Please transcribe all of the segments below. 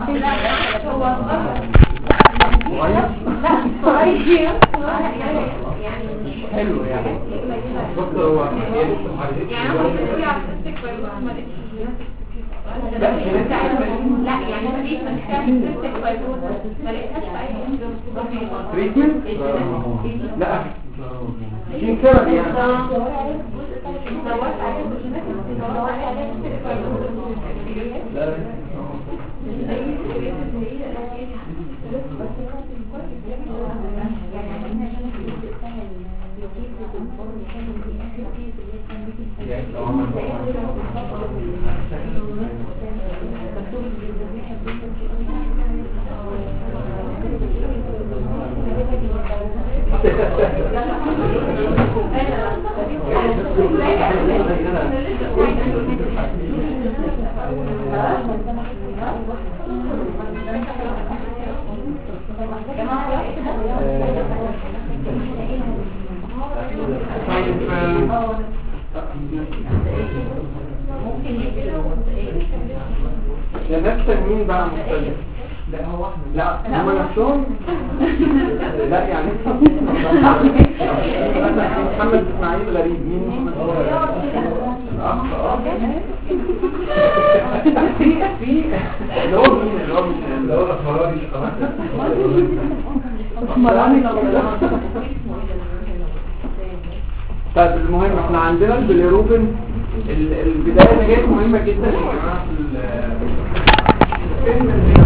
حلو يعني هو لا يعني مريض من كان ما لقيتهاش في اي تريتمنت لا في كده يعني يا نفس مين بقى مختلف؟ لا هو احنا لا هم نفسهم لا يعني محمد اسماعيل غريب مين في اللي هو مين اللي هو اسمراني طيب المهم احنا عندنا البيليروبين البدايه اللي جت مهمه جدا يا جماعه في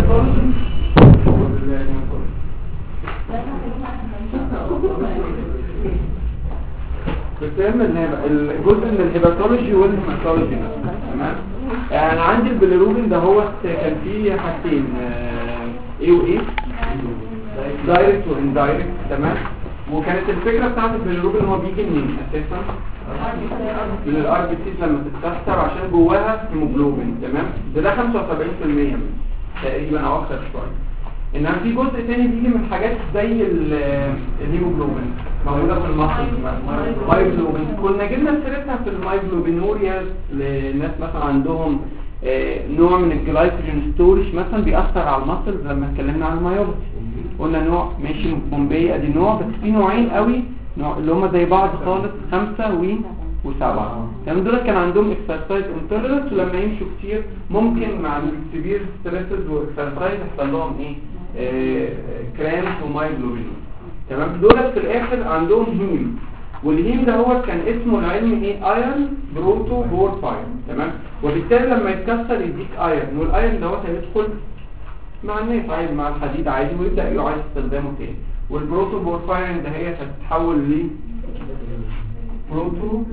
الفهم الجزء من الهيباتولوجي والهيماتولوجي تمام. انا عندي البيليروبين ده هو كان فيه حاجتين ايه وايه دايركت واندايركت تمام. وكانت الفكره بتاعت البيليروبين هو بيجي منين اساسا من الار بي سي لما تتكسر عشان جواها هيموجلوبين تمام. ده 75% تقريبا او اكتر شويه. انما في جزء تاني بيجي من حاجات زي الهيموجلوبين موجوده في المصل مايجلوبين. كنا جبنا سيرتها في المايجلوبينوريا للناس مثلا عندهم نوع من الجلايكوجين ستورج مثلا بيأثر على المصل لما اتكلمنا عن المايوباثي. قلنا نوع ماشي بومبي ادي نوع بس في نوعين قوي نوع اللي هم زي بعض خالص 5 و7 يعني دول كان عندهم اكسرسايز انتوليرنس ولما يمشوا كتير ممكن مع السيفير ستريسز واكسرسايز يحصل لهم ايه كرامس ومايجلوبين تمام. دول في الاخر عندهم هيم والهيم ده هو كان اسمه العلمي ايه ايرون بروتو بورفاين تمام. وبالتالي لما يتكسر يديك ايرون والايرون دوت هيدخل مع الناس عادي مع الحديد عادي ويبدا يعيد استخدامه تاني. والبروتو بورفاين ده هي هتتحول ل بروتو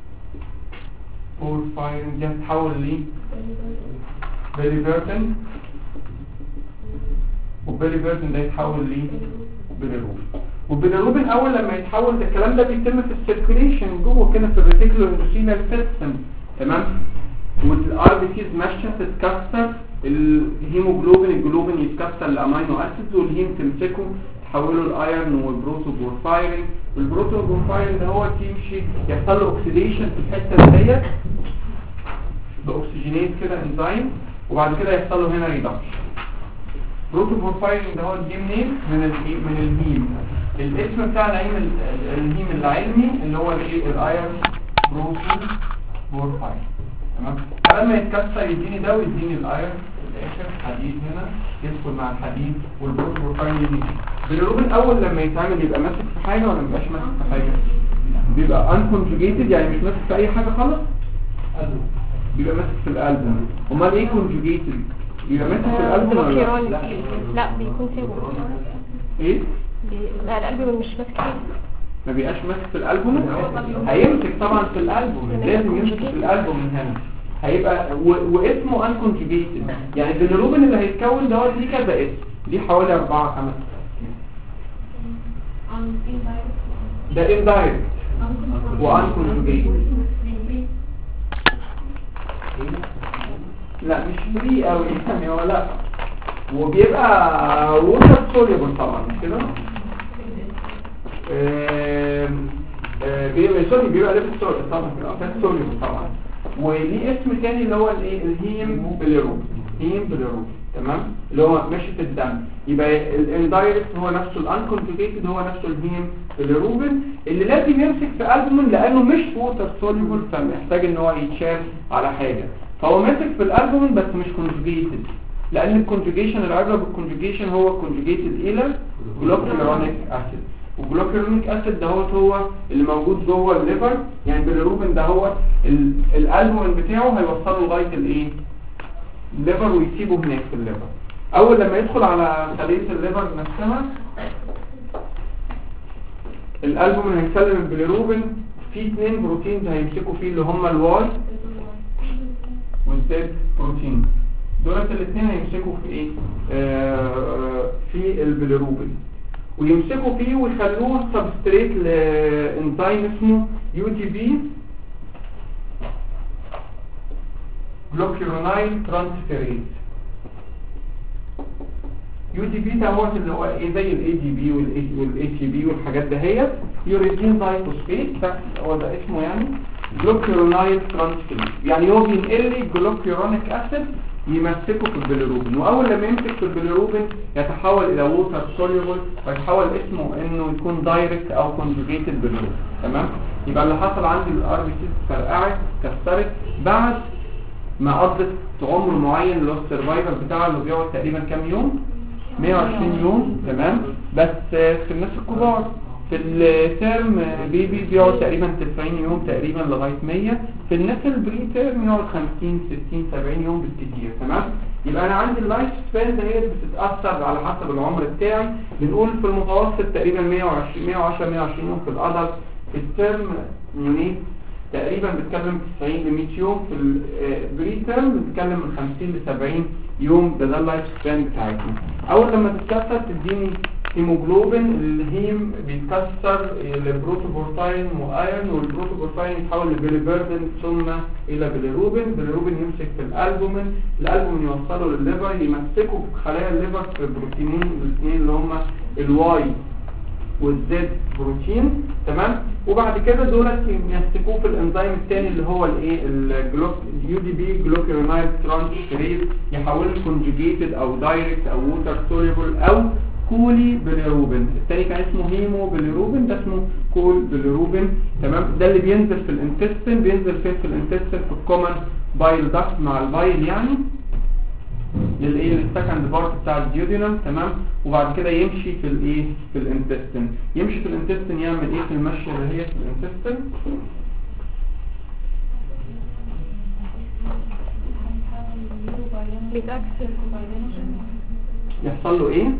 بورفاين دي هتتحول ل بيليفيرتين والبيليفيرتين ده يتحول ل بيليروبين. والبيليروبين اول لما يتحول ده الكلام ده بيتم في السيركيليشن جوه كده في الريتيكولو اندوثيليال سيستم تمام. والار بي سيز ماشيه تتكسر الهيموجلوبين الجلوبين يتكسر لامينو اسيدز والهيم تمسكه تحوله الايرون والبروتو بورفايرين. والبروتو بورفايرين ده هو تمشي يحصل له اوكسيديشن في الحته ديت باكسجينات كده انزيم وبعد كده يحصل له هنا ريدكشن. بروتو بورفايرين ده هو الهيم نيم من الهيم الاسم بتاع الهيم العلمي اللي هو الايرون بروتو بورفايرين تمام. لما يتكسر يديني ده ويديني الايرون في الاخر حديد هنا يدخل مع الحديد والبروتو بورفايرين يديني. البيليروبين اول لما يتعمل يبقى ماسك في حاجه ولا مبقاش ماسك في حاجه؟ بيبقى انكونجوجيتد يعني مش ماسك في اي حاجه خالص بيبقى ماسك في القلب. امال ايه كونجوجيتد بيبقى ماسك في القلب ولا لا بيكون سيبه ايه لا القلب مش ماسك فيه ما بيبقاش ماسك في القلب هيمسك طبعا في القلب لازم يمسك في القلب من هنا هيبقى واسمه انكونجوجيتد يعني البيليروبين اللي هيتكون دوت ليه كذا اسم دي حوالي 4 5 ده اندايركت وانكونجوجيتد لا مش فري قوي يعني هو لا وبيبقى ووتر سوليبل طبعا مش كده بيبقى ليفت سوليبل طبعا وليه اسم تاني اللي هو الايه الهيم بيليروبين تمام، اللي هو ماشي في الدم. يبقى الاندايركت هو نفسه الانكونجوجيتد، هو نفسه الهيم بالروبين اللي لازم يمسك في البومين لانه مش ووتر سوليبل، فمحتاج ان هو يتشال على حاجه. فهو ماسك في الالبومين بس مش كونجوجيتد، لان الكونجوجيشن العبره بالكونجوجيشن هو كونجوجيتد الى جلوكيرونيك اسيد، والجلوكيرونيك اسيد ده هو اللي موجود جوه الليفر. يعني بالروبين ده هو الالبومين بتاعه هيوصله لغايه الايه الليفر ويسيبه هناك في الليفر. اول لما يدخل على خليه الليفر نفسها الالبومين هيسلم البيليروبين في 2 بروتينز هيمسكوا فيه اللي هم الواي والزد بروتين. دولت الاثنين هيمسكوا في ايه في البيليروبين ويمسكوا فيه ويخلوه سبستريت لانزيم اسمه UTP جلوكيرونايل ترانسفيريز. UTP ده هو اللي هو ايه زي ADP والATP والحاجات دهيت، يوريدين دايفوسفيت، هو ده اسمه يعني جلوكيرونايل ترانسفيريز. يعني هو بينقل لي جلوكيرونيك اسيد يمسكه في البيليروبين، واول لما يمسك في البيليروبين يتحول الى ووتر سوليبل ويتحول اسمه انه يكون دايركت او كونجوجيتد بيليروبين. تمام، يبقى اللي حصل عندي الار بي سي فرقعت كسرت بعد ما قضت عمر معين اللي هو السرفايفل بتاعه اللي بيقعد تقريبا كام يوم 120 يوم. تمام، بس في الناس الكبار في الترم بيبي بيقعد تقريبا 90 يوم تقريبا لغايه 100. في الناس البري ترم يقعد 50 60 70 يوم بالكثير. تمام، يبقى انا عندي اللايف سبان دهيت بتتاثر على حسب العمر بتاعي. بنقول في المتوسط تقريبا 110 120 يوم في الادلت. في الترم يونيت تقريبا بتكلم 90 ل 100 يوم. في البري ترم بتكلم من 50 ل 70 يوم. ده اللايف سبان بتاعتنا. اول لما تتكسر تديني هيموجلوبين. الهيم بيتكسر لبروتوبورفاين وايرون، والبروتوبورفاين يتحول لبيليبردين ثم الى بيليروبين. بيليروبين يمسك في الالبومين، الالبومين يوصله للليفر يمسكوا في خلايا الليفر في بروتينين الاثنين اللي هما الواي والزد بروتين. تمام، وبعد كده دولت يمسكوه في الانزيم الثاني اللي هو الايه UDP جلوكيرونايل ترانسفيريز يحوله كونجوجيتد او دايركت او ووتر سوليبل او كولي بيليروبين. الثاني كان اسمه هيمو بيليروبين، ده اسمه كول بيليروبين. تمام، ده اللي بينزل في الانتستين. بينزل فين في الانتستين؟ في الكومن بايل داكت مع البايل يعني للايه السكند بارت بتاع الديودينم. تمام، وبعد كده يمشي في الايه في الانتستين. يمشي في الانتستين يعمل ايه في المشي اللي هي في الانتستين؟ يحصل له ايه؟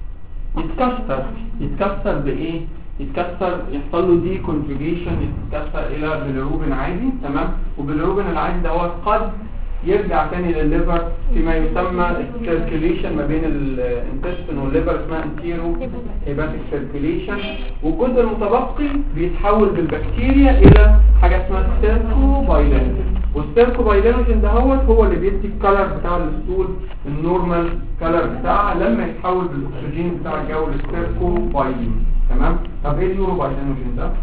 يتكسر بايه؟ يتكسر يحصل له دي كونجوجيشن، يتكسر الى بيليروبين عادي. تمام، وبيليروبين العادي ده هو قد يرجع تاني للليفر فيما يسمى السيركيليشن ما بين الانتستين والليفر اسمها انتيرو هيباتيك سيركيليشن. والجزء المتبقي بيتحول بالبكتيريا الى حاجه اسمها ستيركوبايلينوجين. والستيركوبايلينوجين ده هو اللي بيدي الكلر بتاع الستول النورمال كلر بتاعها لما يتحول بالاكسجين بتاع الجو للستيركوبايلين. تمام، طب ايه اليوروبايلينوجين ده؟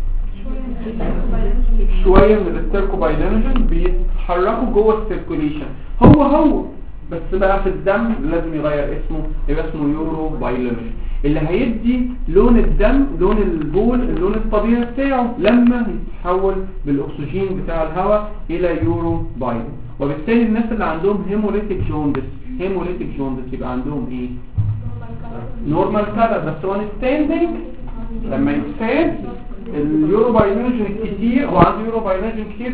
شويه من الستيركوبايلينوجين بيتحركوا جوه السيركوليشن هو بس بقى في الدم لازم يغير اسمه، يبقى اسمه يوروبايلينوجين اللي هيدي لون الدم لون البول اللون الطبيعي بتاعه لما يتحول بالاكسجين بتاع الهواء الى يوروبايلين. وبالتالي الناس اللي عندهم هيموليتيك جوندس يبقى عندهم ايه؟ نورمال كلر بس وان ستاندنج. لما يتفاد اليوروبايلينوجين الكتير، هو عنده يوروبايلينوجين كتير،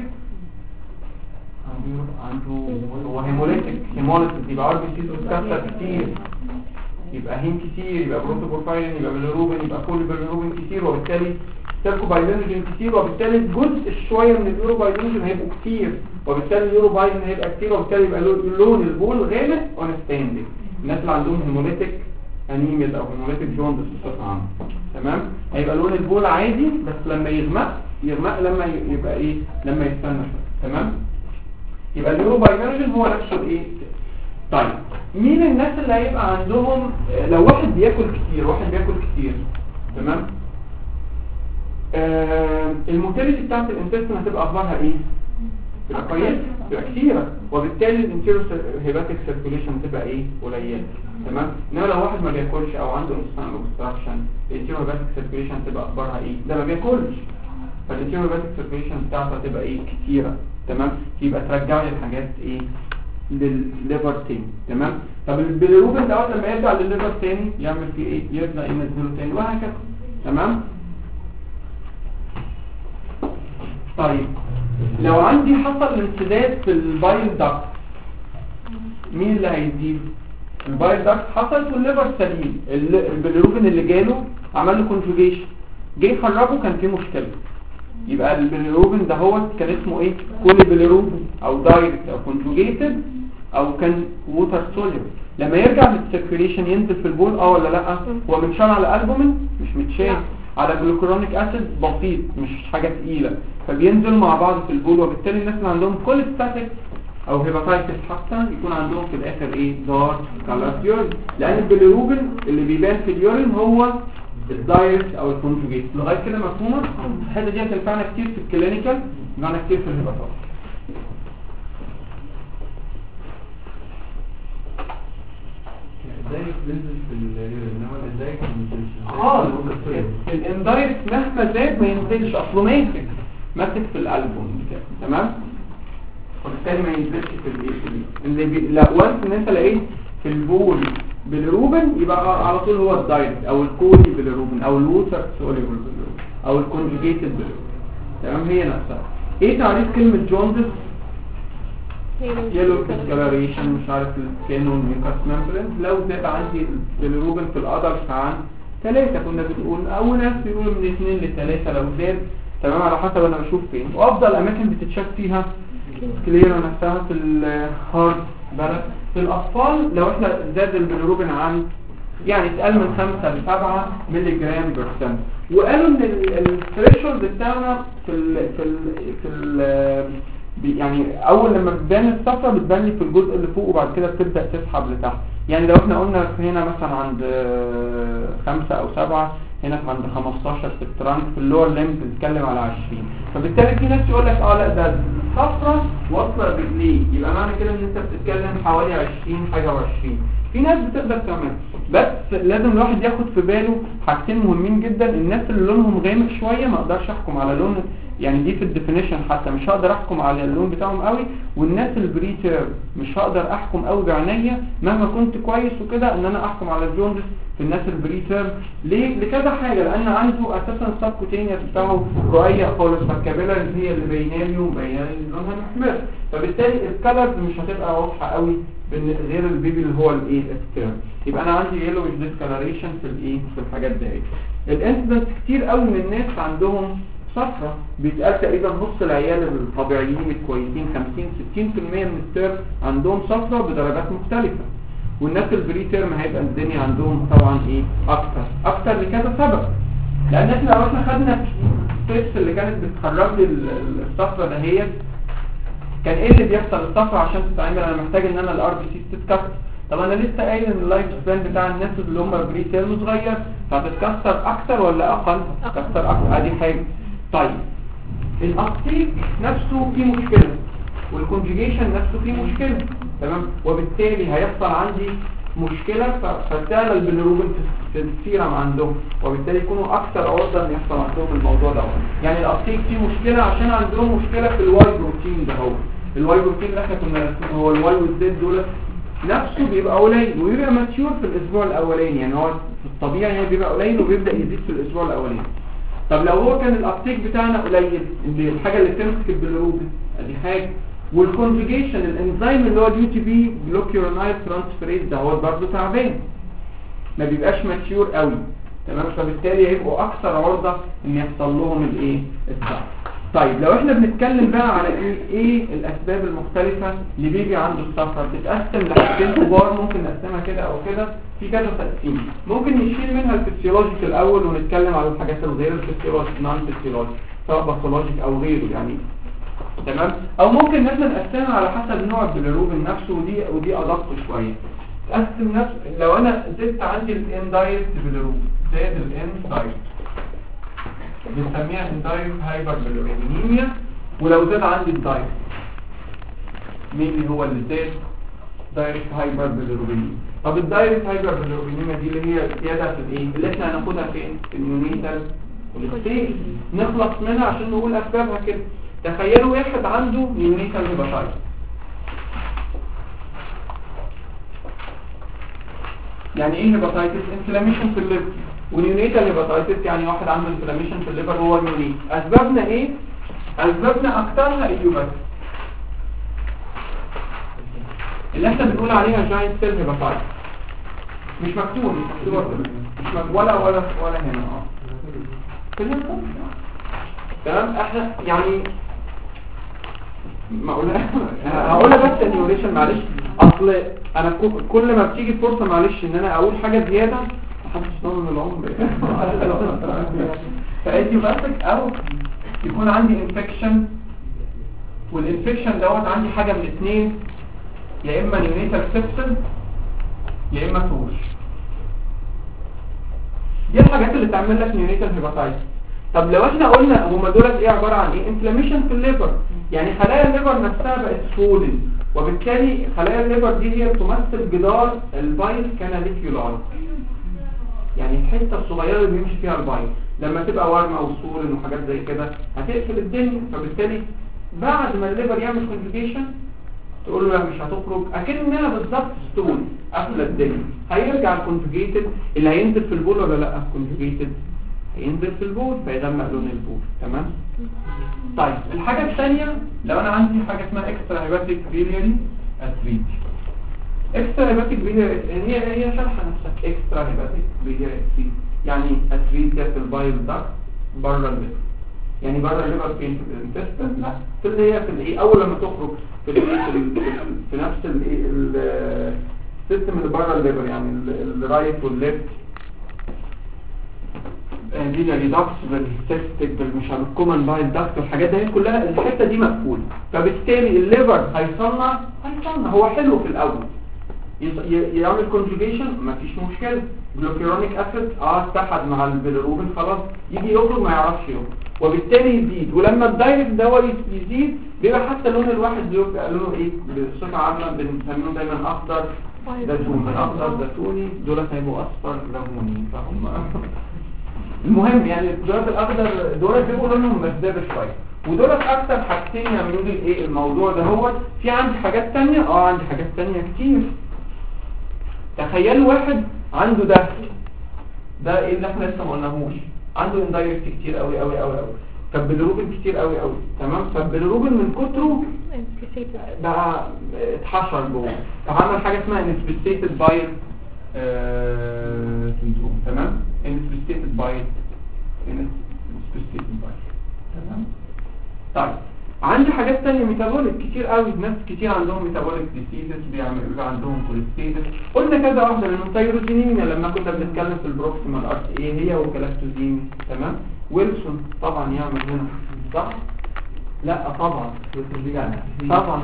عنده هو هيموليتيك يبقى ار بي سي بتتكسر كتير، يبقى هيم كتير، يبقى بروتوبورفاين، يبقى بيليروبين، يبقى كل بيليروبين كتير، وبالتالي ستيركوبايلينوجين كتير، وبالتالي جزء شويه من اليوروبايلينوجين هيبقوا كتير، وبالتالي اليوروبايلين هيبقى كتير، وبالتالي يبقى لون البول غامق اون ستاندنج. الناس اللي عندهم هيموليتيك انيميا او هيموليتيك جوندس بصفه عامه. تمام، هيبقى لون البول عادي بس لما يغمق لما يبقى ايه؟ لما يستنى شويه. تمام، يبقى اليوروبايلينوجين هو نفسه الايه؟ طيب مين الناس اللي هيبقى عندهم لو واحد بياكل كتير تمام، الموتيليتي بتاعت الانتستين هتبقى اخبارها ايه؟ تبقى كويسه، تبقى كتيره، وبالتالي الانتيرو هيباتيك سيركيوليشن تبقى ايه قليله. تمام. انما لو واحد ما بياكلش او عنده انسان اوبستراكشن الانتيرو هيباتيك سيركيوليشن تبقى اخبارها ايه؟ ده ما بياكلش، فالانتيرو هيباتيك سيركيوليشن بتاعته تبقى ايه كتيره. تمام. يبقى ترجع لي الحاجات ايه للليفر تاني. تمام. طب البيليروبين دوت لما يرجع للليفر تاني يعمل فيه ايه؟ يبدا ينزله تاني وهكذا. تمام. طيب لو عندي حصل انسداد في البايل داكت مين اللي هيزيد؟ البايل داكت حصل في الليفر سليم، البيليروبين اللي جاله عمل له كونجوجيشن، جه يخرجه كان فيه مشكله. يبقى البيليروبين ده هو كان اسمه ايه؟ كولي بيليروبين او دايركت او كونجوجيتد او كان ووتر سوليبل. لما يرجع للسيركيوليشن ينزل في البول ولا لا؟ هو متشال على البومين؟ مش متشال على جلوكورونيك اسيد بسيط، مش حاجه ثقيله، فبينزل مع بعض في البول، وبالتالي الناس اللي عندهم كوليستاتيك او هيباتايتس حتى يكون عندهم في الاخر ايه؟ دارك كالر يورين، لان البيليروبين اللي بيبان في اليورين هو الدايركت او الكونجوجيت. لغايه كده مفهومه؟ الحته دي هتنفعنا كتير في الكلينيكال، معانا كتير في الهيباتايتس. ازاي بينزل في انما ازاي بينزل الاندايركت مهما زاد ما ينزلش، اصله ماسك في الالبوم بتاعه. تمام. وبالتالي ما ينزلش في الايه لا وانس ان انت لقيت في البول بالروبن يبقى على طول هو الدايركت او الكولي بالروبن او الووتر سوليبل بالروبن او الكونجوجيتد بالروبن. تمام. هي نفسها. ايه تعريف كلمه جوندس؟ يلو ديسكلاريشن، مش عارف السكين والميوكاس ممبرين. لو زاد عندي الروبن في الادلت عن 3 كنا بنقول، اول ناس بيقولوا من 2 ل 3 لو زاد. تمام. على حسب انا بشوف فين، وافضل اماكن بتتشاف فيها سكليرا نفسها في الهارد بلد. في الاطفال لو احنا زاد البيليروبين عن يعني اتقال من 5 ل 7 مللي جرام برسنت، وقالوا ان الثريشولد بتاعنا يعني اول لما بتبان الصفرة بتبان لي في الجزء اللي فوق وبعد كده بتبدأ تسحب لتحت. يعني لو احنا قلنا هنا مثلا عند 5 أو 7، هنا عند 15 في الترانك، في اللور ليمب بنتكلم على 20. فبالتالي في ناس يقول لك لا ده الصفرة واصله رجليه، يبقى معنى كده ان انت بتتكلم حوالي 20 حاجه و20. في ناس بتقدر تعمل، بس لازم الواحد ياخد في باله حاجتين مهمين جدا. الناس اللي لونهم غامق شويه ما اقدرش احكم على لون، يعني دي في الديفينيشن حتى مش هقدر احكم على اللون بتاعهم قوي. والناس البريتير مش هقدر احكم قوي بعناية مهما كنت كويس وكده ان انا احكم على الجوندس في الناس البريتير. ليه؟ لكذا حاجه، لان عنده اساسا السبكوتينيوس بتاعه رقيق خالص، فالكابيلارز هي اللي باينالي ومبينه لونها محمر، فبالتالي الكالرز مش هتبقى واضحه قوي غير البيبي اللي هو الايه الاكسترن. يبقى انا عندي يلوش ديسكلاريشن في الايه في الحاجات دي. الانسيدنس كتير قوي من الناس عندهم صفرة، بيتقال تقريبا نص العيال الطبيعيين الكويسين 50-60% من التيرم عندهم صفرة بدرجات مختلفة. والناس البري تيرم هيبقى الدنيا عندهم طبعا ايه اكتر لكذا سبب. لان احنا لو احنا خدنا الستيبس اللي كانت بتخرج لي الصفرة دهيت، كان ايه اللي بيحصل؟ الصفرة عشان تتعمل انا محتاج ان انا الار بي سي تتكسر. طب انا لسه قايل ان اللايف سبان بتاع الناس اللي هم بري تيرم صغير، فهتتكسر اكتر ولا اقل؟ تتكسر اكتر. ادي حاجه. طيب الابتيك نفسه فيه مشكله، والكونجيجيشن نفسه فيه مشكله. تمام. وبالتالي هيحصل عندي مشكله، فتعلى البيليروبين في السيرم عندهم، وبالتالي يكونوا اكثر عرضه ان يحصل عندهم الموضوع ده. يعني الابتيك فيه مشكله عشان عندهم مشكله في الواي بروتين ده. هو الواي بروتين اللي احنا كنا راسمينه هو الواي والزد دول نفسه بيبقى قليل ويبقى ماتيور في الاسبوع الاولاني. يعني هو في الطبيعي يعني بيبقى قليل وبيبدا يزيد في الاسبوع الاولاني. طب لو هو كان الابتيك بتاعنا قليل، الحاجه اللي بتمسك البيليروبين ادي حاجه، والكونجوجيشن الانزيم اللي هو اليو تي بي جلوكيورونايل ترانسفيريز ده هو برضه تعبان، ما بيبقاش ماتيور قوي. تمام. فبالتالي هيبقوا اكثر عرضه ان يحصل لهم الايه الصعب. طيب لو احنا بنتكلم بقى على ايه الاسباب المختلفه اللي بيجي عنده الصفرة، بتتقسم لحاجتين كبار، ممكن نقسمها كده او كده في كذا تقسيم. ممكن نشيل منها الفسيولوجيك الاول ونتكلم على الحاجات الغير الفسيولوجيك نون فسيولوجيك سواء باثولوجيك او غيره يعني. تمام. او ممكن ان احنا نقسمها على حسب نوع البيليروبين نفسه، ودي ادق شويه. تقسم نفس لو انا زدت عندي الاندايركت بيليروبين، زاد الاندايركت بنسميها اندايركت هايبر بيليروبينيميا. ولو زاد عندي الدايركت مين اللي هو اللي زاد؟ دايركت هايبر بالروبينيميا. طب الدايركت هايبر بالروبينيميا دي اللي هي زياده في الايه اللي احنا هناخدها فين؟ في النيونيتال والستيج، نخلص منها عشان نقول اسبابها كده. تخيلوا واحد عنده نيونيتال هيباتايتس، يعني ايه هيباتايتس؟ انفلاميشن في الليفر. ونيونيتال هيباتايتس يعني واحد عنده انفلاميشن في الليفر وهو نيونيت. اسبابنا ايه؟ اسبابنا اكترها ايوباتيك اللي احنا بنقول عليها جاينت سيل هيباتايتس. مش مكتوب ولا هنا في الليفر. تمام. احنا يعني ما هقولها بس انيوريشن معلش. اصل انا كل ما بتيجي فرصه معلش ان انا اقول حاجه زياده محدش ضامن العمر فانتيبيوتيك او يكون عندي انفكشن، والانفكشن دوت عندي حاجه من اثنين، يا اما نيونيتال سيبسس يا اما تورش. دي الحاجات اللي تعمل لك نيونيتال هيباتايتس. طب لو احنا قلنا هما دولت ايه عباره عن ايه؟ انفلاميشن في الليفر، يعني خلايا الليفر نفسها بقت سولن، وبالتالي خلايا الليفر دي هي بتمثل جدار البايل كاناليكيولاي، يعني الحته الصغيره اللي بيمشي فيها البايل. لما تبقى ورم او سولن وحاجات زي كده هتقفل الدنيا، فبالتالي بعد ما الليفر يعمل كونجوجيشن تقول له لا مش هتخرج، اكنها بالظبط ستون قافله الدنيا. هيرجع الكونجوجيتد اللي هينزل في البول ولا لا؟ الكونجوجيتد هينزل في البول فيغمق لون البول. تمام. طيب الحاجه الثانيه، لو انا عندي حاجه اسمها اكسترا هيباتيك بيلياري اتريت. اكسترا هيباتيك بيلياري هي شرحه نفسها. اكسترا هيباتيك بيلياري اتريت يعني اتريت في البايل داكت بره الليفر. يعني بره الليفر فين؟ في الانتستين؟ لا، في اللي هي في الايه اول لما تخرج في في نفس الايه السيستم اللي بره الليفر، يعني الرايت والليفت بيلياري داكت بالسيستيك بالمش عارف الكومن بايل داكت والحاجات دي كلها الحته دي مقفوله، فبالتالي الليفر هيصنع هو حلو في الاول يعمل كونجوجيشن مفيش مشكله، جلوكيرونيك اسيد اتحد مع البيليروبين خلاص يجي يخرج ما يعرفش يخرج، وبالتالي يزيد. ولما الدايركت دواء يزيد بيبقى حتى لون الواحد بيبقى لونه ايه بصفه عامه بنسميهم دايما اخضر زيتوني. اخضر زيتوني دول هيبقوا اصفر ليموني، فهم المهم يعني الدولات الاخضر دول بيبقوا لونهم مزداد شويه، ودولت اكتر حاجتين يعملوا لي ايه الموضوع ده. هو في عندي حاجات ثانيه عندي حاجات ثانيه كتير. تخيلوا واحد عنده ده ايه اللي احنا لسه ما قلناهوش، عنده اندايركت كتير قوي قوي قوي قوي، فالبيليروبين كتير قوي قوي. تمام. فالبيليروبين من كتره بقى اتحشر جوه، فعمل حاجه اسمها انسبيستيتد بايل سيندروم. تمام. انسبيستيتد بايل تمام. طيب عندي حاجات تانية ميتابوليك كتير قوي، ناس كتير عندهم ميتابوليك ديسيزز بيبقى عندهم كوليستيزس. قلنا كذا واحده منهم تايروزينيميا لما كنا بنتكلم في البروكسيمال ارت ايه هي والجلاكتوزيميا. تمام. ويلسون طبعا يعمل هنا صح؟ لا طبعا طبعا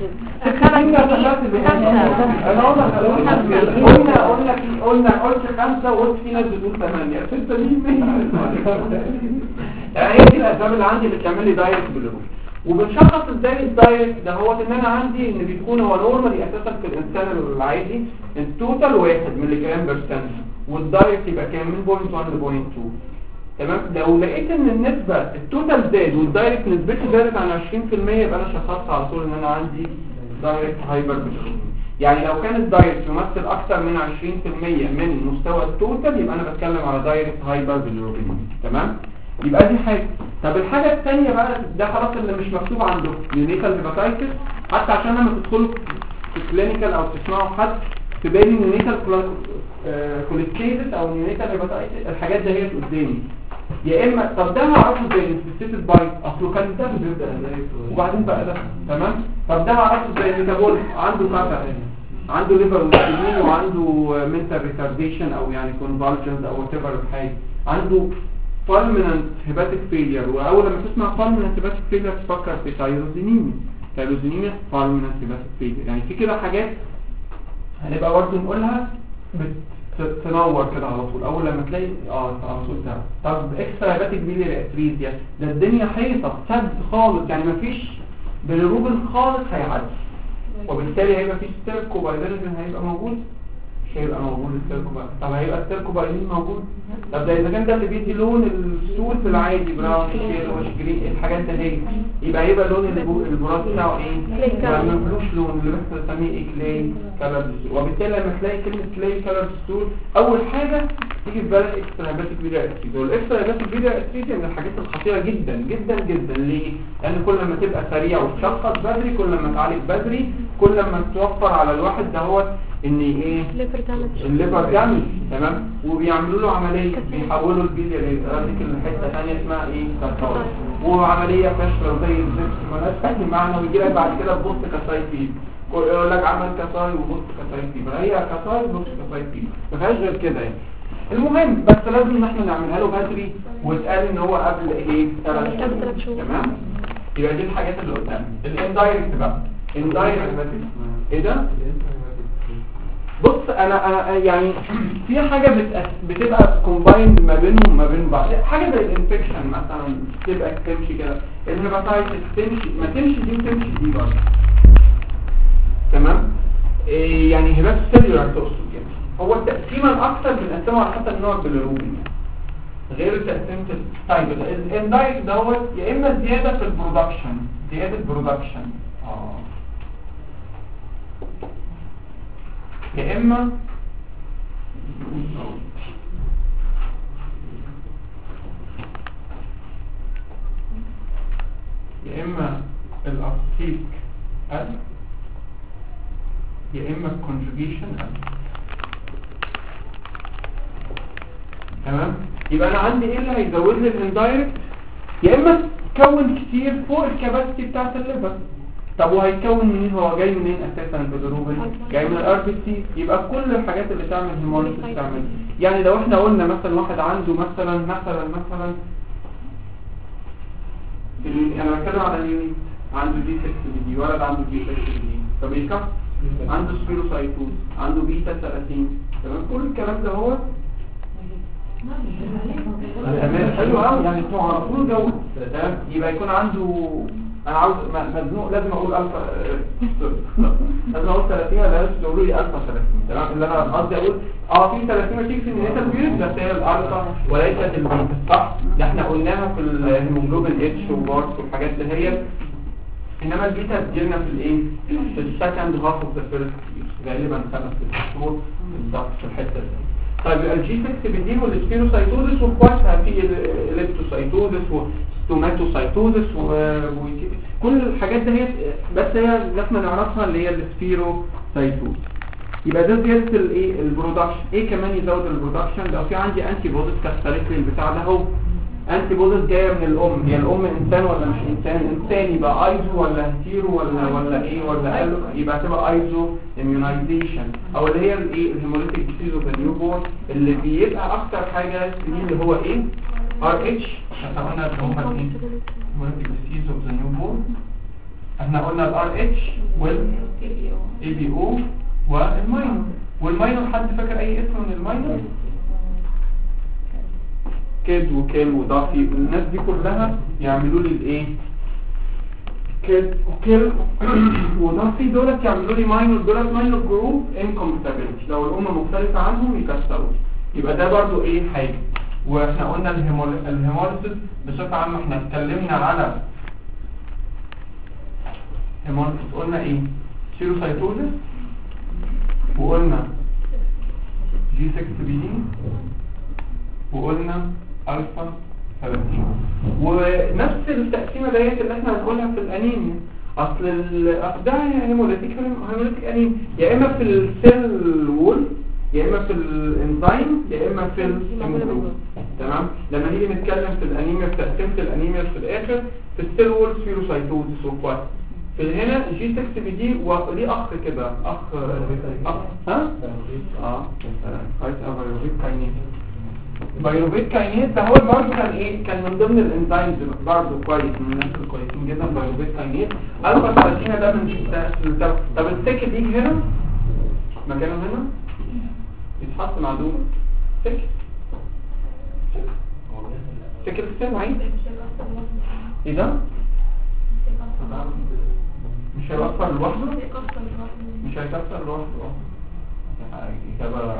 قلت 5 وقلت في ناس بتقول 8 6 مين هي دي الاسباب اللي عندي اللي بتعمل لي دايركت بالروح. وبنشخص ازاي الدايركت ده هو ان انا عندي ان بيكون هو نورمالي اساسا في الانسان العادي التوتال 1 ملي جرام بر سنت، والدايركت يبقى كام من 0.1 ل 0.2. تمام. لو لقيت ان النسبه التوتال زاد والدايركت نسبته زادت عن 20% يبقى انا شخصت على طول ان انا عندي دايركت هايبر بالروح. يعني لو كان الدايركت يمثل اكثر من 20% من مستوى التوتال يبقى انا بتكلم على دايركت هايبر بالروبين. تمام. يبقى دي حاجه. طب الحاجه الثانيه بقى ده خلاص اللي مش مكتوب عندكم نيونيتال هيباتايتس، حتى عشان لما تدخلوا في كلينيكال او تسمعوا حد في بالي نيونيتال كوليستيزس او نيونيتال هيباتايتس الحاجات دي هي قدامي. يا اما طب ده هعرفه ازاي؟ سبيسيفيك بايت اصله كان ده بيبدا وبعدين بقى ده. تمام. طب ده هعرفه ازاي؟ ميتابول عنده كذا، عنده ليفر وسكين وعنده منتال ريتارديشن او يعني كونفالجنز او وات ايفر حاجه، عنده فالمينانت هيباتيك فيلير. واول لما تسمع فالمينانت هيباتيك فيلير تفكر في تايروزينيميا فالمينانت هيباتيك فيلير. يعني في كده حاجات هنبقى برضه نقولها تنور كده على طول اول لما تلاقي على طول ده. طب اكسترا هيباتيك بيلياري اتريزيا ده الدنيا حيطه سد خالص، يعني مفيش بالروبين خالص هيعدي. وبالتالي هيبقى في ستيركوبايلينوجين هيبقى موجود، مش هيبقى موجود الستيركوبايلين. طب هيبقى الستيركوبايلين موجود؟ طب ده اذا كان ده اللي بيدي لون السول في العادي براون يلوش جرين الحاجات ده هي، يبقى هيبقى لون البراز بتاعه ايه؟ ما ملوش لون، اللي بس بنسميه ايه؟ كلاي كلر. وبالتالي لما تلاقي كلمه كلاي كلر ستول اول حاجه تيجي في بالك اكسترا هيباتيك فيديا اتريزيا. والاكسترا هيباتيك فيديا اتريزيا من الحاجات الخطيره جدا جدا جدا. ليه؟ لان كل ما تبقى سريع وتشخص بدري، كل ما تعالج بدري، كل ما توفر على الواحد دهوت ان ايه؟ الليفر دامج. تمام. وبيعملوا له عمليه، بيحولوا البيليا راديكال لحته ثانيه اسمها ايه؟ كاتار، وعمليه فاشله زي الزفت مالهاش اي معنى. ويجي لك بعد كده تبص كسايت فيه، يقول لك عمل كساي وبص كسايت فيه، هي كساي وبص كسايت فيه، ما فيهاش غير كده يعني. المهم بس لازم ان احنا نعملها له بدري، واتقال ان هو قبل ايه؟ 3 شهور. تمام. يبقى دي الحاجات اللي قدامنا. الاندايركت بقى، اندايركت ايه ده؟ بص انا يعني في حاجه بتبقى كومبايند ما بينهم ما بين بعض، حاجه زي الانفكشن مثلا تبقى تمشي كده، الهيباتايتس تمشي ما تمشي دي وتمشي دي برضه. تمام. يعني هيباتوسيلولار تقصد يعني. هو التقسيمه الاكثر بنقسمها على حسب النوع البيليروبين غير تقسيمه التايب. الاندايركت دوت يا اما زياده في البرودكشن، زياده برودكشن يا اما الابتيك يا اما الكونجوجيشن. تمام. يبقى انا عندي ايه اللي هيزود لي الاندايركت؟ يا اما تكون كتير فوق الكباسيتي بتاعت الليفر. طب وهيتكون منين؟ هو جاي منين اساسا البيليروبين؟ جاي من الار بي سي. يبقى كل الحاجات اللي تعمل هيموليسيس تعمل. يعني لو احنا قلنا مثلا واحد عنده مثلا انا بتكلم على اليونيت، عنده دي 6 دي، ولد عنده دي 6 دي، طب يكفي عنده سبيروسايتوز، عنده بيتا 30. تمام. كل الكلام ده هو تمام. حلو قوي يعني انتوا عرفوا جو. تمام. يبقى يكون عنده، انا عاوز مزنوق لازم اقول الفا لازم اقول 30 ولا لازم تقولوا لي الفا 30. تمام. اللي انا قصدي اقول في 30 تيجي في النيتال بيريد بس هي الالفا وليست البيتا، صح؟ ده احنا قلناها في الهيموجلوبين اتش وبارس والحاجات اللي هي. انما البيتا بتجيلنا في الايه؟ في السكند هاف اوف ذا فيرست غالبا 5 شهور بالظبط في الحته دي. طيب الجي 6 بيديله السبيروسايتوزس واخواتها في الاليبتوسايتوزس وستوماتوسايتوزس وكل الحاجات دي، بس هي اللي احنا نعرفها اللي هي السبيروسايتوز. يبقى ده زياده الايه؟ البرودكشن. ايه كمان يزود البرودكشن؟ لو في عندي انتي بوديز كاستريت البتاع ده اهو، انتي بوديز جايه من الام. هي الام انسان ولا مش انسان يبقى ايزو ولا هيتيرو ولا ايه ولا الو، يبقى تبقى ايزو اميونايزيشن. او اللي هي الايه؟ الهيموليتيك ديزيز اوف ذا نيو بورن، اللي بيبقى اكتر حاجه اللي هو ايه؟ ار اتش. احنا قلنا اللي هم ايه؟ الهيموليتيك ديزيز اوف ذا نيو بورن. احنا قلنا الار اتش والاي بي او والماينور. والماينور حد فاكر اي اسم من الماينور؟ كيد وكيل وضافي. الناس دي كلها يعملوا لي الايه؟ كيد وكيل وضافي دولت يعملوا لي ماينور. دولت ماينور جروب انكومباتيبلتي، لو الام مختلفه عنهم يكسروا. يبقى ده برضو ايه؟ حاجه. واحنا قلنا الهيموليسيس بصفه عامه، احنا اتكلمنا على هيموليسيس قلنا ايه؟ سيروسايتوزس، وقلنا جي 6 بي دي، وقلنا الفا 30. ونفس التقسيمه ديت اللي احنا هنقولها في الانيميا. اصل ده هيموليتيك انيميا، يا اما في السيل وول، يا اما في الانزيم، يا اما في الهيموجلوبين. تمام. لما نيجي نتكلم في الانيميا، في تقسيمه الانيميا في الاخر، في السيل وول سبيروسايتوزس وكوات. في هنا جي 6 بي دي وليه اخ كده، اخ بايروفيت كاينيز. ده هو برضه كان ايه؟ كان من ضمن الانزيمز برضه كويس، من الناس الكويسين جدا بايروفيت كاينيز. الفا 30 ده من طب السك دي هنا مكانه هنا يتحط مع دوبه سك السن عيد. ايه ده؟ مش هيوصل لوحده، مش هيكسر لوحده. إجابة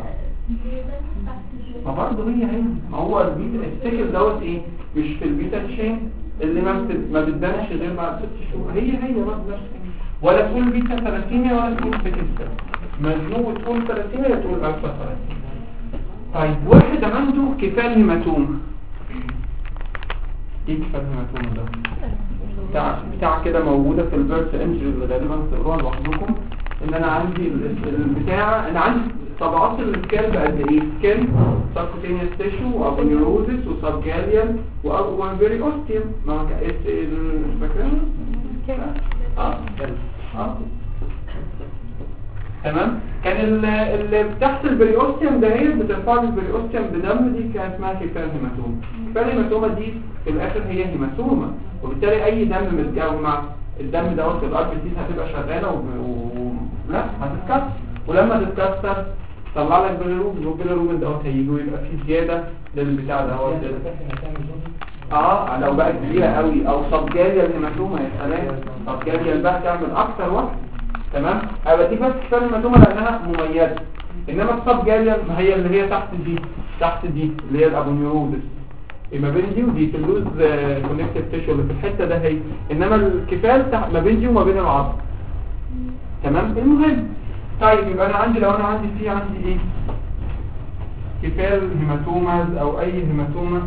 ما برضه هي ما هو البيتا السكل دوت ايه مش في البيتا تشين اللي ما بتبانش غير بعد 6 شهور. هي برضه نفس ولا تقول بيتا 30 ولا تقول سكل مزنوق تقول 30 ولا تقول الفا 30. طيب واحد عنده كفال هيماتوم. ايه كفال هيماتوم ده؟ بتاع كده موجودة في البيرث انجري اللي غالبا تقروها لوحدكم. ان انا عندي البتاع انا عندي طبقات السكال بقد ايه؟ سكال سبكوتينيوس تيشو وابونيوروزس وسبجاليال وفيري اوستيوم. ما فاكرين؟ تمام. كان اللي تحت البريوستيوم ده هي بترفع البريوستيوم بدم، دي كانت اسمها كفال هيماتوما. كفال هيماتوما دي في الاخر هي هيماتوما، وبالتالي اي دم متجمع الدم دوت في الار بي سي هتبقى شغاله لا هتتكسر، ولما تتكسر طلع لك بالروبين، والبيلروبين دوت هيجي ويبقى فيه زياده للبتاع دوت. لو بقى كبيره قوي او سبجاليال هيماتوما يا سلام، سبجاليال بقى تعمل اكتر واحد. تمام. دي بس كفايه هيماتوما لانها مميزه، انما السبجاليال هي اللي هي تحت دي اللي هي الابونيوروزس ما بين دي ودي تلوز كونكتيف تيشو اللي في الحته ده هي، انما الكفال ما بين دي وما بين العظم. تمام. المهم طيب يبقى انا لو انا عندي ايه كفال هيماتوماز او اي هيماتوما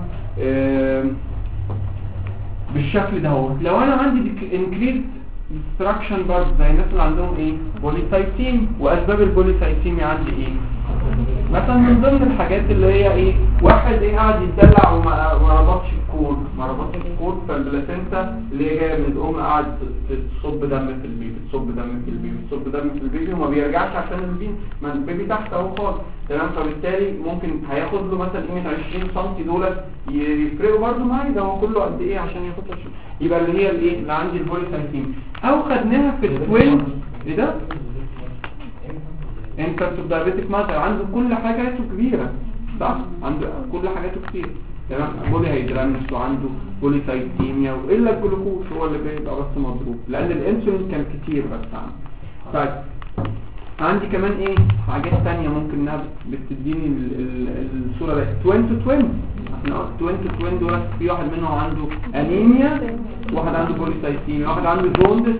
بالشكل ده هو. لو انا عندي انكريز ديستراكشن برضه زي الناس اللي عندهم ايه بوليسايتيم، واسباب البوليسايتيم عندي ايه مثلا من ضمن الحاجات اللي هي ايه واحد قاعد يتدلع وما ربطش الكور فالبلاسينتا اللي هي جايه من الام قاعد تصب دم في البيبي وما بيرجعش عشان ما البيبي تحت اهو خالص. تمام. فبالتالي ممكن هياخد له مثلا قيمه 20 سم دول يفرقوا برضه معايا، ده هو كله قد ايه عشان ياخد يبقى اللي هي الايه اللي عندي البوليسايتيم. او خدناها في التوين ايه ده انت دايابيتك ماتر عنده كل حاجاته كبيره صح، عنده كل حاجاته كتير. تمام. بولي هيدرامس وعنده بوليسايتيميا والا الجلوكوز هو اللي بيبقى بس مضروب لان الانسولين كان كتير بس عنده. طيب عندي كمان ايه حاجات تانية ممكن انها بتديني الصوره دي. توين تو توين احنا قلنا توين تو توين دول في واحد منهم عنده انيميا، واحد عنده بوليسايتيميا، واحد عنده جوندس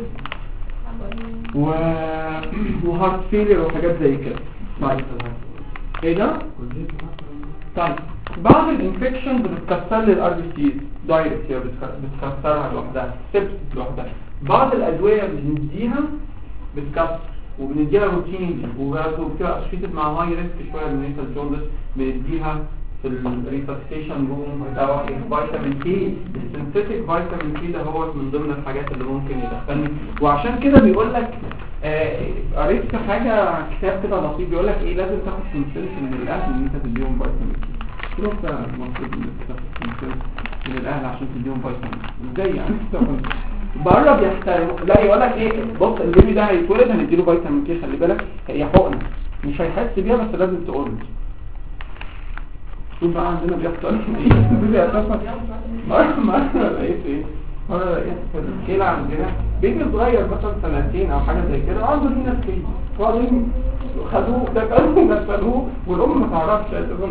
وهارت فيلير وحاجات زي كده. طيب ايه ده؟ طيب بعض الانفكشن بتتكسر لي الار بي سي دايركت، هي بتكسرها لوحدها سيبس لوحدها. بعض الادويه بنديها بتكسر وبنديها روتين وبتبقى اسوشيتد مع هاي ريسك شويه من الجوندس، بنديها في الريسبستيشن روم بتاع فيتامين كي. السنتيتيك فيتامين كي ده هو من ضمن الحاجات اللي ممكن يدخلني. وعشان كده بيقول لك قريت حاجه كتاب كده لطيف بيقول لك ايه لازم تاخد كونسنت من الاهل ان انت تديهم فيتامين كي. شوف ده المفروض انك تاخد كونسنت من الاهل عشان تديهم فيتامين كي. ازاي يعني بره بيحترموا؟ لا يقول لك ايه بص البيبي ده هيتولد هنديله فيتامين كي، خلي بالك هي حقنه مش هيحس بيها بس لازم تقول له. شوف بقى عندنا بيحصل ايه البيبي اساسا مره لقيت ايه مرة لقيت في الكيلة عندنا بيبي صغير مثلا 2 او حاجة زي كده عنده هنا كيلة وبعدين خدوه ده كانوا نسلوه والام ما تعرفش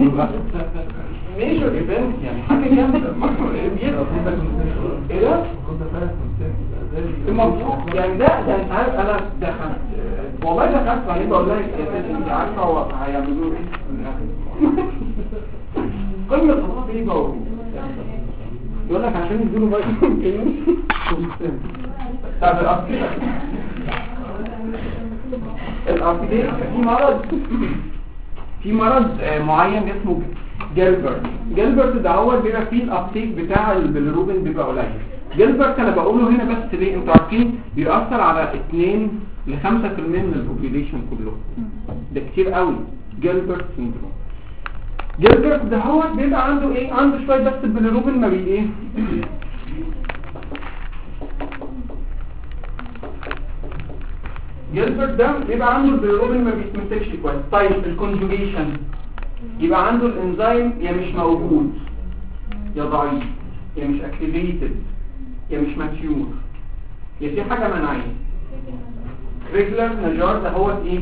ميجر ايفنت يعني حاجة جامدة ايه ده؟ المفروض يعني ده انت عارف انا دخلت والله دخلت بعدين بقول لها انت عارفة هو هيعملوا ايه قمة الطبيبة يقول لك عشان يديله فيتامين كي. طب الابديت في مرض معين اسمه جيلبرت ده هو بيبقى فيه الابتيك بتاع البيلروبين بيبقى قليل. جيلبرت انا بقوله هنا بس ليه انتوا عارفين بيأثر على 2 ل 5% من البوبيليشن كله، ده كتير قوي. جيلبرت سيندروم جيلبرت ده هو بيبقى عنده ايه عنده شويه بس البيلروبين ما بي ايه جيلبرت ده بيبقى عنده البيلروبين ما بيتمسكش كويس. طيب الكونجوجيشن يبقى عنده الانزيم يا مش موجود يا ضعيف يا مش اكتيفيتد يا مش ماتيور يا في حاجه مناعيه. ريجلر نجار ده هو ايه؟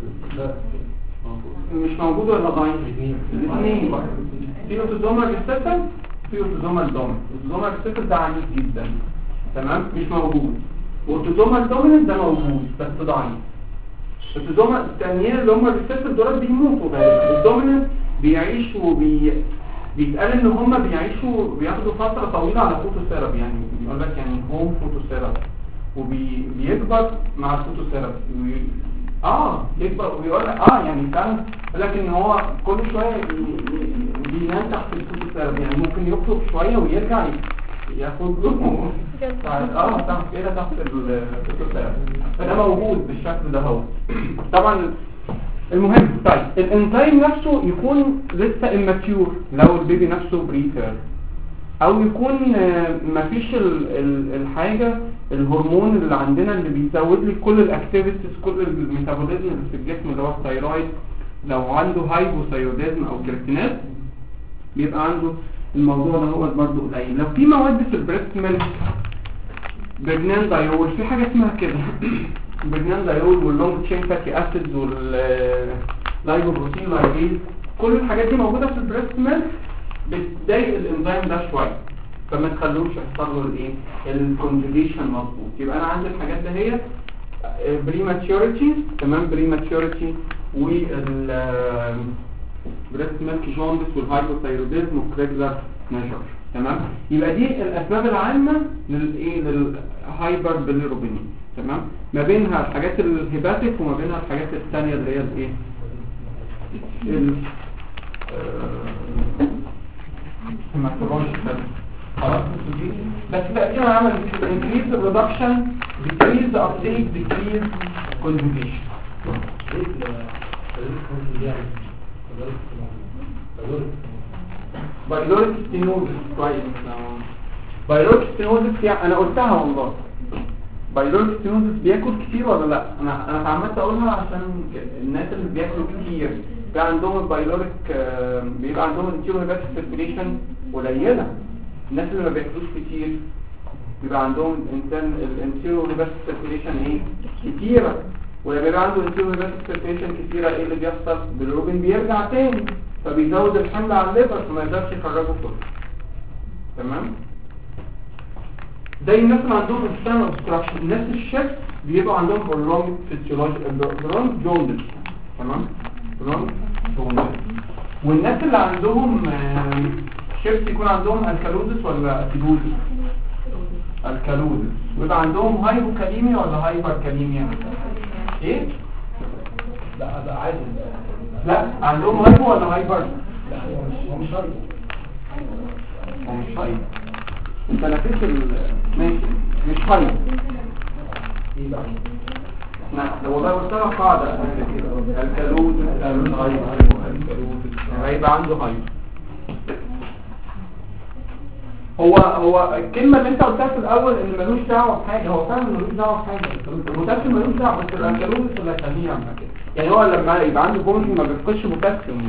مش موجود ولا ضعيف؟ الاثنين بقى في اوتوزومال ريسيسيف في اوتوزومال دوميننت. اوتوزومال ريسيسيف ده عنيف جدا تمام مش موجود، واوتوزومال دوميننت ده موجود بس ضعيف. الاوتوزومال الثانيين اللي هم الريسيسيف دول بيموتوا غالبا. الدوميننت بيعيشوا بيتقال ان هم بيعيشوا بياخدوا فتره طويله على فوتوثيرابي، يعني بيقول لك يعني هوم فوتوثيرابي، وبيكبر مع الفوتوثيرابي يكبر ويقول لك يعني فعلا يقول لك ان هو كل شويه بينام تحت الفوتوثيرابي، يعني ممكن يخرج شويه ويرجع ياخد له تحت كده تحت الفوتوثيرابي. فده موجود بالشكل ده هو طبعا. المهم طيب الانزيم نفسه يكون لسه immature لو البيبي نفسه بريتير، او يكون مفيش الحاجة الهرمون اللي عندنا اللي بيزود لي كل الاكتيفيتيز كل الميتابوليزم اللي في الجسم اللي هو الثايرويد. لو عنده هايبوثايروديزم او كرياتينات بيبقى عنده الموضوع ده هو برضه قليل. لو في مواد في البريست ميلك برجنان دايول، في حاجة اسمها كده برجنان دايول واللونج تشين فاتي اسيدز واللايبوبروتين لايبيز، كل الحاجات دي موجودة في البريست ميلك بتضايق الانزيم ده شويه، فما تخلوش يحصل له الايه الكونجوجيشن مظبوط. يبقى انا عندي الحاجات ده هي بريماتيوريتي تمام، بريماتيوريتي وال بريست ميلك جوندس والهايبوثايروديزم والكريجلر نيجر تمام. يبقى دي الاسباب العامه للايه للهايبر بيليروبينيا تمام، ما بينها الحاجات الهيباتيك وما بينها الحاجات الثانيه اللي هي الايه ما تبقاش خلاص. بس تقريبا عمل increase reduction decrease uptake decrease conjugation. بايلوريك ستينوزس كويس. بايلوريك ستينوزس يعني انا قلتها والله. بايلوريك ستينوزس بياكل كتير ولا لا؟ انا اتعمدت اقولها عشان الناس اللي بياكلوا كتير بيبقى عندهم البايلوريك بيبقى عندهم الانتيروهيباتيك سيركيليشن قليله. الناس اللي ما بياكلوش كتير بيبقى عندهم الانتيروهيباتيك سيركيليشن ايه كتيره، ولما بيبقى عنده انتيروهيباتيك سيركيليشن كتيره ايه اللي بيحصل؟ بالروبين بيرجع تاني فبيزود الحمل على الليفر فما يقدرش يخرجه كله تمام. زي الناس اللي عندهم انسان اوبستراكشن، الناس الشيف بيبقى عندهم برولونج فيسيولوجي برولونج جوندس تمام، برولونج جوندس. والناس اللي عندهم شيف يكون عندهم الكالوزس ولا اسيدوزس؟ الكالوزس. ويبقى عندهم هايبوكاليميا ولا هايبركاليميا؟ ايه؟ لا ده عادي. لا عندهم هايبو ولا هايبر؟ لا هو مش هايبر. هو مش هايبر. انت نفيت ماشي مش هايبر. ايه بقى؟ لا والله قلت لك قاعده الكالوزس هايبر هيبقى عنده هايبر. هو الكلمة اللي انت قلتها في الاول ان ملوش دعوة بحاجة، هو فعلا ملوش دعوة بحاجة، البوتاسيوم ملوش دعوة، بس الانكالوزس اللي هيخليه يعمل كده. يعني هو لما يبقى عنده بومشن ما بيفقدش بوتاسيوم.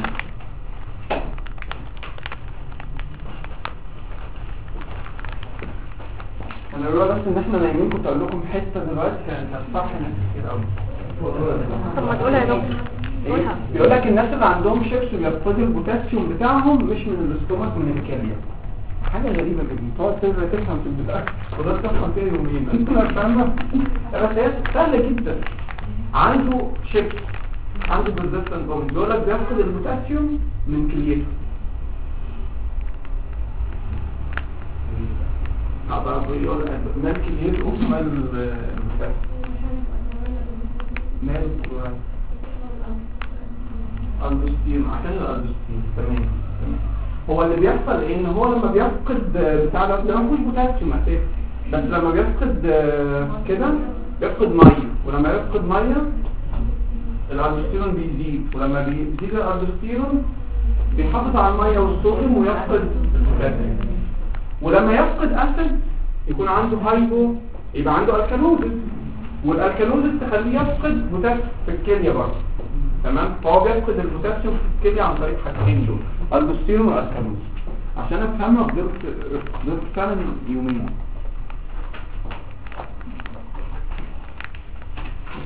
انا بقول بس ان احنا نايمين، كنت اقول لكم حتة دلوقتي كانت صح ناس كتير قوي. طب ما تقولها يا دكتور. قولها. بيقول لك الناس اللي عندهم شيبس بيفقدوا البوتاسيوم بتاعهم مش من الاستومك من الكلية. حاجة غريبة جدا، تقعد تفهم في البداية وده تفهم فيها يومين انت لا فاهمة. بس هي سهلة جدا. عنده شيبس عنده بريزستنت اومن، بيقول لك بيفقد البوتاسيوم من كليته. بيقول لك مال كليته مال البوتاسيوم مال الألدوستيرون عشان الألدوستيرون تمام. هو اللي بيحصل ايه؟ ان هو لما بيفقد بتاع ده ما فيهوش بوتاسيوم اساسا، بس لما بيفقد كده بيفقد ميه، ولما يفقد ميه الالدوستيرون بيزيد، ولما بيزيد الالدوستيرون بيحافظ على الميه والصوديوم ويفقد البوتاسيوم. ولما يفقد اسيد يكون عنده هايبو، يبقى عنده الكالوزس، والالكالوزس تخليه يفقد بوتاسيوم في الكليه برضه تمام. فهو بيفقد البوتاسيوم في الكليه عن طريق حاجتين دول، الالدوستيرون والكالوزس. عشان افهمها فضلت فعلا يومين.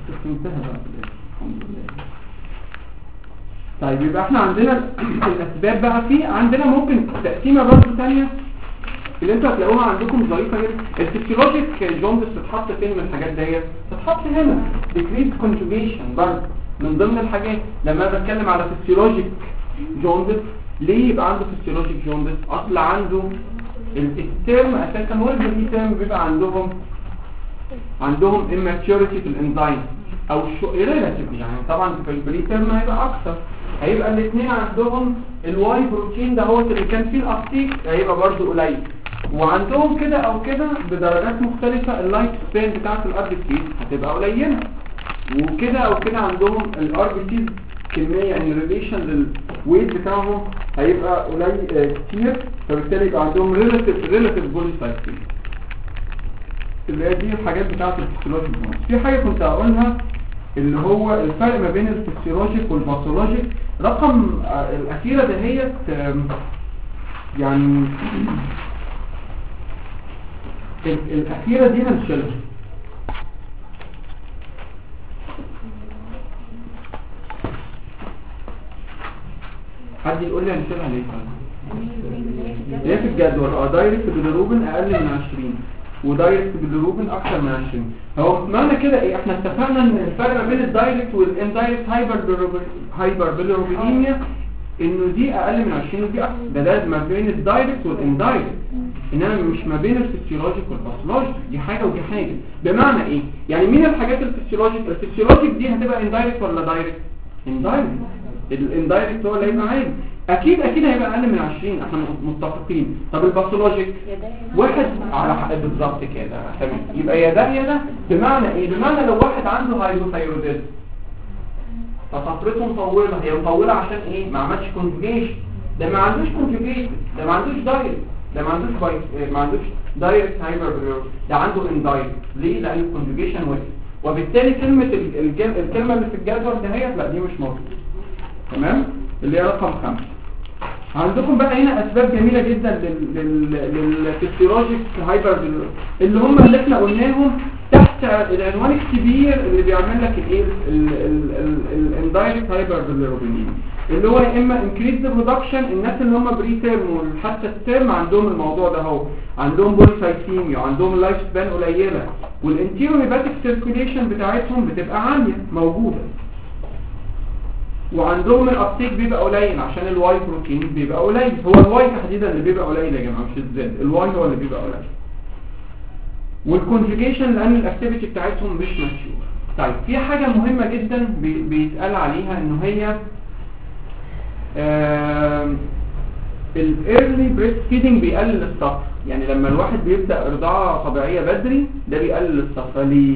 فهمتها بقى في الآخر. الحمد لله. طيب يبقى احنا عندنا الاسباب بقى، في عندنا ممكن تقسيمه برضه ثانيه اللي انتوا هتلاقوها عندكم ظريفه جدا. الفسيولوجيك جوندس تتحط فين من الحاجات ديت؟ تتحط هنا ديكريز كونجوجيشن برضه من ضمن الحاجات. لما انا بتكلم على فسيولوجيك جوندس، ليه يبقى عنده فسيولوجيك جوندس؟ اصل عنده الترم اساسا هو البريترم بيبقى عندهم immaturity في الانزيم او ريلاتيف، يعني طبعا في البريترم هيبقى اكثر، هيبقى الاثنين عندهم الواي بروتين ده هو اللي كان فيه الابتيك هيبقى برضو قليل، وعندهم كده او كده بدرجات مختلفة اللايف سبان بتاعت الار بي سي هتبقى قليلة، وكده او كده عندهم الار بي سي كمية ان ريليشن للويت بتاعهم هيبقى قليل كتير، فبالتالي يبقى عندهم ريلاتيف بوليسايكين. اللي هي دي الحاجات بتاعت الفسيولوجيك. في حاجة كنت هقولها اللي هو الفرق ما بين الفسيولوجيك والباثولوجيك. رقم الأخيرة دهيت يعني الأخيرة دي هنشيلها. حد يقول لي هنشيلها ليه؟ ليه في الجدول دايركت بالروبن أقل من 20 ودايركت بالروبن اكتر من 20. هو معنى كده ايه؟ احنا اتفقنا ان الفرق ما بين الدايركت والاندايركت هايبر بالروبينيميا انه دي اقل من 20 ودي اكتر. ده ما بين الدايركت والاندايركت، انما مش ما بين الفسيولوجيك والباثولوجيك. دي حاجه ودي حاجه. بمعنى ايه؟ يعني مين الحاجات الفسيولوجيك دي هتبقى اندايركت ولا دايركت؟ اندايركت. الاندايركت هو اللي هيبقى عالي، اكيد هيبقى اقل من 20، احنا متفقين. طب الباثولوجيك واحد على حق بالظبط كده، تمام. يبقى يا ده بمعنى ايه؟ بمعنى لو واحد عنده هايبوثايروديزم فصفرته مطوله، هي مطوله عشان ايه؟ ما عملش كونجوجيشن. ده ما عندوش كونجوجيشن، ده ما عندوش دايركت، ده ما عندوش دايركت هايبر، ده عنده اندايركت. ليه؟ لان الكونجوجيشن وقف، وبالتالي كلمه الكلمه اللي في الجدول دهيت لا دي مش موجوده. تمام؟ اللي هي رقم 5. عندكم بقى هنا اسباب جميلة جدا للفسيولوجيك هايبر اللي هم اللي احنا قلناهم تحت العنوان الكبير اللي بيعمل لك الايه الاندايركت هايبر بالروبينيميا، اللي هو يا اما انكريز برودكشن. الناس اللي هم بري تيرم وحتى التيرم عندهم الموضوع ده، هو عندهم بوليسايثيميا وعندهم اللايف سبان قليله، والانتيرو هيباتيك سيركيوليشن بتاعتهم بتبقى عاليه موجوده، وعندهم الابتيك بيبقى قليل عشان الواي بروتين بيبقى قليل. هو الواي تحديدا اللي بيبقى قليل يا جماعه، مش الزد، الواي هو اللي بيبقى قليل. والكونجوجيشن لان الاكتيفيتي بتاعتهم مش ماتشور. طيب في حاجه مهمه جدا بيتقال عليها انه هي الايرلي بريست فيدنج بيقلل الصفر. يعني لما الواحد بيبدا رضاعه طبيعيه بدري ده بيقلل الصفر. ليه؟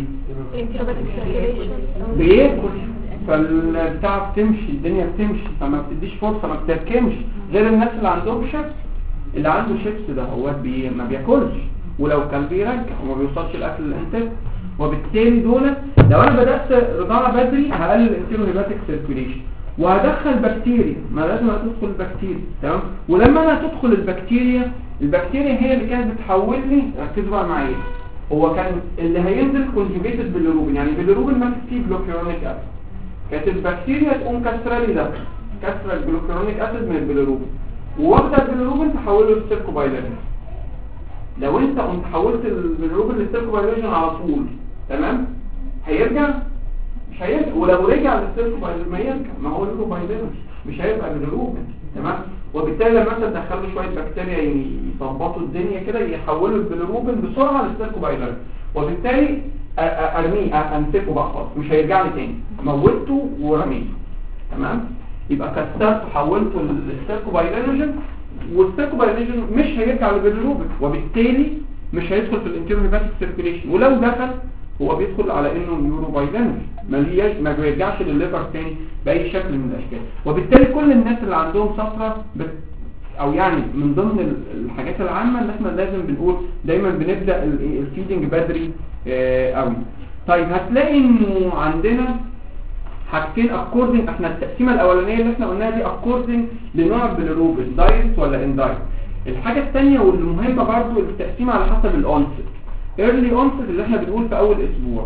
بياكل فالبتاع بتمشي، الدنيا بتمشي، فما بتديش فرصه، ما بتركمش. غير الناس اللي عندهم شيبس، اللي عنده شيبس ده هو ما بياكلش، ولو كان بيرجع وما بيوصلش الاكل للانتاج، وبالتالي دول لو انا بدات رضاعه بدري هقلل الانتيرو هيباتيك سيركيوليشن وهدخل بكتيريا. ما لازم تدخل البكتيريا، تمام. ولما انا تدخل البكتيريا هي اللي كانت بتحول لي، ركزوا بقى معايا، هو كان اللي هينزل كونجوجيتد بالروبين، يعني بالروبين ماسك فيه جلوكيرونيك اسيد، كانت البكتيريا تقوم كسره لي ده، كسره الجلوكيرونيك اسيد من البيليروبين، وواخده البيليروبين تحوله للسيركوبايلينوجين. لو انت قمت حولت البيليروبين للسيركوبايلينوجين على طول، تمام، هيرجع؟ مش هيرجع. ولو رجع للسيركوبايلينوجين ما يرجع، ما هو السيركوبايلينوجين مش هيبقى بيليروبين، تمام. وبالتالي لما انت تدخل له شويه بكتيريا يظبطوا الدنيا كده، يحولوا البيليروبين بسرعه للسيركوبايلينوجين، وبالتالي ارميه، امسكه بقى خالص، مش هيرجع لي تاني، موته ورميته، تمام. يبقى كسرته حولته للسيركوبايلينوجين، والسيركوبايلينوجين مش هيرجع للبيليروبين، وبالتالي مش هيدخل في الانتيرو هيباتيك سيركيوليشن. ولو دخل هو بيدخل على انه نيوروبايلينوجين، ما بيرجعش للليفر تاني باي شكل من الاشكال. وبالتالي كل الناس اللي عندهم صفرة او يعني من ضمن الحاجات العامة اللي احنا لازم بنقول دايما بنبدأ الفيدنج بدري قوي. طيب هتلاقي انه عندنا حاجتين اكوردنج، احنا التقسيمه الاولانيه اللي احنا قلناها دي اكوردنج لنوع البيليروبين، دايركت ولا اندايركت. الحاجه الثانيه والمهمه برضو التقسيمه على حسب الاونست، ايرلي اونست اللي احنا بنقول في اول اسبوع،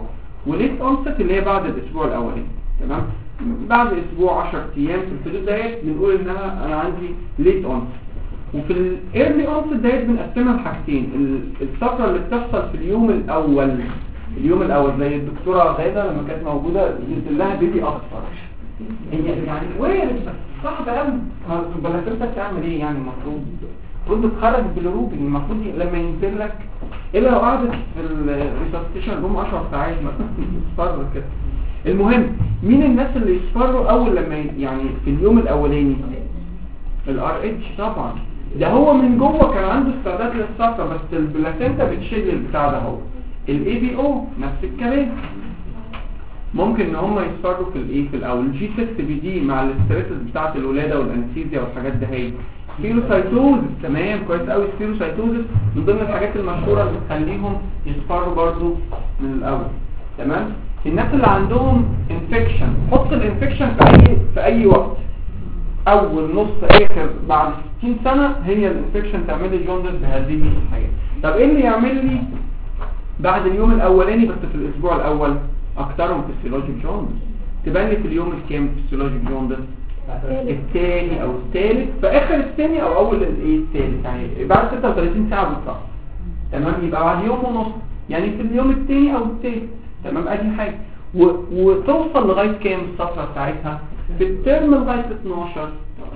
وليت اونست اللي هي بعد الاسبوع الاولاني. تمام، بعد اسبوع 10 ايام في الحدود ديت بنقول انها انا عندي ليت اونست. وفي الايرلي اونست ديت بنقسمها لحاجتين، الصفرة اللي بتحصل في اليوم الاول زي الدكتوره غاده لما كانت موجوده نزل لها بيبي اصفر، هي يعني وارد بس صعب قوي. البلاتينتا بتعمل ايه يعني؟ المفروض تخرج بالروبين، المفروض لما ينزل لك الا لو قعدت في الريسبستيشن روم 10 ساعات مثلا يصفر كده. المهم مين الناس اللي يصفروا اول لما يعني في اليوم الاولاني؟ الار اتش طبعا، ده هو من جوه كان عنده استعداد للصفرة بس البلاتينتا بتشيل البتاع ده. هو الاي بي او نفس الكلام، ممكن ان هم يصفروا في الايه في الاول. الجي 6 بي دي مع الاستريسز بتاعه الولاده والانستيزيا والحاجات ده هي سبيروسايتوزس. تمام كويس قوي، سبيروسايتوزس من ضمن الحاجات المشهوره اللي بتخليهم يصفروا برضو من الاول. تمام، الناس اللي عندهم انفكشن، حط الانفكشن في اي وقت، اول نص اخر بعد 60 سنه هي الانفكشن تعمل لي جوندس بهذه الحاجات. طب ايه اللي يعمل لي بعد اليوم الاولاني بس في الاسبوع الاول؟ اكترهم فيسيولوجيك جوندس. تبان لي في اليوم الكام فيسيولوجيك جوندس؟ الثاني او الثالث، في اخر الثاني او اول الايه الثالث، يعني بعد 36 ساعه بالظبط. تمام، يبقى بعد يوم ونص، يعني في اليوم الثاني او الثالث. تمام، ادي حاجه. وتوصل لغايه كام الصفرة بتاعتها؟ في الترم لغايه 12.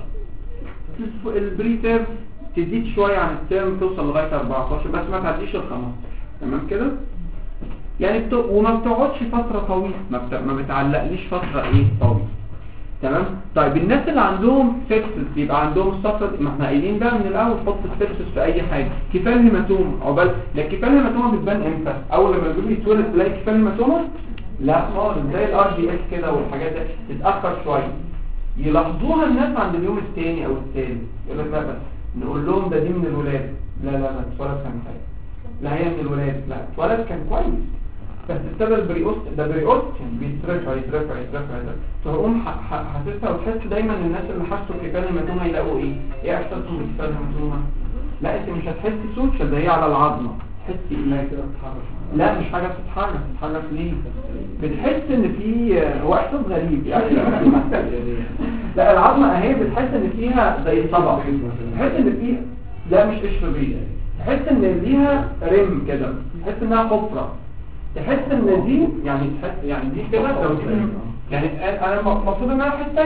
البري تيرم تزيد شويه عن الترم توصل لغايه 14 بس ما تعديش ال 15. تمام كده يعني وما بتقعدش فتره طويله، ما بتعلقليش فتره ايه طويله. تمام. طيب الناس اللي عندهم سيبسس بيبقى عندهم الصفرة، ما احنا قايلين بقى من الاول حط السيبسس في اي حاجه. كفايه الهيماتوما عقبال، لا كفايه الهيماتوما بتبان امتى؟ اول لما البيبي يتولد تلاقي كفايه الهيماتوما؟ لا خالص، زي الار دي اس كده والحاجات دي تتاخر شويه. يلاحظوها الناس عند اليوم الثاني او الثالث، يقول لك لا بس نقول لهم ده دي من الولاده. لا اتولد كان حاجه، لا هي من الولاده، لا اتولد كان كويس بس ابتدى البريوست بيترفع تقوم حاسسها. وتحس دايما الناس اللي حسوا كفايه الهيماتوما يلاقوا ايه احساسهم بكفايه الهيماتوما؟ لا انت مش هتحس سوتشر ده هي على العظمه، تحس ايه كده بتتحرك؟ لا مش حاجه بتتحرك ليه؟ بتحس ان في هو احساس غريب يعني لا العظمه اهي بتحس ان فيها زي طبق، تحس ان في، لا مش قشر بيض، تحس ان ليها رم كده، تحس انها حفره، تحس ان دي يعني تحس يعني دي كده لو دي يعني انا المفروض ان انا احسها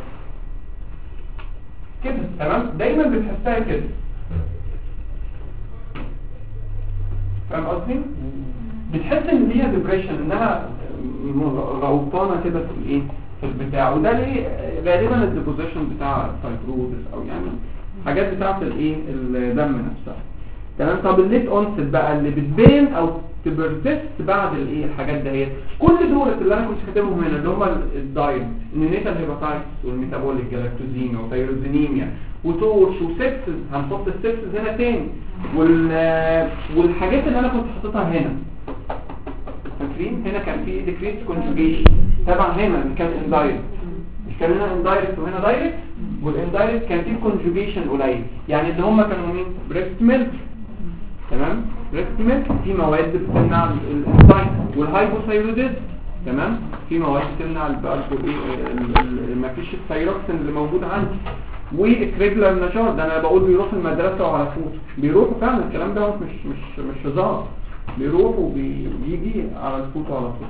كده. تمام، دايما بتحسها كده. فاهم قصدي؟ بتحس ان ليها ديبريشن، انها غوطانه كده في الايه في البتاع. وده ليه غالبا الديبوزيشن بتاع الفايبروزس او يعني حاجات بتاعه الايه الدم نفسها. تمام. طب الليت اونست بقى اللي بتبان او تبرتست بعد الايه الحاجات دهيت، كل دول اللي انا كنت كاتبهم هنا اللي هم الدايت، النيتال هيباتايتس والميتابوليك جلاكتوزيميا وثايروزينيميا وتورش وسيبسس، هنحط السيبسس هنا تاني، والحاجات اللي انا كنت حاططها هنا فاكرين هنا كان في ديكريس كونجوجيشن. طبعا هنا كان اندايركت، مش كان هنا اندايركت وهنا دايركت، والاندايركت كان فيه كونجوجيشن قليل، يعني اللي هم كانوا مين؟ بريست ميلك. تمام، بريست ميلك في مواد بتمنع الانزيم، والهايبوثايروديزم تمام في مواد بتمنع ما فيش الثايروكسين اللي موجود عندي، والريجولار نشاط ده انا بقول بيروح المدرسه وعلى فوت بيروحوا فعلا، الكلام ده مش هزار، بيروح وبيجي على الفوت على طول.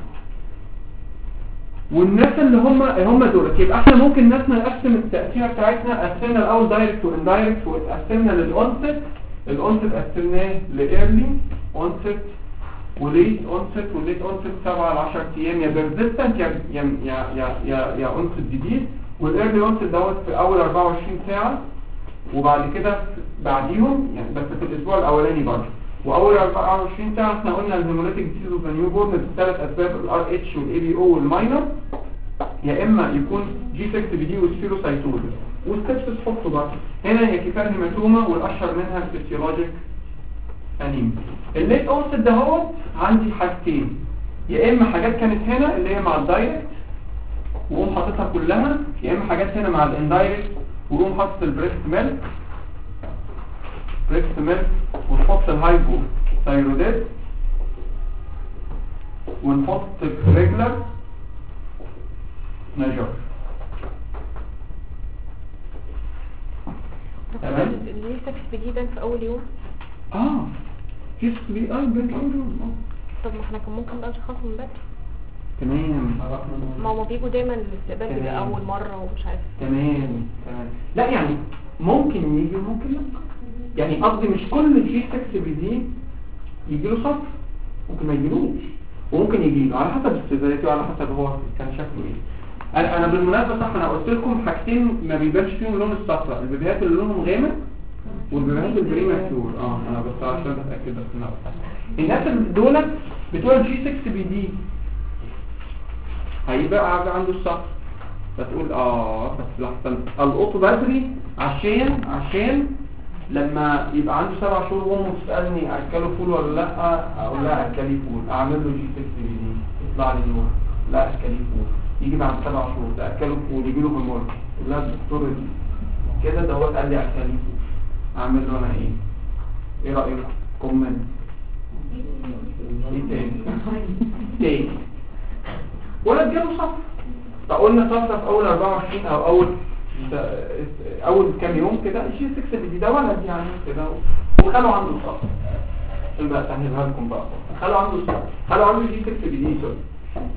والناس اللي هم دول يبقى احنا ممكن ناسنا نقسم التأثير بتاعتنا، قسمنا الاول دايركت واندايركت، وقسمنا للأونست. الأونست قسمناه لإيرلي أونست وليت أونست، والليت أونست 7 ل 10 ايام يا بيرزيستنت يا أونست جديد، والإيرلي أونست دوت في اول 24 ساعة، وبعد كده بعديهم يعني بس في الاسبوع الاولاني برضه. واول 24 ساعه احنا قلنا الهيموليتيك ديزيز اوف ذا نيو بورن بثلاث اسباب، الار اتش والاي بي او والماينر، يا اما يكون جي 6 بي دي وسبيروسايتوزس، والسبسس حطوا بقى هنا هي كفايه هيماتوما، والاشهر منها الفسيولوجيك انيميا. الليت اونست ده هو عندي حاجتين، يا اما حاجات كانت هنا اللي هي مع الدايركت وقوم حاططها كلها، يا اما حاجات هنا مع الاندايركت وقوم حاطط البريست ميلك وتحط الهايبو ثايروديز ونحط ريجلر ميجر. تمام. ليه سكس جديدا في اول يوم؟ في سكس بي بين اول يوم. طب ما احنا كان ممكن بقى نشخصه من بدري. تمام. ما هو بيجوا دايما الاستقبال بيبقى اول مره ومش عارف. تمام. لا يعني ممكن يجي وممكن لا. يعني قصدي مش كل جي 6 بي دي يجي له صفر، ممكن ما يجيلوش وممكن يجي له على حسب استجابته وعلى حسب هو كان شكله ايه. انا بالمناسبه صح، انا قلت لكم حاجتين ما بيبانش فيهم لون الصفرة، البيبيهات اللي لونهم غامق والبيبيهات البريماتور. انا بس عشان اتاكد بس ان الناس دول بتوع الجي 6 بي دي هيبقى عنده الصفر، فتقول بس لحظه القط بدري عشان لما يبقى عنده 7 شهور وامه تسالني اكله فول ولا لا، اقول لها اكلي فول، اعمل له جي 6 بي دي يطلع لي نور لا اكلي فول. يجي بعد 7 شهور تاكله فول يجي له هرمون، يقول لها الدكتور كده دوت قال لي اكلي فول، اعمل له انا ايه رايكم؟ كومنت. ايه تاني ولا جاله صفر. فقلنا صفر في اول 24 او اول كام يوم كده الجي 6 بي دي ده ولد يعني كده، وخلوا عنده صفر. عشان بقى اسهلها لكم بقى، خلوا عنده جي 6 بي دي سوري.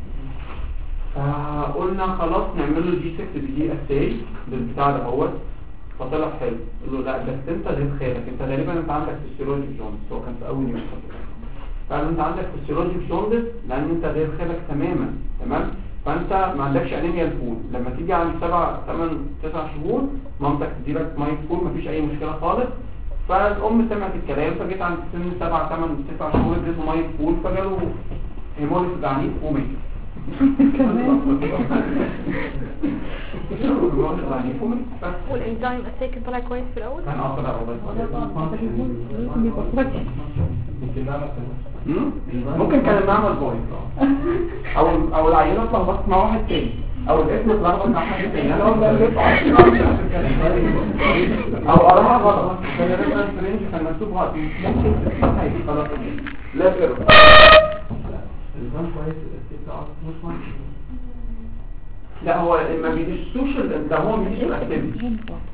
فقلنا خلاص نعمل له جي 6 بي دي اساي بالبتاع ده اهوت، فطلع حلو. قال له لا بس انت غير خيرك، انت غالبا انت عندك فيسيولوجيك جوندس. هو كان في اول يوم فقال انت عندك فيسيولوجيك جوندس لان انت غير خيرك تماما. تمام. فانت ما عندكش انيميا الفول، لما تيجي عند 7 8 9 شهور مامتك تديلك ميه فول مفيش اي مشكله خالص. فالام سمعت الكلام، فجيت عند سن 7 8 9 شهور اديته ميه فول فجاله هيموليسيس عنيف ومات. والانزيم الساكن طلع كويس في الاول؟ كان طلع والله ممكن كان المعمل بايظ او العينه اتلخبطت مع واحد تاني او الاسم اتلخبط مع حد تاني او قراها غلط، كان الريفرنس رينج كان مكتوب غلط، ممكن تتصحح دي خلاص لا غير لا هو ما بيديش ده هو بيديش الاكتيفيتي.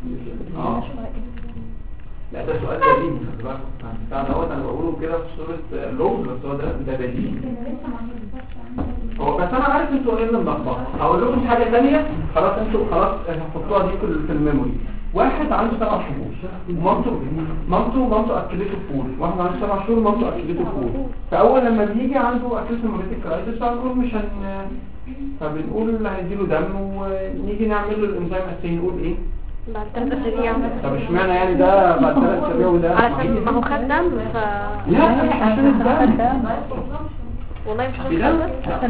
لا ده سؤال بديهي خلي بالك بتاع دوت انا بقوله كده في صوره لغز، بس هو ده بديهي. هو بس انا عارف انتوا ايه اللي ملخبط. هقول لكم حاجه ثانيه خلاص انتوا خلاص هتحطوها دي في الميموري. واحد عنده 7 شهور مامته اكلته فول، واحد عنده 7 شهور مامته اكلته فول. فاول لما بيجي عنده اكيوت هيموليتيك كرايسيس فبنقول مش فبنقول هنديله دم ونيجي نعمل له الانزيم اساسي. نقول ايه بعد 3 اسابيع. طب اشمعنى يعني ده بعد 3 اسابيع وده علشان ما هو خد دم لا مش عشان الدم والله مش عشان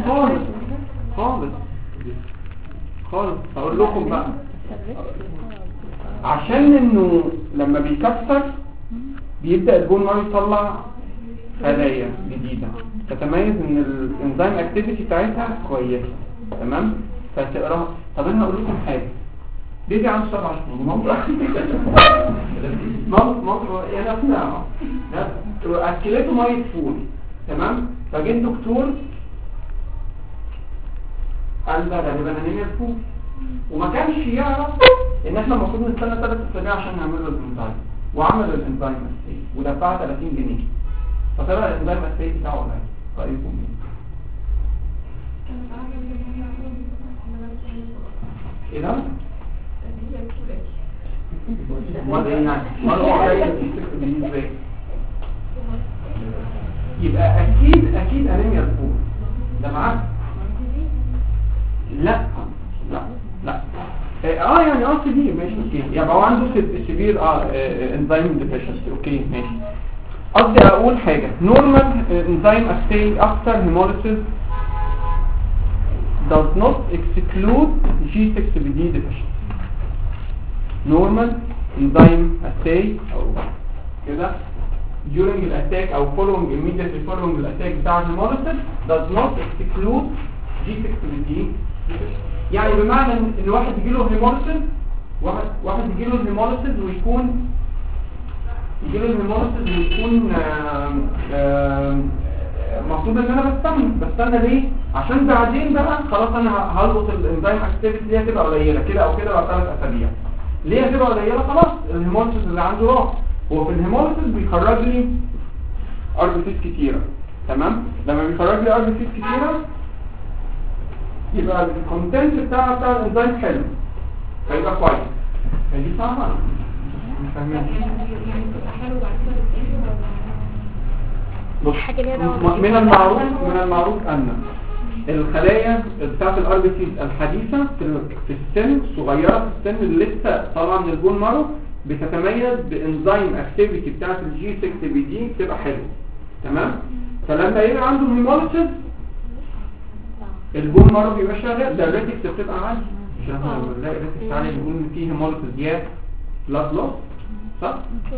خالص. هقول لكم بقى عشان انه لما بيكسر بيبدأ البون مارو يطلع خلايا جديدة تتميز ان الانزيم اكتيفيتي بتاعتها كويسة. تمام. فتقراها. طب انا هقول لكم حاجة. بيجي عنده 7 شهور مامته يعني اقنعه اكلته ميه فول. تمام. فجيت دكتور قال ده غالبا انيميا الفول، وما كانش يعرف ان احنا المفروض نستنى 3 اسابيع عشان نعمل له الانزيم، وعمل الانزيم اساسي ودفع 30 جنيه. فطلع الانزيم الاساسي بتاعه قليل. رايكم ايه ده؟ يبقى اكيد انيميا الفول ده معاك. لا يعني دي ماشي اوكي. يبقى هو عنده سيفير انزيم ديفيشنسي. اوكي ماشي. قصدي اقول حاجه نورمال انزيم اساي افتر هيموليسيس does not exclude G6PD deficiency. normal enzyme assay او كده during attack او following immediately following attack بتاع الهيموليسيس does not exclude G6PD deficiency. يعني بمعنى ان واحد يجيله هيموليسيس واحد يجيله الهيموليسيس ويكون المفروض ان انا بستنى ليه؟ عشان بعدين بقى خلاص انا هلقط الانزيم اكتيفيتي دي هتبقى قليله كده او كده بعد 3 اسابيع. ليه هتبقى قليله؟ خلاص الهيموليسيس اللي عنده راح. هو في الهيموليسيس بيخرج لي ار بي سيز كتيره، تمام؟ لما بيخرج لي ار بي سيز كتيره يبقى الكونتنت بتاع الانزيم حلو، هيبقى كويس. فدي صعبه مش فاهمين. يعني بتبقى حلو بعد كده بص، من المعروف ان الخلايا بتاعت الار بي سيز الحديثه في السن الصغيره، في السن اللي لسه طالعه من البون مارو، بتتميز بانزيم اكتيفيتي بتاعت الجي 6 بي دي بتبقى حلوه، تمام؟ فلما يبقى عنده هيموليسيس البون مارو بيبقى شغال، ده الريتكس بتبقى عاليه. مش احنا لما بنلاقي الريتكس عاليه بنقول ان فيه هيموليسيس زياده بلاد لوس، صح؟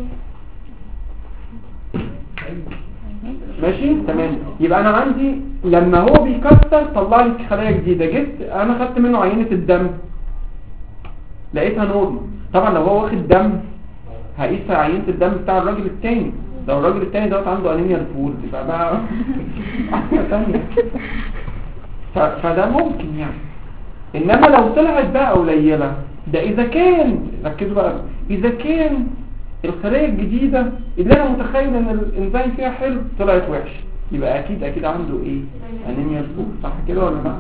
ماشي تمام. يبقى انا عندي لما هو بيكسر طلع لي خلايا جديده، جبت انا خدت منه عينه الدم لقيتها نورمال. طبعا لو هو واخد دم هقيس عينه الدم بتاع الراجل التاني، لو الراجل التاني دوت عنده انيميا الفول تبقى بقى حاجه ثانيه. فده ممكن يعني. انما لو طلعت بقى قليله، ده اذا كان ركزوا بقى، اذا كان الخلايا الجديدة اللي انا متخيل ان الانزيم فيها حلو طلعت وحش، يبقى اكيد عنده ايه؟ انيميا الفول، صح كده ولا لا؟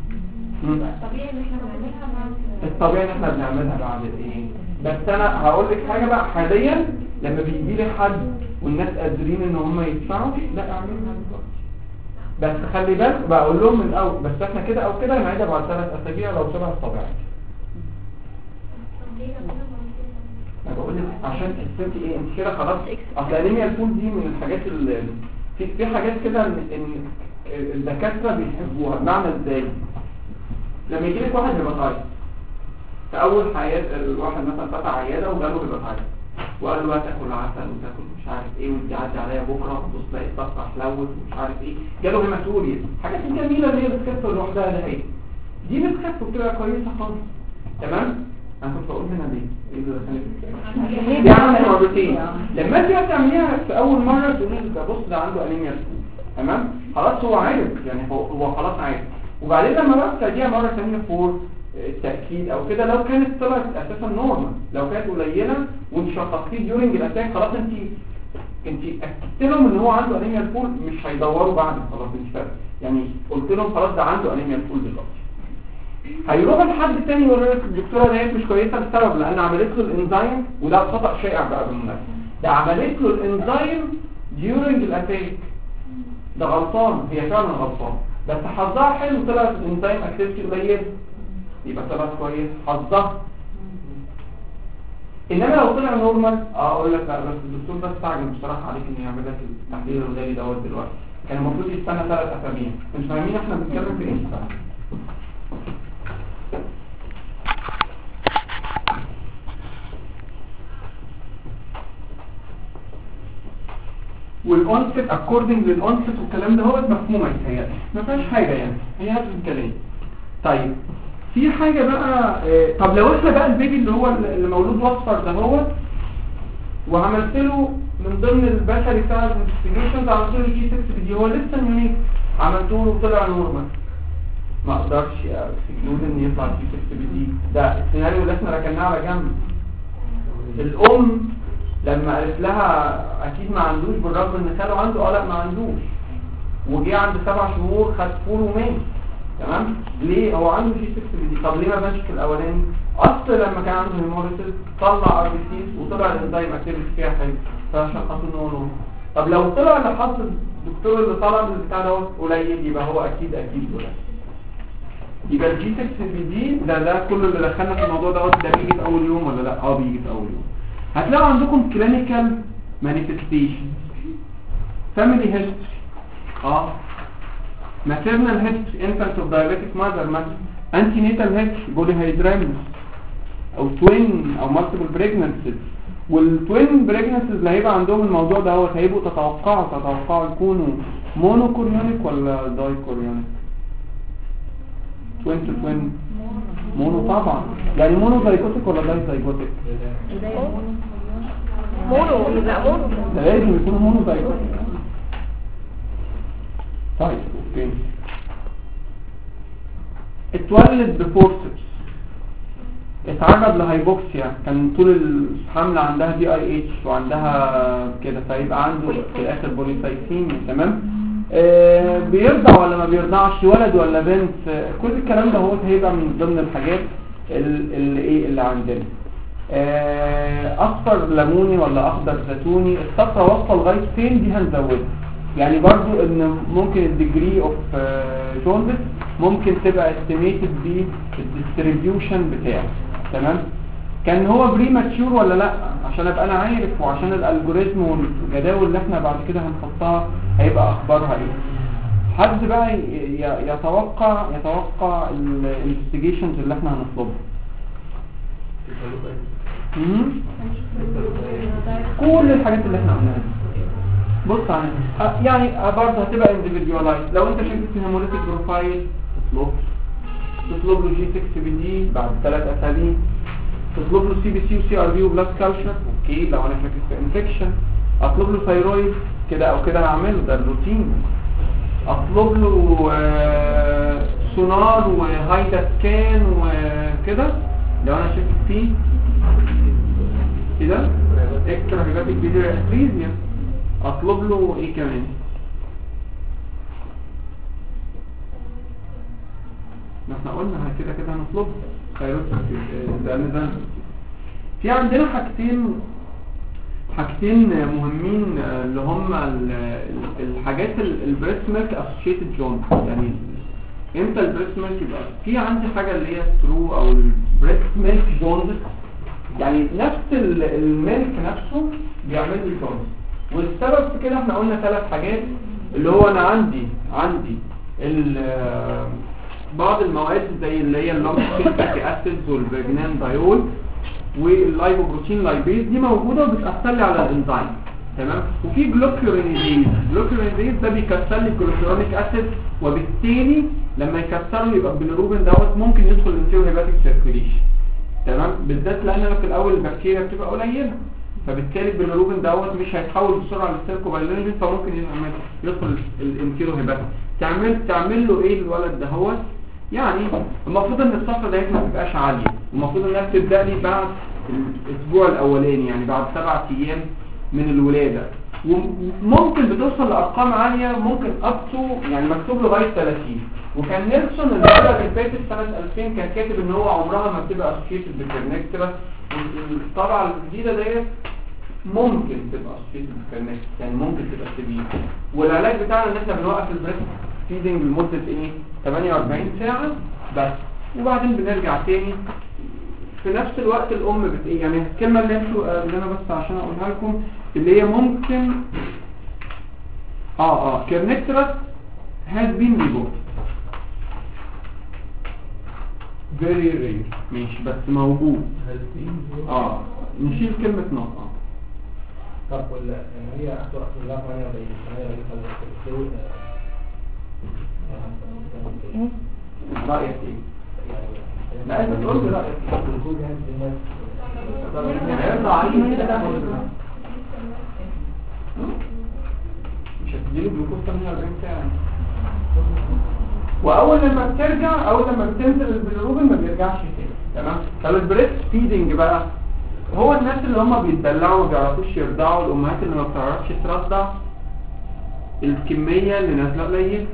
الطبيعي ان احنا بنعملها بعد ايه؟ بس انا هقول لك حاجه بقى، حاليا لما بيجي لي حد والناس قادرين ان هم يدفعوا، لا اعملها دلوقتي. بس خلي بالك بقول لهم من الاول، بس احنا كده او كده هنعيدها بعد 3 اسابيع لو شبه الطبيعي. انا بقول لك عشان تحسبي ايه انت كده خلاص. اصل انيميا الفول دي من الحاجات اللي في حاجات كده ان الدكاتره بيحبوها. بمعنى ازاي؟ لما يجي لك واحد هيباتايتس في اول حياه الواحد مثلا فتح عياده وجاله هيباتايتس وقال له بقى تاكل عسل وتاكل مش عارف ايه وانت عدي عليا بكره وتبص تلاقي الصفحه حلوت ومش عارف ايه، جاله هيماتوريا، حاجات جميله اللي هي بتخف لوحدها ده ايه دي بتخف وبتبقى كويسه خالص، تمام؟ انا كنت بقول هنا ليه؟ ايه اللي دخلت؟ يعني مرتين لما انت تعمليها في اول مره تقولي له بص ده عنده انيميا الفول، تمام؟ خلاص هو عارف، يعني هو خلاص عارف. وبعدين لما بقى تديها مره ثانيه فور التاكيد او كده، لو كانت طلعت اساسا نورمال، لو كانت قليله وانت شخصتيه ديورنج الاتاك، خلاص انت اكدت لهم ان هو عنده انيميا الفول، مش هيدوروا بعد خلاص انت فاهم يعني، قلت لهم خلاص ده عنده انيميا الفول دلوقتي. هيروح لحد تاني يقول لك الدكتوره ديت مش كويسه بسبب لان عملت له الانزيم، وده خطا شائع بقى بالمناسبه، ده عملت له الانزيم ديورنج الاتاك، ده غلطان، هي فعلا غلطان، بس حظها حلو طلعت الانزيم اكتيفيتي قليل، يبقى طلعت كويس حظها. انما لو طلع نورمال اقول لك لا، بس الدكتور ده استعجل بصراحه عليك انه يعمل لك التحليل الغالي دوت دلوقتي، كان المفروض يستنى 3 اسابيع. مش فاهمين احنا بنتكلم في ايه؟ والأونست اكوردنج للأونست والكلام ده هو مفهوم هيتهيألي ما فيهاش حاجه يعني، هي هذا الكلام. طيب في حاجه بقى طب لو احنا بقى البيبي اللي هو اللي مولود اصفر ده هو وعملت له من ضمن البشري بتاع الانفستيجيشنز عملت له جي 6 بي دي، هو لسه يونيك، عملته له وطلع نورمال، ما اقدرش اكسكلود ان يطلع جي 6 بي دي، ده السيناريو اللي احنا ركناه على جنب. الام لما قالت لها اكيد ما عندوش بالرغم ان خاله عنده، لا ما عندوش، وجي عند 7 شهور خد فول ومات، تمام؟ ليه؟ هو عنده جي 6 بي دي. طب ليه ما بانش في الاولاني؟ اصل لما كان عنده هيموليسيس طلع ار بي سيز وطلع الانزيم اكتيفيتي فيها حلو، فعشان خاطر ان هو نورمال. طب لو طلع اللي حصل الدكتور اللي طلع من البتاع دوت قليل، يبقى هو اكيد قليل. يبقى الجي 6 بي دي ده كل اللي دخلنا في الموضوع دوت، ده بيجي في اول يوم ولا لا؟ بيجي في اول يوم. هتلاقوا عندكم كلينيكال مانيفستيشن، فاميلي هيستوري، maternal history infant of diabetic mother مثلا، antenatal history polyhydramnios او twin او multiple pregnancies. والتوين pregnancies اللي هيبقى عندهم الموضوع ده هو هيبقوا تتوقعوا يكونوا مونوكوريونيك ولا دايكوريونيك؟ توين تو توين مونو طبعا، يعني مونو زايجوتيك ولا داي زايجوتيك؟ مونو، يبقى مونو، ده لازم يكونوا مونو زايجوتيك. طيب اوكي. اتولد بفورسبس، اتعرض لهايبوكسيا، كان طول الحمل عندها دي اي اتش وعندها كده، فيبقى عنده في الاخر بوليسايثيميا. تمام. بيرضع ولا ما بيرضعش، ولد ولا بنت، كل الكلام ده هو هيبقى من ضمن الحاجات اللي عندنا. اصفر ليموني ولا اخضر زيتوني، الصفرة واصله لغايه فين دي هنزودها. يعني برضو ان ممكن الديجري اوف جوندس ممكن تبقى استيميتد بالديستريبيوشن بتاعه. تمام. كان هو بري ماتشور ولا لا، عشان ابقى انا عارف، وعشان الالجوريزم والجداول اللي احنا بعد كده هنحطها هيبقى اخبارها ايه. حد بقى يتوقع الانفستيجيشنز اللي احنا هنطلبها. كل الحاجات اللي احنا قلناها بص عليها، يعني برضه هتبقى individualized. لو انت شايف في هيموليتيك بروفايل تطلب له جي 6 بي دي بعد 3 اسابيع، تطلب له سي بي سي وسي ار بي وبلاد كالشر. اوكي. لو انا شاكك في انفكشن اطلب له ثايرويد كده او كده، هعمله ده الروتين. اطلب له سونار وهايدا سكان وكده لو انا شاكك فيه كده اكسترا هيباتيك بيلير اتريزيا. اطلب له ايه كمان؟ ما احنا قلنا كده هنطلب ثايرويد ده. في عندنا حاجتين مهمين اللي هم الحاجات البريست ميلك اسوشيتد جون. يعني امتى البريست ميلك يبقى في عندي حاجه اللي هي سترو او البريست ميلك جونز، يعني نفس الميلك نفسه بيعمل لي جونز. والسبب في كده احنا قلنا 3 حاجات، اللي هو انا عندي بعض المواد زي اللي هي اللامبسيك اسيدز والفيرجنان دايول واللايبوبروتين لايبيز دي موجوده وبتاثر لي على الانزيم. تمام. وفي جلوكيورينيز ده بيكسر لي الجلوكيرونيك اسيد، وبالتالي لما يكسره يبقى البيليروبين ممكن يدخل الانتيرو هيباتيك سيركيوليشن. تمام. بالذات لان في الاول البكتيريا بتبقى قليله، فبالتالي البيليروبين مش هيتحول بسرعه للسيركوبايلينين، فممكن يدخل الانتيرو هيباتيك. تعمل له ايه الولد دهوت؟ يعني المفروض ان الصفرة ديت ما تبقاش عاليه، المفروض انها تبدا لي بعد الاسبوع الاولاني، يعني بعد 7 ايام من الولاده، وممكن بتوصل لارقام عاليه، ممكن يعني مكتوب لغايه 30. وكان نيلسون السنه اللي فاتت سنه 2000 كان كاتب ان هو عمرها ما بتبقى اسوشيتد بالكرنكترا. الطبعه الجديده ديت ممكن تبقى اسوشيتد بالكرنكترا، يعني ممكن تبقى سبيل. والعلاج بتاعنا ان احنا بنوقف البريست فيدنج لمده 48 ساعه بس، وبعدين بنرجع تاني. في نفس الوقت الام يعني الكلمه اللي انا بس عشان اقولها لكم اللي هي ممكن كرنكترا has been reported very rare، ماشي بس موجود. نشيل كلمه نقطه. طب ولا هي اخر الله 48 رأيك ايه؟ لا انت تقول لي رأيك مش هتديله جلوكوز 48 ساعة، واول لما بترجع لما بتنزل البيليروبين ما بيرجعش تاني. تمام. طب البريست فيدنج بقى هو الناس اللي هم بيتدلعوا وما بيعرفوش يرضعوا، الامهات اللي ما بتعرفش ترضع، الكمية اللي نازله قليله،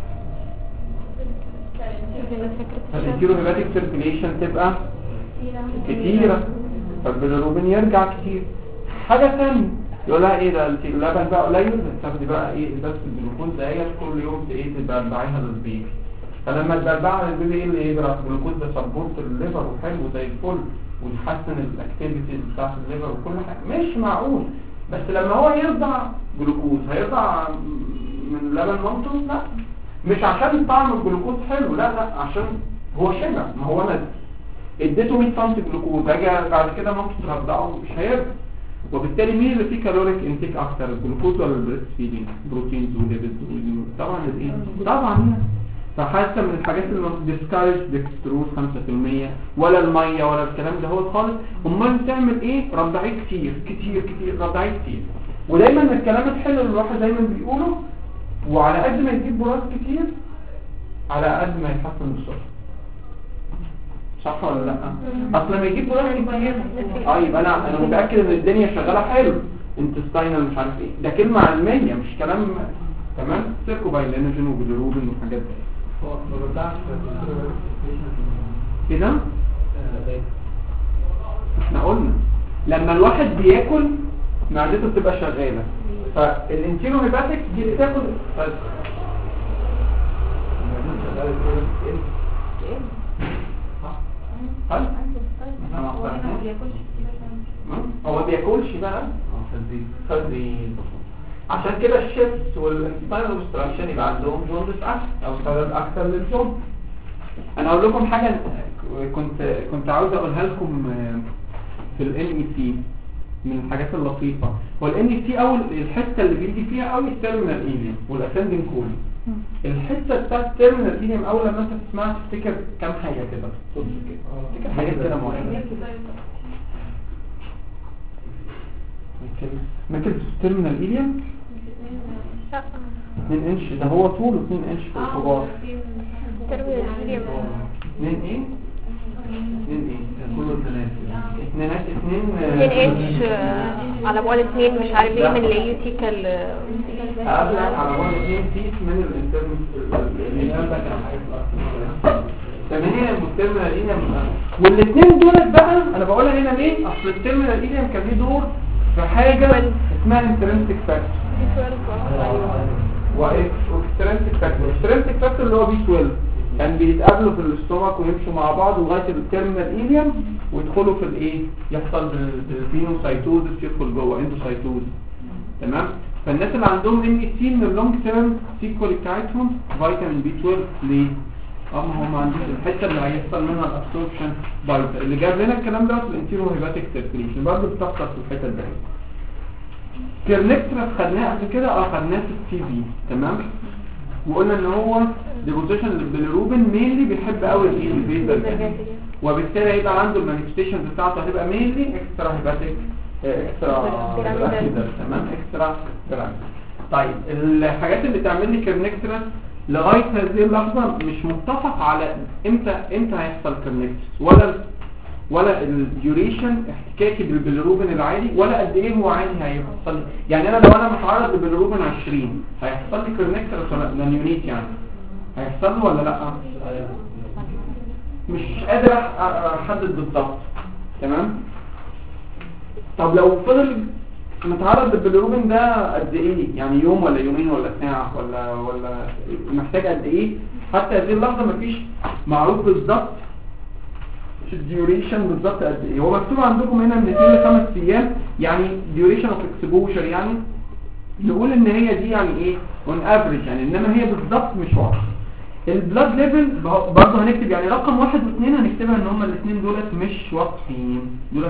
فالانتيرو هيباتيك سيركيليشن تبقى كتيرة، فالبيليروبين يرجع كتير. حاجة ثانية يقول لها ايه ده اللبن بقى قليل، تاخدي بقى ايه بس الجلوكوز دهيت كل يوم تبربعيها للبيبي. فلما تبربعها للبيبي ايه اللي يجرى؟ الجلوكوز ده سبورت الليفر وحلو زي الفل ويحسن الاكتيفيتيز بتاعت الليفر وكل حاجة، مش معقول. بس لما هو يرضع جلوكوز هيرضع من لبن مامته؟ لا، مش عشان طعم الجلوكوز حلو، لا عشان هو شبع. ما هو انا اديته 100 سم جلوكوز، اجي بعد كده ممكن ترضعه مش هيرضع. وبالتالي مين اللي فيه كالوريك انتيك اكتر، الجلوكوز ولا البريست فيدنج؟ بروتينز وليبيدز طبعا الايه طبعا. فحتى من الحاجات اللي ما ديسكارج ديكستروز 5% ولا الميه ولا الكلام ده هو خالص. امال تعمل ايه؟ رضعيه كتير كتير كتير، رضعيه كتير. ودايما من الكلام الحلو اللي الواحد دايما بيقوله وعلى قد ما يجيب براز كتير على قد ما يتحسن بسرعه. صح ولا لا؟ اصل لما يجيب براز كتير يبقى انا متاكد ان الدنيا شغاله حلو، انتستاينال مش عارف ايه، ده كلمه علميه مش كلام. تمام. سيركوبايلينوجين وبيليروبين وحاجات زي هو ما بتاعش كده. احنا قلنا لما الواحد بياكل معدته بتبقى شغاله، فالانتيرو هيباتيك دي بتاكل هو ما بياكلش بقى خزين. عشان كده الشيفت والانتستاينال اوبستراكشن يبقى عندهم جوندس اكتر او سبب اكتر للجوندس. انا اقول لكم حاجه كنت عاوز اقولها لكم في الان اي سي من الحاجات اللطيفه. هو الان اي سي اول الحته اللي بيجي فيها قوي التيرمينال ايليوم والاسندنج كولي. الحته بتاعت التيرمينال ايليوم اول لما انت تسمعها تفتكر كام حاجه كده، تفتكر حاجات كده معينه. ممكن التيرمينال ايليوم 2 انش، ده هو طوله 2 انش في الكبار. التربية 2 ايه؟ 2 ايه؟ كله 2 انش على بعد 2 مش عارف ايه من اليوتيكال على بعد 2 فيت من الانترنال ده كان حاجه 8 والتيرمينال ايليوم. والاثنين دول بقى انا بقولها هنا ليه؟ اصل التيرمينال ايليوم كان ليه دور في حاجه اسمها انترنسك فاكتور واكسترنسك فاكتور. الاكسترنسك فاكتور اللي هو بي 12 كان بيتقابلوا في الاستومك ويمشوا مع بعض لغايه التيرمينال ايليوم ويدخلوا في الايه، يحصل بالفينوسايتوزس، يدخل جوه اندوسايتوز. تمام. فالناس اللي عندهم ان اي سي من اللونج تيرم سيكوال بتاعتهم فيتامين بي 12 ليه؟ هم ما عندوش الحته اللي هيحصل منها الابسوربشن بايظه. اللي جاب لنا الكلام ده في الانتيرو هيباتيك سيركيليشن برضه بتحصل في الحته دي. كيرنكترا خدناه قبل كده، خدناه في السي في. تمام. وقلنا ان هو ديبوزيشن للبيليروبين مينلي بيحب قوي البيزل، وبالتالي هيبقى عنده المانيفستيشنز بتاعته هتبقى مينلي اكسترا هيباتيك اكسترا بيراميدال. تمام. اكسترا بيراميدال. طيب الحاجات اللي تعمل لي كيرنكترا لغايه هذه اللحظه مش متفق على امتى هيحصل كيرنكترا ولا الديوريشن احتكاكي بالبيليروبين العادي ولا قد ايه هو عادي هيحصل. يعني انا لو انا متعرض للبيليروبين 20 هيحصل لي كيرنكترا ولا نيونيت، يعني هيحصل له ولا لا؟ مش قادر احدد بالظبط. تمام. طب لو فضل متعرض للبيليروبين ده قد ايه، يعني يوم ولا يومين ولا ساعه ولا محتاج قد ايه؟ حتى هذه اللحظه مفيش معروف بالظبط الديوريشن بالظبط قد ايه. هو مكتوب عندكم هنا من 2 ل 5 ايام، يعني ديوريشن اوف اكسبوجر، يعني نقول ان هي دي يعني ايه اون افريج، يعني انما هي بالظبط مش واضحه. البلاد ليفل برضه هنكتب يعني رقم 1 و2 هنكتبها ان هما الاثنين دولت مش واضحين،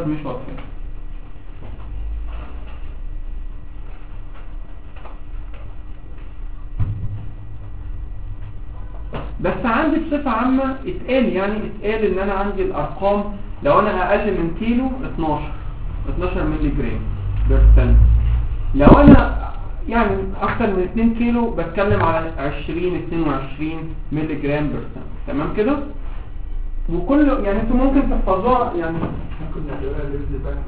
بس عندي بصفة عامة اتقال ان انا عندي الارقام لو انا اقل من كيلو 12 ملي جرام برسنت. لو انا يعني اكتر من 2 كيلو بتكلم على 22 ملي جرام برسنت. تمام كده. وكل يعني انتوا ممكن تحفظوها، يعني ممكن نعتبرها ليفل باك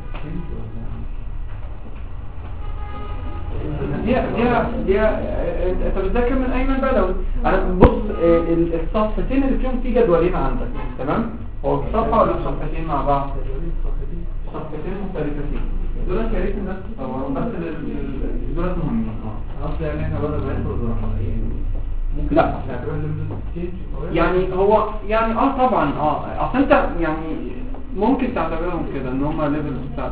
دي انت بتذاكر من ايمن بدوي. انا بص الصفحتين اللي فيهم في جدولين عندك. تمام. هو صفحه ولا صفحتين مع بعض؟ صفحتين مختلفتين. دول يا ريت الناس تصوروا بس دول مهمين. اصل يعني احنا بدل ما ناخد ممكن لا نعتبرها ليفل يعني هو يعني طبعا اصل انت يعني ممكن تعتبرهم كده ان هم ليفل بتاع.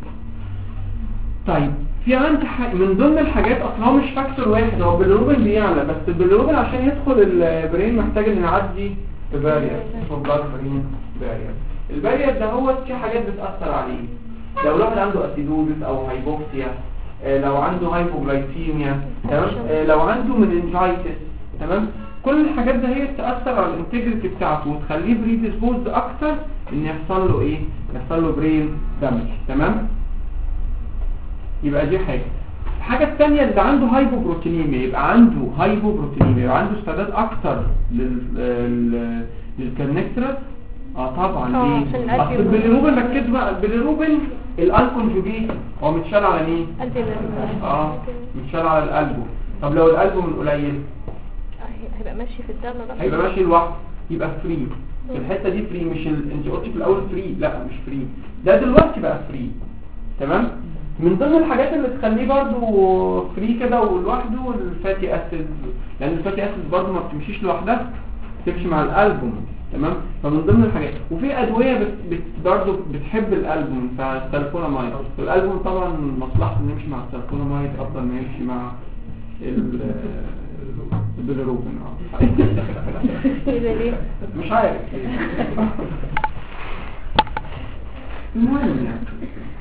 طيب في عندي من ضمن الحاجات اصلا هو مش فاكتور واحد، هو البيليروبين بيعلى، بس البيليروبين عشان يدخل البرين محتاج ان يعدي بارير اسمه بلاد برين بارير. البارير ده هو في حاجات بتاثر عليه، لو الواحد عنده اسيدوزس او هايبوكسيا، لو عنده هايبوغلايسيميا، تمام، لو عنده مننجايتس. تمام. كل الحاجات ده هي بتاثر على الانتجريتي بتاعته وتخليه بريديسبوزد اكتر ان يحصل له يحصل له برين دامج. تمام. يبقى دي حاجه. الحاجه الثانيه اللي عنده هايبوبروتينيميا، يبقى عنده هايبوبروتينيميا، يبقى عنده استعداد اكتر للكونكترس. طبعا ليه؟ عشان القلب اصل البيليروبين، ركزوا بقى، البيليروبين الكونجوجيت هو متشال على مين؟ قلبي متشال على القلب. طب لو القلب من قليل هيبقى ماشي في الدم بقى، هيبقى ماشي لوحده، يبقى فري. الحته دي فري، مش انت قلتي في الاول فري، لا مش فري، ده دلوقتي بقى فري. تمام. من ضمن الحاجات اللي تخليه برضو فري كده ولوحده الفاتي اسيد، لان الفاتي اسيد برضو ما بتمشيش لوحدها، بتمشي مع الالبوم. تمام. فمن ضمن الحاجات، وفي ادويه برضو بتحب الالبوم، فالسلفونامايد. الالبوم طبعا مصلحته انه يمشي مع السلفونامايد افضل ما يمشي مع البيليروبين. ليه؟ مش عارف. المهم يعني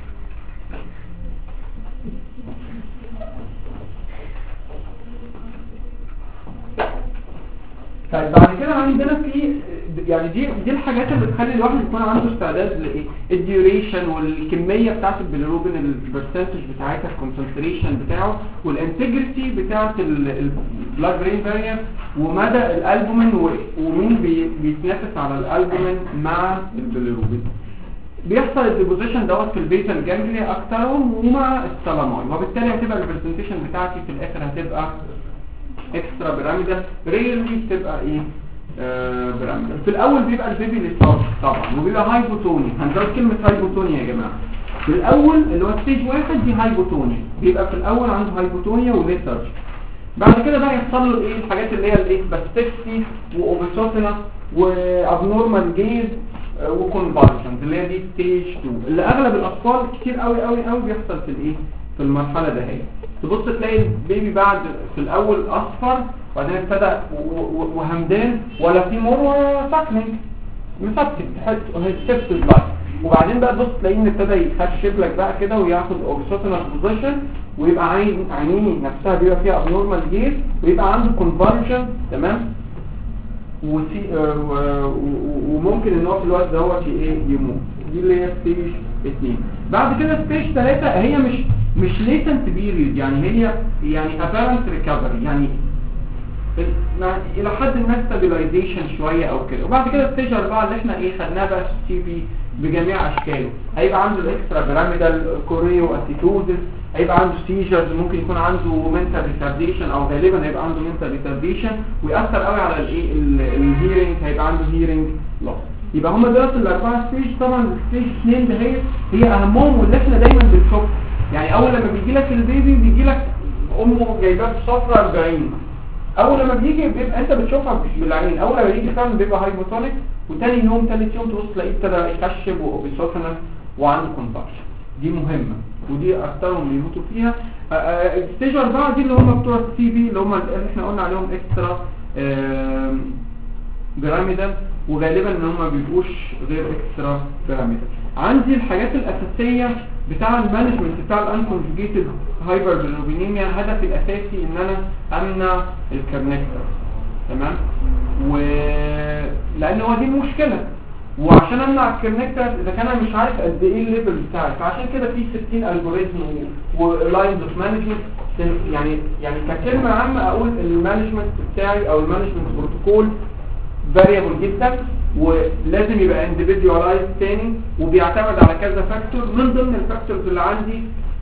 طيب بعد كده عندنا في يعني دي الحاجات اللي بتخلي الواحد يكون عنده استعداد لايه؟ الديوريشن والكميه بتاعه البيليروبين، البرسنتج بتاعتها، الكونسنتريشن بتاعه، والانتجريتي بتاعه البلاد برين بارير، ومدى الالبومين ومين بيتنافس على الالبومين مع البيليروبين. بيحصل الديبوزيشن دوت في البيتا الجانجليا اكترهم ومع الثالامويد، وبالتالي هتبقى البرزنتيشن بتاعتي في الاخر هتبقى اكسترا بيراميدال، ريلي بتبقى ايه بيراميدال. في الاول بيبقى البيبي ليثارجي طبعا، وبيبقى هايبوتونيا. هنزود كلمه هايبوتونيا يا جماعه. في الاول اللي هو ستيج 1 دي هايبوتونيا، بيبقى في الاول عنده هايبوتونيا وليثارجي. بعد كده بقى يحصل له ايه الحاجات اللي هي الايه باستكسي واوبيسوتنا وابنورمال جيز وكونفالشنز، اللي هي دي ستيج 2، اللي اغلب الاطفال كتير قوي قوي قوي بيحصل في الايه في المرحله ده. هي تبص تلاقي البيبي بعد في الاول اصفر، وبعدين ابتدى وهمدان ولا في مور ساكننج مثبت هيستفت لايف، وبعدين بقى تبص تلاقيه ان ابتدى يخشب لك بقى كده وياخد اوبسوتنال بوزيشن، ويبقى عينيه نفسها بيبقى فيها ابنورمال جيز، ويبقى عنده كونفالشن. تمام. وممكن ان هو في الوقت دوت ايه يموت. دي اللي هي ستيج 2. بعد كده ستيج 3 هي مش ليتنت بيريود، يعني هي يعني ابيرنت ريكفري، يعني الى حد ما ستابيلايزيشن شويه او كده. وبعد كده ستيج 4 اللي احنا ايه خدناها بقى السي بي بجميع اشكاله، هيبقى عنده الاكسترا بيراميدال كوريو اسيتوزس، هيبقى عنده سيجرز، ممكن يكون عنده منتال ريتارديشن، او غالبا هيبقى عنده منتال ريتارديشن، ويأثر قوي على الايه الهيرنج، هيبقى عنده هيرنج لوس. يبقى هم دول الاربعه ستيج. طبعا الستيج 2 ده هي اهمهم واللي احنا دايما بنشوفها. يعني اول لما بيجي لك البيبي بيجي لك امه جايباه صفرا 40، اول لما بيجي بيبقى انت بتشوفها بالعين، اول لما بيجي فعلا بيبقى هايبوتونيك، وتاني يوم ثالث يوم تبص تلاقيه ابتدى يخشب واوبيسوتنال وعنده كونفالشن. دي مهمه ودي اكثرهم بيموتوا فيها. ستيج 4 دي اللي هم بتوع السي بي، اللي هم اللي احنا قلنا عليهم اكسترا بيراميدال، وغالبا ان هم ما بيبقوش غير اكسترا بيراميدال. عندي الحاجات الاساسيه بتاع المانجمنت بتاع الانكونجوجيتد هايبربيليروبينيميا، هدفي الاساسي ان انا امنع الكارنكتر. تمام. لان هو دي المشكله، وعشان امنع الكارنكتر اذا كان انا مش عارف قد ايه الليفل بتاعي، فعشان كده في 60 الجوريزم ولاينز اوف مانجمنت. يعني ككلمه عامه اقول المانجمنت بتاعي او المانجمنت بروتوكول فاريبل جدا، ولازم يبقى انديفيدواليز تاني، وبيعتمد على كذا فاكتور. من ضمن الفاكتورز اللي عندي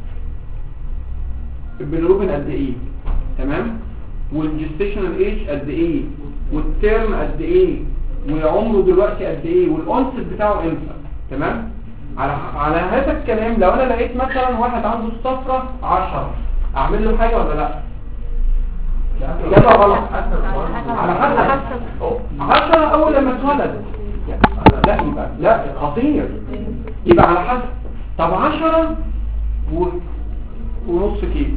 البيليروبين قد ايه، تمام، والجستيشنال ايج قد ايه، والتيرم قد ايه، وعمره دلوقتي قد ايه، والاونست بتاعه امتى. تمام. على هذا الكلام لو انا لقيت مثلا واحد عنده الصفرة 10 اعمل له حاجه ولا لا؟ إجابة غلط. على حسب 10 أول لما اتولد، لا يبقى لا خطير، يبقى على حسب. طب 10 ونص كيلو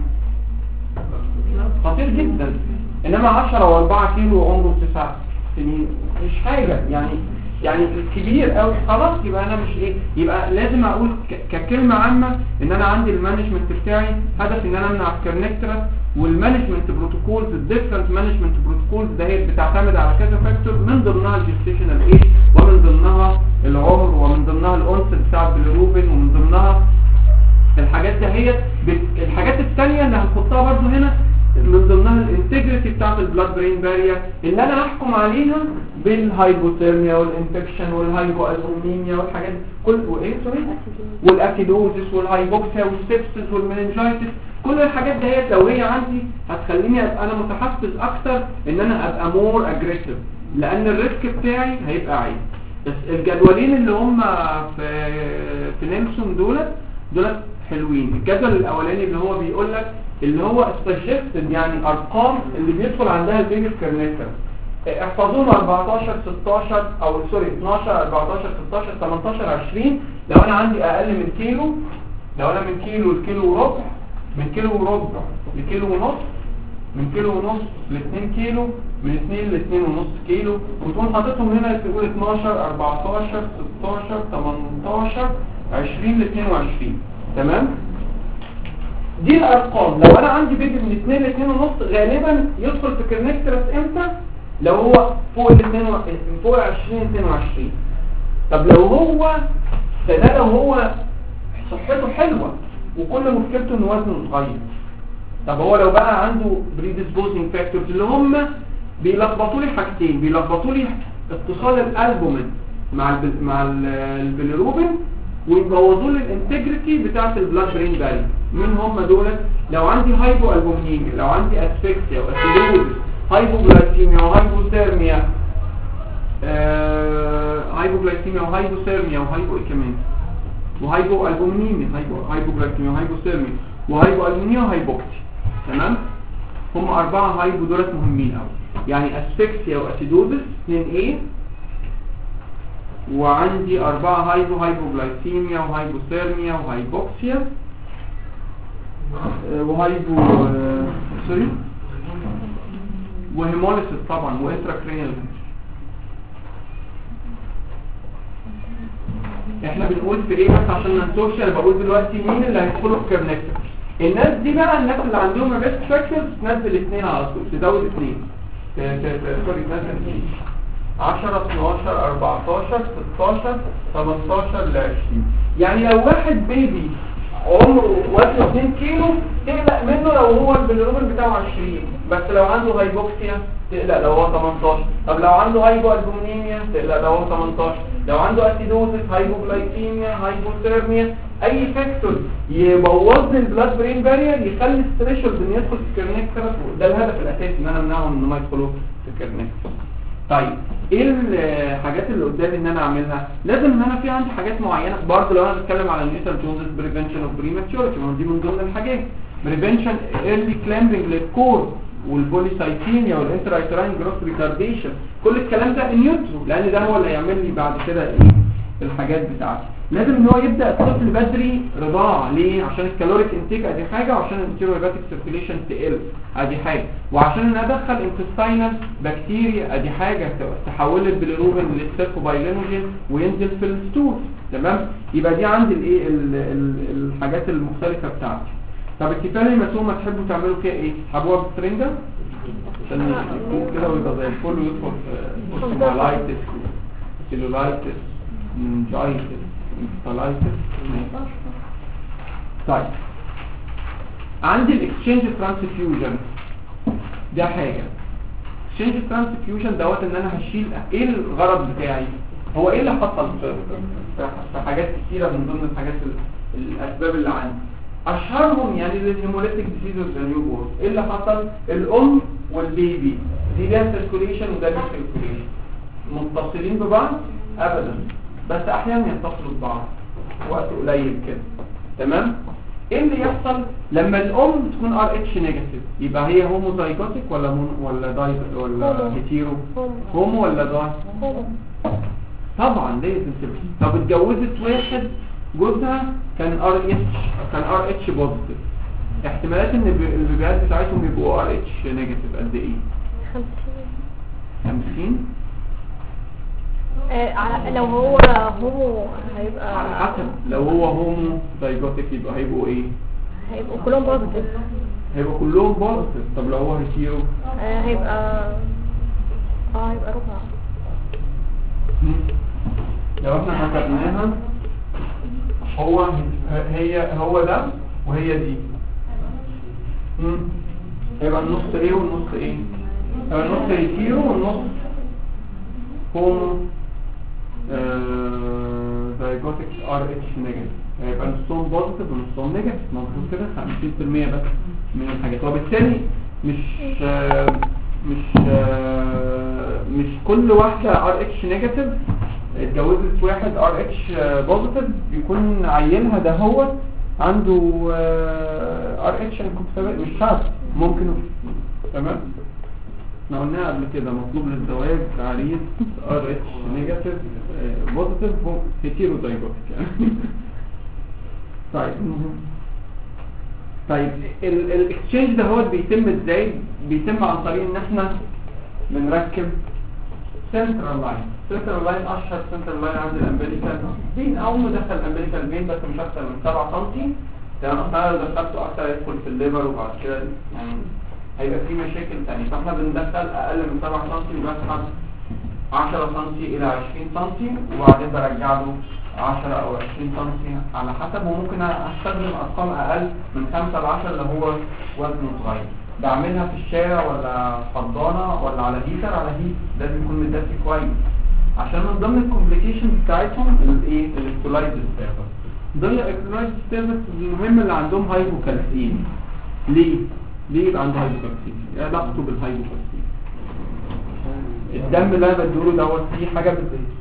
خطير جدا، إنما 10 و4 كيلو وعمره 9 سنين مش حاجة، يعني كبير قوي خلاص. يبقى انا مش ايه، يبقى لازم اقول ككلمه عامه ان انا عندي المانجمنت بتاعي هدف ان انا امنع الكارنكترا، والمانجمنت بروتوكولز الديفرنت مانجمنت بروتوكولز ده هي بتعتمد على كذا فاكتور، من ضمنها الجستيشنال ايج، ومن ضمنها العمر، ومن ضمنها الاونست بتاع البيليروبين، ومن ضمنها الحاجات دهيت الحاجات الثانيه اللي هنحطها برضو هنا من ضمنها الانتجريتي بتاعت البلاد برين بارير اللي انا هحكم عليها بالهايبوثيرميا والانفكشن والهايبوالبوميميا والحاجات دي كل وايه سوري والاسيدوزس والهايبوكسيا والسيبسس والمننجايتس. كل الحاجات ديت لو هي عندي هتخليني ابقى انا متحفز اكتر ان انا ابقى مور اجريسيف لان الريسك بتاعي هيبقى عالي. بس الجدولين اللي هم في نيلسون دولت حلوين. الجدول الاولاني اللي هو بيقول لك اللي هو سجستد يعني ارقام اللي بيدخل عندها البيبي كرنيكر احفظوهم 14 16 او سوري 12 14 16 18 20. لو انا عندي اقل من كيلو، لو انا من كيلو لكيلو وربع، من كيلو وربع لكيلو ونص، من كيلو ونص ل 2 كيلو، من 2 ل 2 ونص كيلو، وتقوم حاططهم هنا تقول 12 14 16 18 20 ل 22. تمام؟ دي الارقام. لو انا عندي بيبي من 2 ل 2 ونص غالبا يدخل في كرنكترس امتى؟ لو هو فوق ال 2 فوق 20 22. طب لو هو ده لو هو صحته حلوه وكل مشكلته ان وزنه صغير. طب هو لو بقى عنده بريديسبوزنج فاكتورز اللي هم بيلخبطوا لي حاجتين، بيلخبطوا لي اتصال الالبومين مع البيليروبين ويبوظوا لي الانتجريتي بتاعه البلاد برين بارير. مين هم دول؟ لو عندي هايبو البومينيميا، لو عندي اسفكسيا واسيدوزس، هايبوغلايسيميا وهايبوثيرميا، هايبوغلايسيميا وهايبوثيرميا وهايبو كمان وهايبو البومينيميا، هايبوغلايسيميا وهايبوثيرميا وهايبو البومينيميا وهايبوكسيا. تمام؟ هم 4 هايبو دولت مهمين قوي. يعني اسفكسيا واسيدوزس 2A، وعندي 4 هايبوغلايسيميا وهايبوثيرميا وهايبوكسيا وهايبو سوري وهيموليسيس طبعا وانتراكرينيال. احنا بنقول في ايه بس عشان ما ننسوش. انا بقول دلوقتي مين اللي هيدخلوا في كرنكتر. الناس دي بقى الناس اللي عندهم الريسك فاكتورز تنزل 2 على طول، تزود 2 سوري تنزل 2 10 12 14 16 18 ل 20. يعني لو واحد بيبي عمره وزنه 2 كيلو تقلق منه لو هو البيليروبين بتاعه 20، بس لو عنده هايبوكسيا تقلق لو هو 18. طب لو عنده هايبو البومينيميا تقلق لو هو 18. لو عنده اسيدوزس، هايبوغلايسيميا، هايبوثيرميا، اي فاكتور يبوظ لي البلاد برين بارير يخلي الثريشولد ان يدخل في الكرنكتر. ده الهدف الاساسي ان انا امنعهم ان هم يدخلوا في الكرنكتر. طيب ايه الحاجات اللي قدامي ان انا اعملها؟ لازم ان انا في عندي حاجات معينه برضه. لو انا بتكلم على النيتال جوندس بريفنشن اوف بريماتشورتي، ما دي من ضمن الحاجات. بريفنشن ايرلي كلامبنج للكور والبوليسايتيميا والانترايتراين جروث ريتارديشن، كل الكلام ده نيوترو لان ده هو اللي هيعمل لي بعد كده ايه الحاجات بتاعتي. لازم ان هو يبدا الطفل بدري رضاعه. ليه؟ عشان الكالوريك انتيك ادي حاجه، وعشان الانتيروهيباتيك سيركيليشن تقل ادي حاجه، وعشان ان ادخل انتستاينال بكتيريا ادي حاجه تحول البيليروبين للسيركوبايلينوجين وينزل في الستول. تمام؟ يبقى دي عندي الايه الحاجات المختلفه بتاعتي. طب الكفايه المسومه تحبوا تعملوا فيها ايه؟ حبوها بالسرنجه عشان يكون كده ويبقى زي الفل ويدخل في اوستيومالايتس سيلولايتس منجايتس انستالايتس. طيب عندي الاكسشينج ترانسفيوجن ده حاجه. اكسشينج ترانسفيوجن دوت ان انا هشيل ايه الغرض بتاعي. هو ايه اللي حصل في حاجات كتيره من ضمن الحاجات الاسباب اللي عندي اشهرهم يعني الهيموليتيك ديزيز والنيو بورن. ايه اللي حصل؟ الام والبيبي دي ليها سيركوليشن وده ليه سيركوليشن متصلين ببعض ابدا، بس احيانا يتصلوا ببعض وقت قليل كده. تمام؟ ايه اللي يحصل لما الام تكون ار اتش نيجاتيف؟ يبقى هي هوموزايجوتيك ولا داي ولا هيتيرو؟ هومو ولا داي؟ طبعا لازم تبقى. طب اتجوزت واحد جوزها كان ار اتش بوزيتيف، احتمالات ان البيبيات بتاعتهم يبقوا ار اتش نيجاتيف قد ايه؟ 50. لو هو هومو هيبقى على حسب. لو هو هومو دايجوتيك يبقى هيبقوا ايه؟ هيبقوا كلهم بوزيتيف. هيبقوا كلهم بوزيتيف. طب لو هو هيتيرو هيبقى ربع. لو احنا حسبناها هو ده وهي دي. يبقى النص ايه والنص ايه؟ يبقى النص هيتيرو والنص هومو زيجوتك ار اتش نيجاتيف. يبقى نصهم بوزيتيف ونصهم نيجاتيف. مظبوط كده 50% بس من الحاجات. وبالتالي مش كل واحدة ار اتش نيجاتيف اتجوزت واحد ار اتش بوزيتيف بيكون عيلها ده هو عنده ار اتش مش شرط، ممكن. تمام. احنا قلناها قبل كده مطلوب للزواج عريس ار اتش نيجاتيف بوزيتيف هيتيروزايجوتيك يعني. طيب الاكسشينج ده هو بيتم ازاي؟ بيتم عن طريق ان احنا بنركب سنترال لاين. سنترال لاين اشهر سنترال لاين عند الامبليكال فين او مدخل الامبليكال فين بس مش اكتر من 7 سم. تمام. احنا لو دخلته اكتر يدخل في الليفر وبعد كده يعني هيبقى في مشاكل ثانيه. فاحنا بندخل اقل من 7 سم وبسحب 10 سم الى 20 سم وبعدين برجع له 10 او 20 سم على حسب. وممكن استخدم ارقام اقل من 5 ل 10 اللي هو وزنه صغير. بعملها في الشارع ولا حضانه ولا على هيتر؟ على هيت لازم يكون متدفي كويس عشان من ضمن الكومبليكيشنز بتاعتهم الايه؟ الاكترولايزز. ضمن الاكترولايزز المهم اللي عندهم هايبوكالسيميا. ليه يبقى عنده هايبوكالسيميا؟ ايه علاقته بالهايبوكالسيميا؟ الدم اللي انا بديله دوت فيه حاجه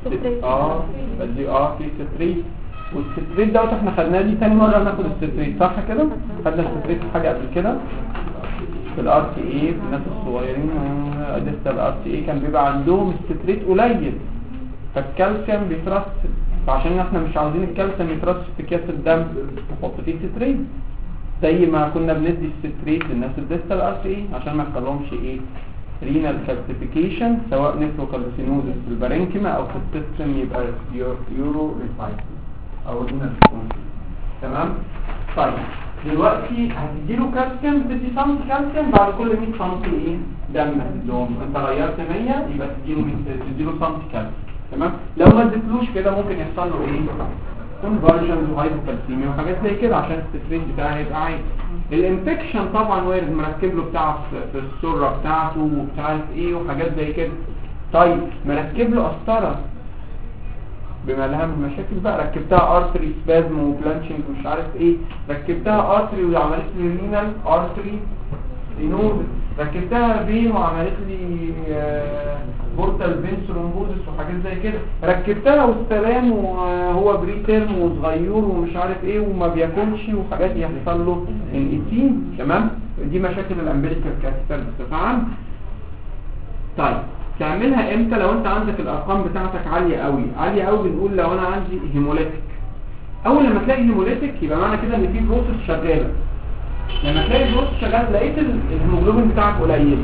في ستريت. والستريت دوت احنا خدناه دي تاني مره ناخد الستريت صح كده؟ خدنا الستريت حاجه قبل كده في الار تي اي في الناس الصغيرين. لسه الار تي اي كان بيبقى عندهم الستريت قليل فالكالسيوم بيترسب. فعشان احنا مش عاوزين الكالسيوم يترسب في كاس الدم نحط فيه ستريت زي ما كنا بندي الستريت للناس الديستال ار تي اي عشان ما يحصلهمش ايه؟ رينال كالسيفيكيشن سواء نيفروكالسينوزس في البارينكيما او في السيستم يبقى يورو ريسايكل او رينال كونسيل. تمام. طيب دلوقتي هتديله كالسيوم 50 سم كالسيوم بعد كل 100 سم ايه؟ دم هتديهم. انت غيرت 100 يبقى تديله سم كالسيوم. تمام. لو ما اديتلوش كده ممكن يحصل له ايه؟ كونفرجنز وهايبوكالسيميا وحاجات زي كده عشان الستريت بتاعه هيبقى عالي. الانفكشن طبعا وارد مركب له بتاع في السره بتاعته ومش عارف ايه وحاجات زي كده. طيب مركب له قسطره بما لها من مشاكل بقى، ركبتها ارتري سبازم وبلانشنج ومش عارف ايه، ركبتها ارتري وعملت لي رينال ارتري سينوز، ركبتها فين وعملت لي بورتال فين ثرومبوزس وحاجات زي كده، ركبتها والسلام وهو بريتيرم وصغير ومش عارف ايه وما بياكلش وحاجات يحصل له انقسيم. تمام. دي مشاكل الامبليكال كاتيتر بصفه عامه. طيب تعملها امتى؟ لو انت عندك الارقام بتاعتك عاليه قوي بنقول لو انا عندي هيموليتيك. اول لما تلاقي هيموليتيك يبقى معنى كده ان في بروسس شغاله. لما تلاقي البروسس شغال لقيت الهيموجلوبين بتاعك قليل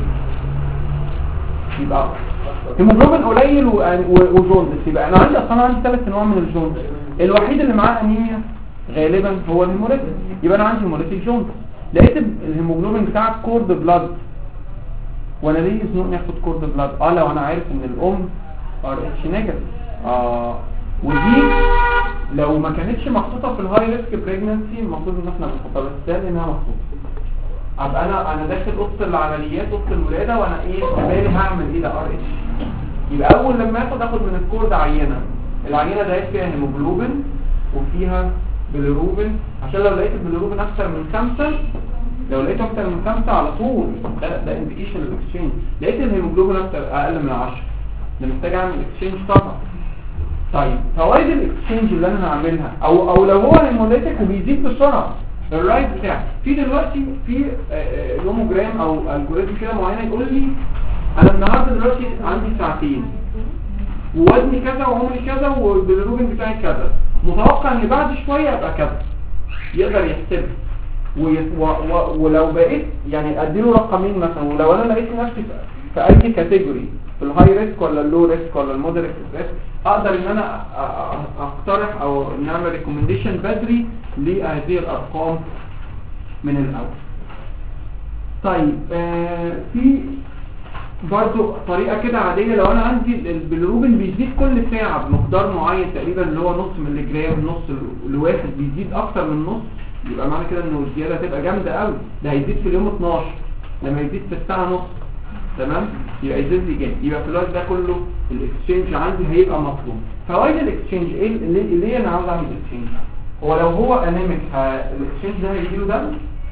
يبقى هيموجلوبين قليل وجوندس. يبقى انا عندي 3 انواع من الجوندس. الوحيد اللي معاه انيميا غالبا هو الهيموليتيك. يبقى انا عندي هيموليتيك جوندس. لقيت الهيموجلوبين بتاعك كورد بلاد وانا ليه يزنقني اخد كورد بلاد؟ لو انا عارف ان الام ار اتش نيجاتيف. ودي لو ما كانتش محطوطه في الهاي ريسك بريجنانسي المفروض ان احنا بنحطها بس انها محطوطه. ابقى انا داخل اوضه العمليات اوضه الولاده وانا ايه بالي هعمل ايه؟ ده ار اتش. يبقى اول لما اخد من الكورد عينه، العينه ديت فيها هيموجلوبين وفيها بيليروبين عشان لو لقيت البيليروبين اكتر من 5 لو لقيته اكتر من 5 على طول ده انديكيشن للاكسشينج. لقيت الهيموجلوبين اقل من 10 ده محتاج اعمل اكسشينج طبعا. طيب فوائد الاكسشينج اللي انا هعملها او لو هو هيموليتيك وبيزيد بسرعه الرايت بتاعي في دلوقتي في نوموجرام او الجوريزم كده معينه يقول لي انا النهارده دلوقتي عندي ساعتين ووزني كذا وعمري كذا والبيليروبين بتاعي كذا، متوقع ان بعد شويه ابقى كذا. يقدر يحسب ولو بقيت يعني اديله رقمين مثلا، ولو انا لقيت نفسي في اي كاتيجوري في الهاي ريسك ولا اللو ريسك ولا المودريت ريسك اقدر ان انا اقترح او نعمل ريكومنديشن بدري لهذه الارقام من الاول. طيب في برضو طريقة كده عادية، لو انا عندي البيلروبين بيزيد كل ساعة بمقدار معين تقريبا اللي هو نص مللي جرام، نص الواحد بيزيد اكتر من نص، يبقى معنى كده انه الزيادة هتبقى جامدة قوي. ده هيزيد في اليوم 12، لما يزيد في الساعة نص تمام يبقى يزيد لي جامد. يبقى في الوقت ده كله الاكسشينج عندي هيبقى مطلوب. فوائد الاكسشينج ايه؟ ليه انا عاوز اعمل اكسشينج؟ هو لو هو انيميك الاكسشينج ده هيجيله دم؟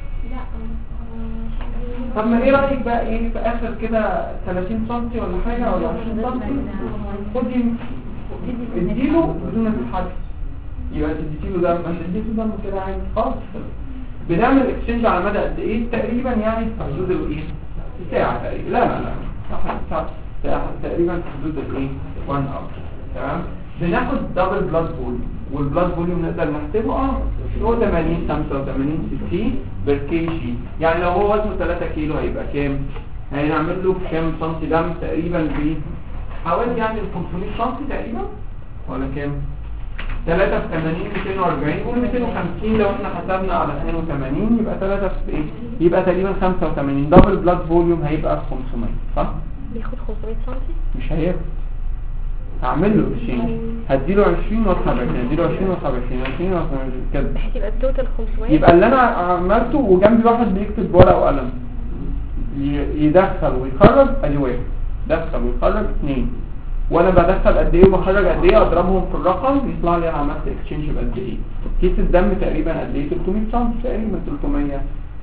طب ما ايه رايك بقى ايه في اخر كده 30 سم ولا حاجه ولا 20 سم خدي اديله بدون تتحدث، يبقى تديله دم، انت اديته دم كده عادي خالص. بنعمل اكسشينج على مدى قد ايه تقريبا؟ يعني في حدود الايه ساعه تقريبا، لا ساعه تقريبا في حدود الايه 1 اور تمام. بناخد دبل بلاد فوليوم، والبلاد فوليوم نقدر نحسبه هو 80 85 60 بير كي جي. يعني لو هو وزنه 3 كيلو هيبقى كام؟ هنعمل له كام سنتي دم تقريبا؟ ب حوالي يعني 500 سنتي تقريبا ولا كام؟ 3 في 80 240 قول 250 لو احنا حسبنا على 82 يبقى 3 في ايه؟ يبقى تقريبا 85. دبل بلاد فوليوم هيبقى 500 صح؟ بياخد 500 سنتي؟ مش هياخد، هعمل له اكسشينج هديله 20 واصحى 20 هديله 20 واصحى 20 20 واصحى كده، هتبقى التوتال 500. يبقى اللي انا عملته وجنبي واحد بيكتب بورقه وقلم يدخل ويخرج ادي واحد، دخل ويخرج 2، وانا بدخل قد ايه وبخرج قد ايه اضربهم في الرقم يطلع لي انا عملت اكسشينج بقد ايه. كيس الدم تقريبا قد ايه؟ 300 سم تقريبا 350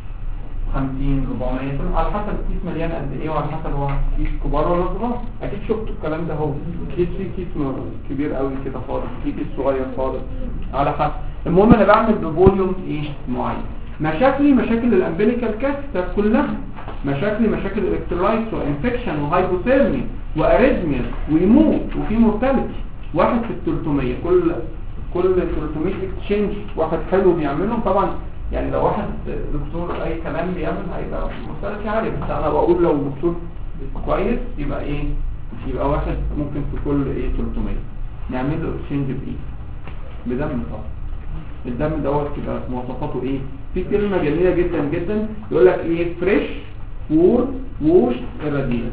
400 على حسب الكيس مليان قد ايه وعلى حسب هو كيس كبار ولا صغار. اكيد شفتوا الكلام ده، هو كيس فيه كيس كبير قوي كده خالص، في كيس صغير خالص على حسب. المهم انا بعمل بفوليوم ايه معين. مشاكل الامبليكال كاستر كلها مشاكل الالكترولايتس وانفكشن وهايبوثيرميا واريزميا ويموت وفي مورتاليتي 1 في 300. كل 300 اكسشينج واحد حلو بيعملهم. طبعا يعني لو واحد دكتور اي كلام بيعمل هيبقى مورتاليتي عالي، بس انا بقول لو دكتور كويس يبقى ايه؟ يبقى واحد ممكن في كل ايه 300 نعمل له اكسشينج بايه؟ بدم طبعا. الدم دوت كده مواصفاته ايه؟ في كلمه جميله جدا جدا يقول لك ايه؟ فريش ووش irradiated.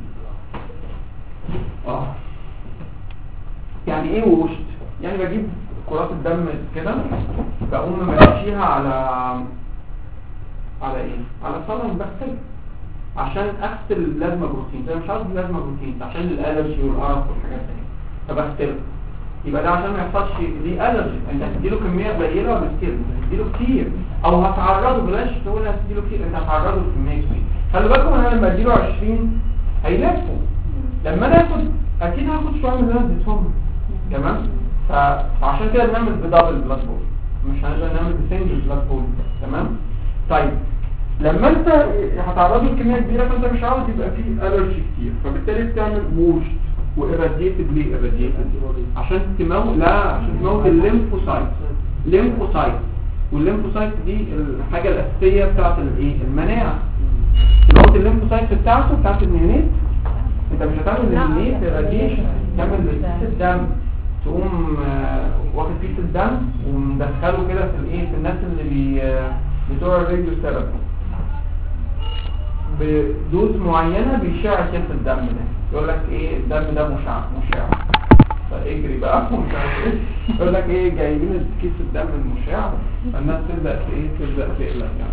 يعني ايه ووش؟ يعني بجيب كرات الدم كده بقوم ماشيها على ايه؟ على صنع بغسل عشان اغسل البلازما بروتين. انا مش عاوز بلازما بروتين عشان الالرجي والقرف والحاجات دي، فبغسله. يبقى ده عشان ما يحصلش دي الرجي. انت هتديله كميه قليله ولا كتير؟ هتديله كتير او هتعرضه، بلاش تقول هتديله كتير، انت هتعرضه لكميه كتير. خلي بالكم انا لما اديله 20 هيلفوا، لما انا اخد اكيد هاخد شويه من اللي انا اديتهم تمام. فعشان كده بنعمل بدبل بلاد بول، مش هنقدر نعمل بسنجل بلاد بول تمام. طيب لما انت هتعرضه لكميه كبيره فانت مش عاوز يبقى فيه الرجي كتير، فبالتالي بتعمل ووش وإراديتد. ليه إراديتد؟ عشان تموت، لا عشان تموت الليمفوسايت. والليمفوسايت دي الحاجة الأساسية بتاعت الايه؟ المناعة. تموت الليمفوسايت بتاعت النيونيت. انت مش هتعمل النيونيت إراديشن، تعمل كيس الدم، تقوم واخد كيس الدم ومدخله كده في الايه؟ في الناس اللي بتوع الراديو ثيرابي بدوز معينة بيشع كيس الدم ده. يقول لك ايه؟ الدم ده مشع فاجري بقى ومش عارف ايه. يقول لك ايه؟ جايبين كيس الدم المشع، فالناس تبدا تقلق يعني.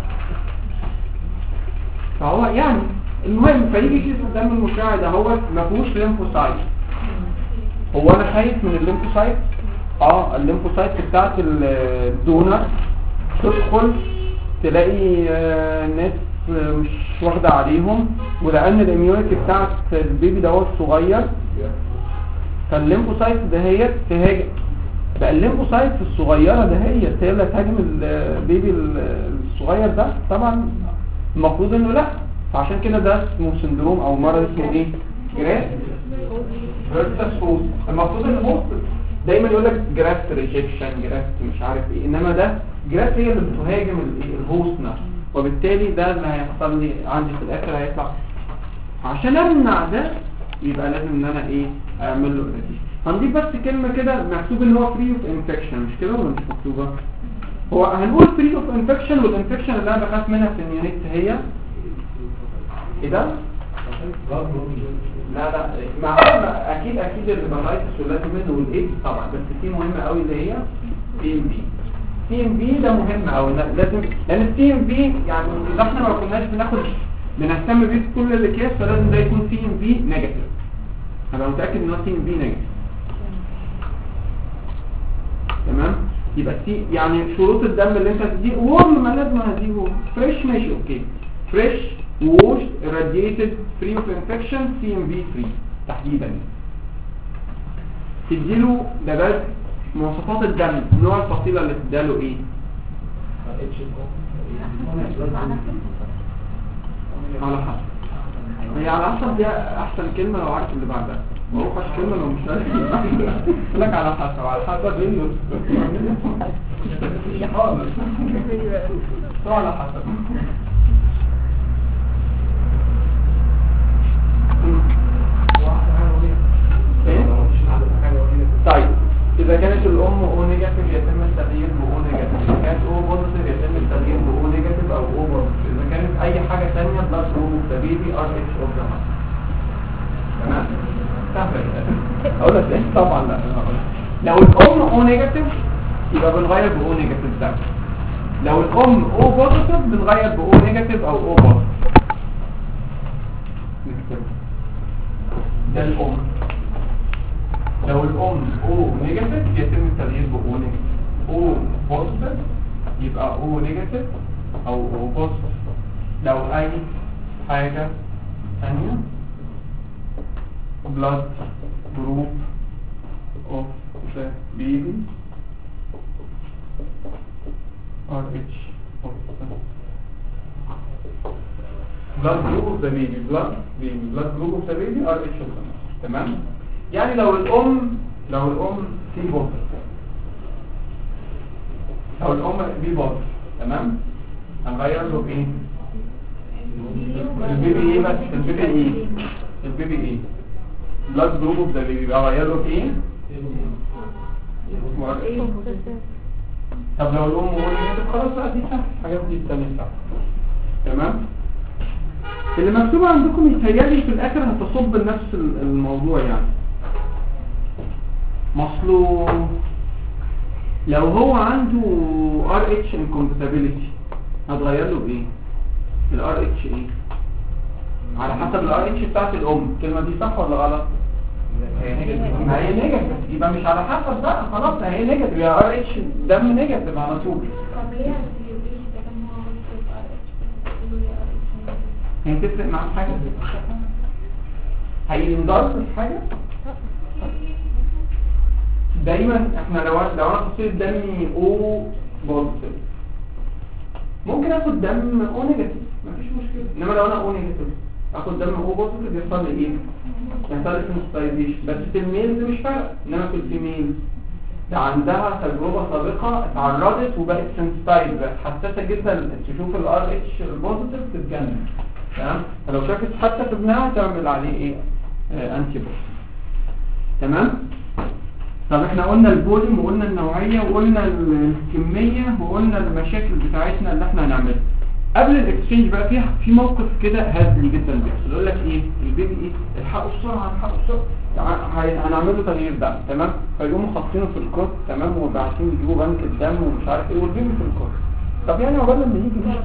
فهو يعني المهم فيجي كيس الدم المشع ده هو ما فيهوش ليمفوسايت. هو انا خايف من الليمفوسايت؟ الليمفوسايت بتاعت الدونر تدخل تلاقي ناس مش واخده عليهم، ولان الاميونيتي بتاعت البيبي دوت صغير فالليمفوسايت دهيت تهاجم بقى. الليمفوسايت الصغيره دهيت هي اللي تهاجم البيبي الصغير ده. طبعا المفروض انه لا، فعشان كده ده اسمه سندروم او مرض اسمه ايه؟ جراف فيرسس هوست. المفروض ان هوست دايما يقول لك جرافت ريجكشن، جرافت مش عارف ايه، انما ده جرافت هي اللي بتهاجم الهوست نفسه، وبالتالي ده اللي هيحصل لي عندي في الاخر هيطلع. عشان امنع ده يبقى لازم ان انا ايه؟ اعمل له ريديشن. هنضيف بس كلمه كده مكتوب ان هو فري اوف انفكشن، مش كده ولا مش مكتوبه؟ هو هنقول فري اوف انفكشن، والانفكشن اللي انا بخاف منها في النيونيت هي ايه ده؟ لا مع اكيد الهيباتايتس واللازم منه والايدز طبعا، بس في مهمه قوي اللي هي سي ام بي ده مهم قوي لازم، لان السي ام بي يعني اذا احنا ما كناش بنهتم بيه في كل الاكياس فلازم ده يكون سي ام بي نيجاتيف، هبقى متاكد ان هو سي ام بي نيجاتيف. تمام، يبقى سي يعني شروط الدم اللي انت هتديه وورم ما لازم هتديه فريش ماشي اوكي، فريش ووشد irradiated free of infection CMV free تحديدا. تديله ده بس مواصفات الدم، نوع الفصيله اللي تديله ايه؟ على حسب، هي على حسب دي احسن كلمه لو عارف اللي بعدها، واوحش كلمه لو مش عارف اللي بعدها. لك على حسب، على حسب ايه خالص على حسب. طيب إذا كانت الأم O نيجاتيف يتم التغيير ب O نيجاتيف، إذا كانت O بوزيتيف يتم التغيير ب O نيجاتيف أو O بوزيتيف، إذا كانت أي حاجة ثانية بلس O مستبيبي RH of the mother. تمام؟ أقول لك إيه؟ طبعا لا. لو الأم O نيجاتيف يبقى بنغير ب O نيجاتيف ده. لو الأم O بوزيتيف بنغير ب O نيجاتيف أو O بوزيتيف. ده الأم. لو الأم O نيجاتيف يتم التغيير ب O نيجاتيف، O بوزيتيف يبقى O نيجاتيف أو O بوزيتيف. لو أي حاجة ثانية blood group of the baby RH of the blood group of the baby blood group of the baby RH of the تمام. يعني لو الأم C بوزيتيف، لو الأم B بوزيتيف تمام، هنغير له ايه؟ البيبي ايه بس؟ البيبي ايه؟ بلاد جروب اوف ذا بيبي هغير له ايه؟ طب لو الأم نيجاتيف خلاص بقى دي سهل، الحاجات دي التانية سهل. تمام؟ اللي مكتوب عندكم يتهيألي في الآخر هتصب لنفس الموضوع يعني. مصله لو هو عنده RH incompatibility هتغير له بايه؟ ال RH ايه؟ على حسب ال RH بتاعت الام. الكلمة دي صح ولا غلط؟ ما هي نيجاتيف، يبقى مش على حسب بقى خلاص، هي نيجاتيف يا RH دم نيجاتيف على طول. هي تفرق معاك حاجة؟ هينضر في حاجة؟ دايما احنا لو انا فصيلة دمي O بوزيتيف ممكن اخد دم O نيجاتيف مفيش مشكلة، انما لو انا O نيجاتيف اخد دم O بوزيتيف يحصل لي ايه؟ يحصل لي سنسيتايزيشن، بس في الميل دي مش فارقة، انما في الفيميل ده عندها تجربة سابقة اتعرضت وبقت سنسيتايز، بقت حساسة جدا تشوف ال RH البوزيتيف تتجنن. تمام؟ فلو شافت حتى في ابنها تعمل عليه ايه؟ انتي بوزيتيف. تمام؟ طب احنا قلنا الفوليوم وقلنا النوعية وقلنا الكمية وقلنا المشاكل بتاعتنا اللي احنا هنعملها. قبل الاكسشينج بقى في موقف كده هزلي جدا بيحصل، يقول لك ايه البيبي ايه الحقوا بسرعة هنعمل له تغيير دم. تمام، فيقوموا حاطينه في الكوت تمام وبعتين يجيبوا بنك الدم ومش عارف ايه والبيبي في الكوت. طب يعني عقبال لما يجي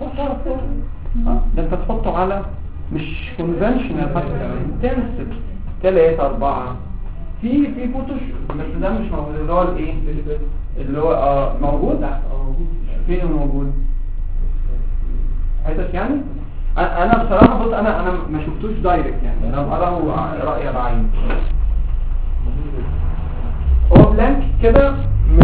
ده انت تحطه على مش كونفنشنال حتى انتنسيف 3 4 في فوتوش، بس ده مش موجود اللي هو الايه اللي هو موجود فين موجود حيث يعني انا بصراحه بص انا ما شفتوش دايركت يعني، انا اراه راي بعين هو بلانك كده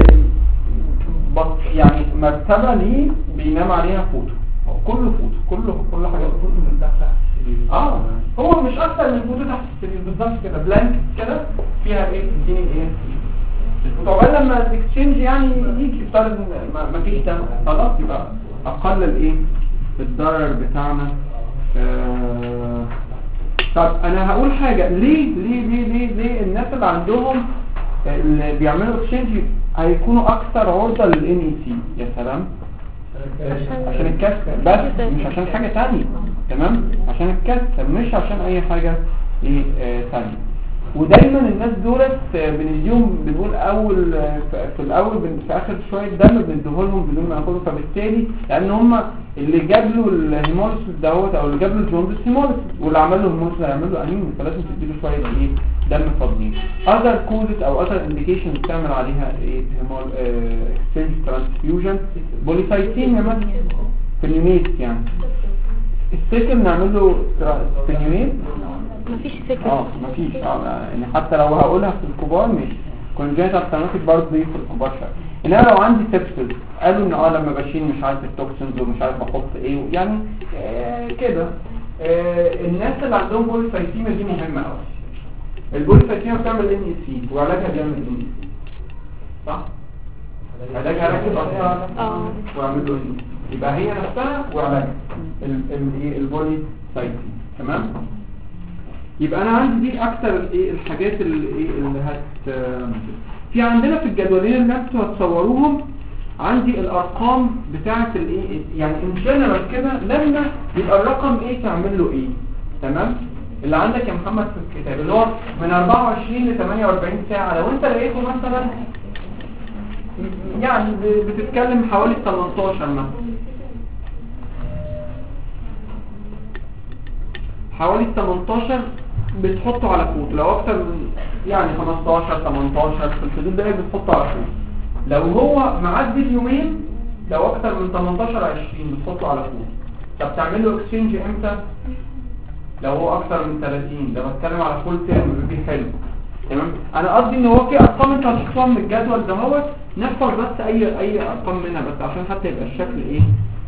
يعني مرتبه ليه بينام عليها فوتو، كله فوتو كل حاجه فوتو من تحت. هو مش اكتر من فوتو تحت السرير بالظبط كده، بلانك كده فيها ايه تديني ايه طبعا لما الاكسشينج يعني يجي يفترض ما فيش دم خلاص يبقى اقل الايه الضرر بتاعنا. طب انا هقول حاجه ليه الناس اللي عندهم اللي بيعملوا اكسشينج هيكونوا اكثر عرضه للNEC؟ يا سلام، عشان الكسر بس مش عشان حاجه ثانيه. تمام، عشان الكسر مش عشان اي حاجه ايه ثانيه. ودايما الناس دولت بنديهم بنقول اول في الاول في اخر شويه دم بنديهولهم بدون ما ياخدوا، فبالتالي لان هم اللي جاب له الهيموليسيس دوت او اللي جاب له الجوندس هيموليسيس، واللي عمل له هيموليسيس هيعمل له انيميا، فلازم تديله شويه ايه دم فاضيين. اذر كوزز او اذر انديكيشنز بتعمل عليها ايه اكسشينج ترانسفيوجن، بوليسايتيميا مثلا فينيميت يعني السكر نعمل له فينيميت مفيش فكرة. مفيش يعني حتى لو هقولها في الكبار مش كونجنتال سينوتيك برضه دي في الكبار شويه. انما لو عندي سيبسز قالوا ان لما بشيل مش عارف التوكسينز ومش عارف احط ايه يعني كده. الناس اللي عندهم بوليسايتيميا دي مهمه قوي. البوليسايتيميا بتعمل ان اي سي وعلاجها بيعمل ان اي سي صح؟ علاجها راكب اصلا واعمل له ان يبقى هي نفسها وعلاجها البوليسايتيميا تمام. يبقى انا عندي دي اكتر ايه الحاجات اللي في عندنا في الجدولين اللي انتوا هتصوروهم عندي الارقام بتاعه الايه يعني ان جنرال كده لما يبقى الرقم ايه تعمل له ايه تمام. اللي عندك يا محمد في الكتاب اللي هو من 24 ل 48 ساعه لو انت لقيته مثلا يعني بتتكلم حوالي 18 مثلا حوالي 18 بتحطه على فوت. لو اكتر من يعني 15 18 في الحدود ده بتحطه على فوت. لو هو معدي اليومين لو اكتر من 18 20 بتحطه على فوت. طب تعمل له اكسشينج امتى؟ لو هو اكتر من 30. ده بتكلم على فول تيرم بيبي حلو تمام. انا قصدي ان هو في ارقام انت هتحطها من الجدول دهوت نحفظ بس اي ارقام منها بس عشان حتى يبقى الشكل ايه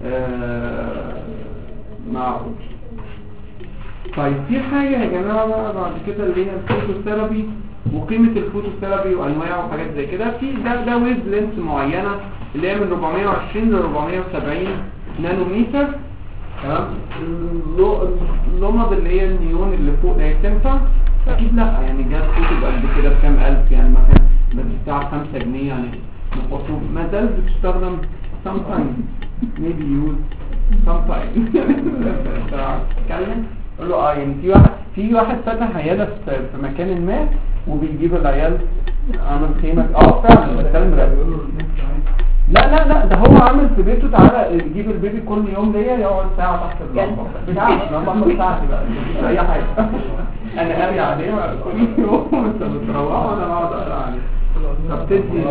معقول. طيب في حاجة يا جماعة بقى بعد كده اللي هي الفوتوثيرابي وقيمة الفوتوثيرابي وانواعه وحاجات زي كده. في ده ويف لينث معينة اللي هي من 420 ل 470 نانومتر تمام. اللمض اللي هي النيون اللي فوق ده تنفع؟ اكيد لا يعني جات فوتو قد كده بكام الف يعني مثلا بتاع 5 جنيه يعني نحطه ما زال بتستخدم sometimes maybe used sometimes اتكلم قول له يعني في واحد فتح عياده في مكان ما وبيجيب العيال عامل خيمه فعلا بتكلم لا ده هو عامل في بيته تعالى يجيب البيبي كل يوم ليا يقعد ساعه تحت اللمبه بتاعتي بقى مش اي حاجه انا قاري عليه كل يوم انت بتروح وانا بقعد اقرا عليه فبتدي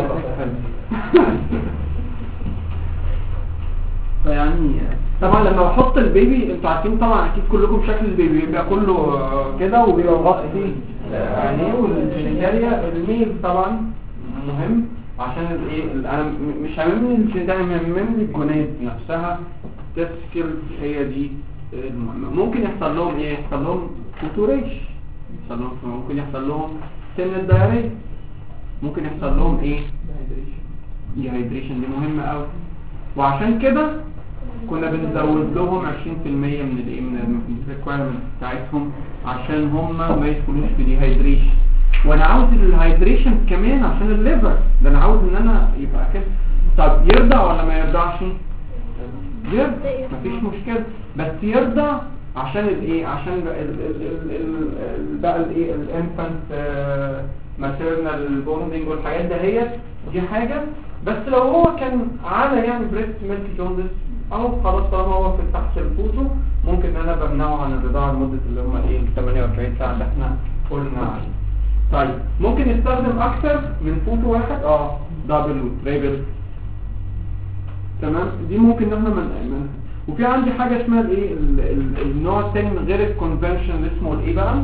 فيعني طبعا لما بحط البيبي انتوا عارفين طبعا اكيد كلكم شكل البيبي بيبقى كله كده وبيبقى مغطي عينيه والجينيتاليا. الميل طبعا مهم عشان الايه انا مش هاممني الجينيتاليا هاممني الجونات نفسها تسكر هي دي المهمه. ممكن يحصل لهم ايه يحصل لهم فوتوريش ممكن يحصل لهم سن الدايريه ممكن يحصل لهم ايه ديهايدريشن دي مهمه قوي. وعشان كده كنا بنزود لهم 20% من الايه من الريكويرمنت بتاعتهم عشان هم ما يدخلوش في ديهايدريشن. وانا عاوز الهايدريشن كمان عشان الليفر ده انا عاوز ان انا يبقى كده. طب يرضى ولا ما يرضعش؟ يرضى مفيش مشكله بس يرضى عشان الايه عشان بقى الايه الانفانت ماتيرنال بوندنج والحاجات دهيت دي حاجه. بس لو هو كان على يعني بريست ميلك جوندس او خلاص طالما هو في تحت الفوتو ممكن ان انا بمنعه عن الرضاعه لمده اللي هم ايه 48 ساعه اللي احنا قلنا عليه. طيب ممكن يستخدم اكتر من فوتو واحد دبل وتريبل تمام. دي ممكن ان احنا من وفي عندي حاجه اسمها الايه النوع الثاني من غير الكونفنشن اللي اسمه الايه بقى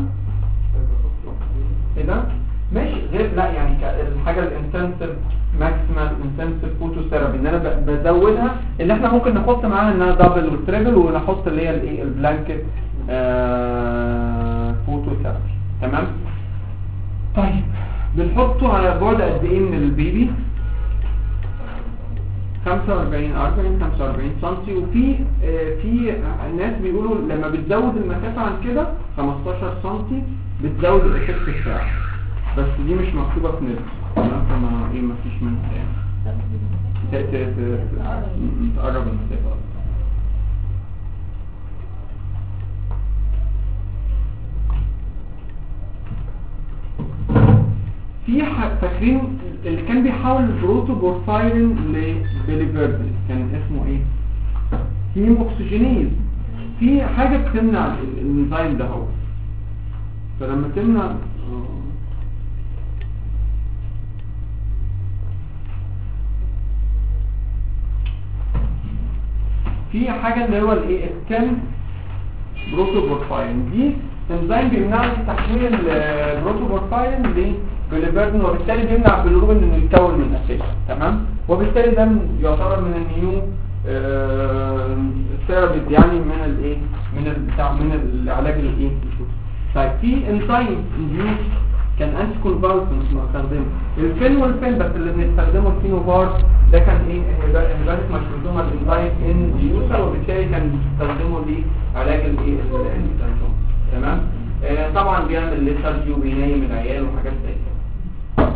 ايه ده ماشي غير لا يعني الحاجه الانتنسيف ماكسيمال انتنسيف فوتوثيرابي ان انا بزودها اللي احنا ممكن نحط معاها انها دبل وتريبل ونحط اللي هي الايه البلانكت فوتوثيرابي تمام. طيب بنحطه على بعد قد ايه من البيبي 45 سم. وفي ناس بيقولوا لما بتزود المسافه عن كده 15 سم بتزود الافكت بتاعه بس دي مش مكتوبه في نت فما ايه مفيش منها يعني تقرب المسافه. فاكرين اللي كان بيحول البروتوبورفايرين لبيليفيردين كان اسمه ايه؟ هيم اوكسجينيز. في حاجه بتمنع الانزيم ده هو، فلما تمنع في حاجه اللي هو الايه الكام بروتوبورفايرين دي انزيم بيمنع لي تحويل البروتوبورفايرين لبيليفيردين، وبالتالي بيمنع البيليروبين انه يتكون من اساسه. تمام. وبالتالي ده يعتبر من النيو ثيرابيز يعني من الايه من العلاج الايه. طيب في انزيم انديوس كان انتي كونفالسنت بنستخدمه الفين والفين، بس اللي بنستخدمه الفينوفار ده كان ايه هيباتيك مايكروزومال انزيم انديوسر، وبالتالي كان بنستخدمه لعلاج الايه الانفلاميشن. تمام. طبعا بيعمل ليثارجي وبينيم العيال وحاجات زي كده.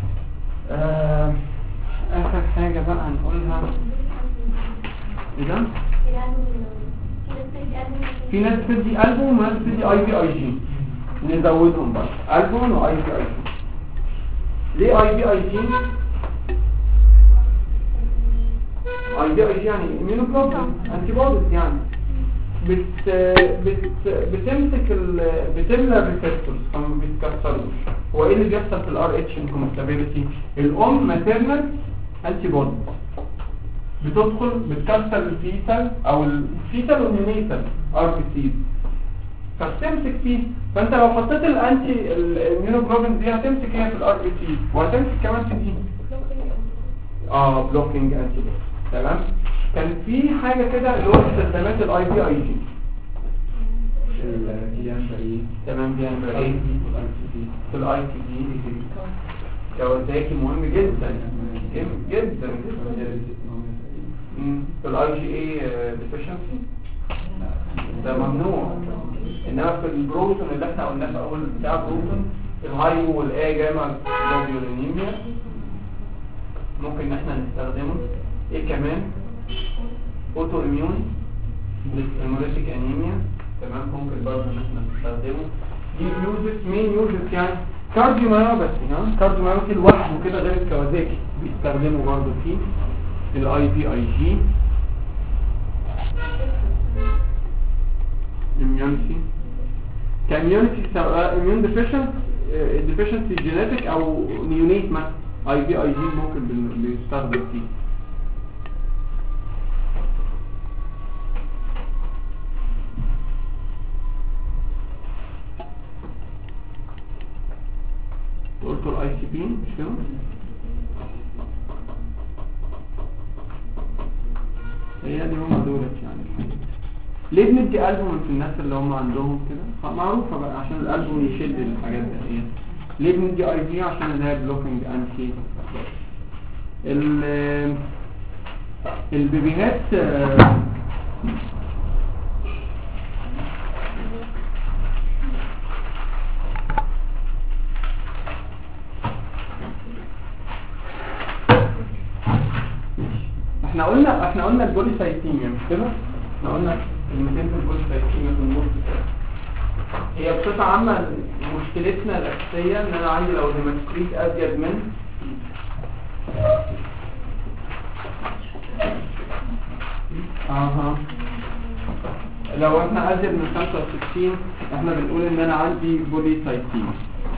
اخر حاجه بقى هنقولها ايه ده؟ في ناس بتدي ألبوم وناس بتدي اي بي اي جي، نزودهم بقى ألبوم واي بي اي جي. ليه اي بي اي جي؟ اي بي اي جي يعني immunoglobulin انتي بوديز، يعني بتمسك بتملى الريسبتورز فما بيتكسروش. هو ايه اللي بيحصل في الار اتش انكومستابيليتي؟ الام ماتيرنال انتي بوديز بتدخل بتكسر الفيتال او الفيتال والنينيتال ار بي سي، فتمسك فيه. فانت لو حطيت الانتي الاميونوجلوبين دي هتمسك هي في الار بي سي وهتمسك كمان في دي بلوكينج انتي. تمام. كان في حاجه كده اللي هو استخدامات الاي بي اي جي. تمام. بيعمل ايه في الاي تي دي؟ كوزاكي مهم جدا جدا في الاي جي اي ديفيشنسي ده ممنوع. انما في البروتون اللي احنا قلناه في اول بتاع البروتون الهايو والاي جاما جلوبيولينيميا ممكن ان احنا نستخدمه. ايه كمان؟ اوتو اميون هيموليتيك انيميا. تمام. ممكن برضه ان احنا نستخدمه. دي يوزز مين يوزز يعني كارديوميوباثي. كارديوميوباثي لوحده كده غير الكوازاكي بيستخدموا برضه فيه الاي بي اي جي. immunity كاميونيتي سواء immune deficiency genetic او neonate مثلا اي بي اي جي ممكن بيستخدم فيه. قلت الاي سي بي مش كده؟ هي اللي هم دولت يعني الحقيقة. ليه بندي ألبوم في الناس اللي هم عندهم كده؟ معروفة بقى عشان الألبوم يشد الحاجات دي. ليه بندي اي بي؟ عشان ده بلوكينج انتي. البيبيهات احنا قلنا البوليسايتيميا مش كده؟ احنا قلنا كلمتين في البوليسايتيميا في النص كده. هي بصفة عامة مشكلتنا الأساسية ان انا عندي لو هيماتوكريت ازيد من لو احنا ازيد من 65 احنا بنقول ان انا عندي بوليسايتيميا.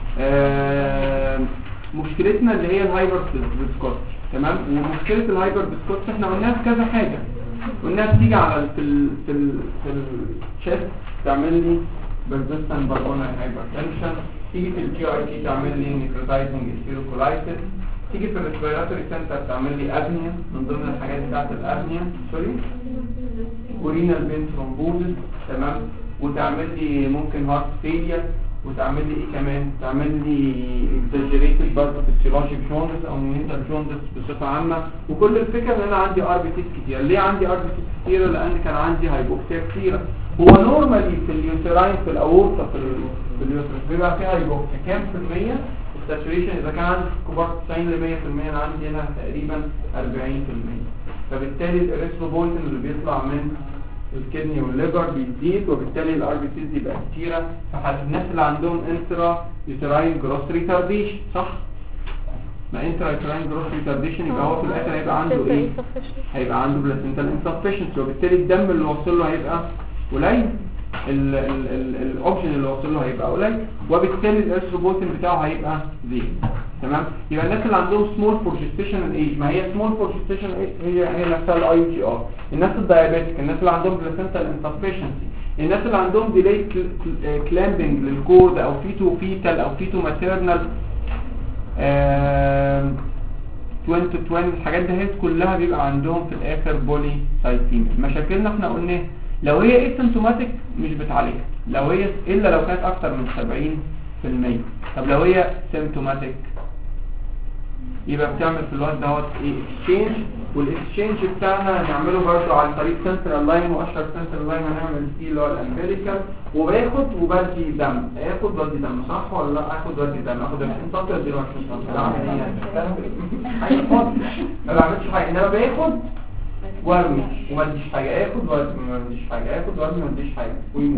مشكلتنا اللي هي الهايبر فيسكوز. تمام. ومشكله الهايبر فيسكوز احنا قلناها في كذا حاجه. قلناها بتيجي على في الشيست تعمل لي persistent pulmonary hypertension، تيجي في الجي اي تي تعمل لي necrotizing enterocolitis، تيجي في الريسبيراتوري سنتر تعمل لي ابنيا من ضمن الحاجات بتاعت الابنيا اورينال بين ثرومبوزس. تمام. وتعمل لي ممكن هارت فيلير، وتعمل لي ايه كمان؟ تعمل لي exaggerated برضه physiologic jaundice او mental jaundice بصفه عامه. وكل الفكره ان انا عندي ار بي تيز كتير. ليه عندي ار بي تيز كتير؟ لان كان عندي هايبوكسيا كتيره. هو نورمالي في اليوتراين في الاورطه في اليوترس بيبقى فيها هايبوكسيا كام في المية؟ الساتوريشن اذا كان عندي كبار 90 ل 100%، انا عندي هنا تقريبا 40%. فبالتالي الاريثروبويتين اللي بيطلع من الكدني والليفر بيزيد، وبالتالي الار بي سيز يبقى كتيره في حالة الناس اللي عندهم انترا يوتراين جروس ريتارديشن. صح؟ اسمها انترايتراين جروث ريتارديشن، يبقى هو في الاخر هيبقى عنده ايه؟ هيبقى عنده بلاسنتال انسفشنسي، وبالتالي الدم اللي واصل له هيبقى قليل، الاوبشن اللي واصل له هيبقى قليل، وبالتالي الارثروبوتين بتاعه هيبقى زيرو. تمام. يبقى الناس اللي عندهم سمول بروجستيشنال ايج، ما هي سمول بروجستيشنال ايج هي نفسها الاي جي ار، الناس الدايابيتيك، الناس اللي عندهم بلاسنتال انسفشنسي، الناس اللي عندهم ديلي كلامبنج للكورد او فيتو فيتال او فيتو ماتيرنال 20 to 20، الحاجات دي كلها بيبقى عندهم في الاخر بولي سايتيميا. مشاكلنا احنا قلنا لو هي اسيمتوماتيك مش بتعالجها، لو هي الا لو كانت اكتر من 70%. طب لو هي سيمتوماتيك يبقى بتعمل في الوقت دوت ايه؟ اكسشينج، والاكسشينج بتاعنا هنعمله برضه عن طريق سنترال لاين، واشهر سنترال لاين هنعمل فيه اللي هو الامبيريكال، وباخد وبدي دم، اخد وادي دم صح ولا لا؟ اخد وادي دم، اخد 20 سم وادي 20 سم، اعمل ايه؟ حاجه فاضيه ما بعملش حاجه، انما باخد وارمي وما اديش حاجه، اخد وارمي وما اديش حاجه، اخد وارمي وما اديش حاجه ويموت.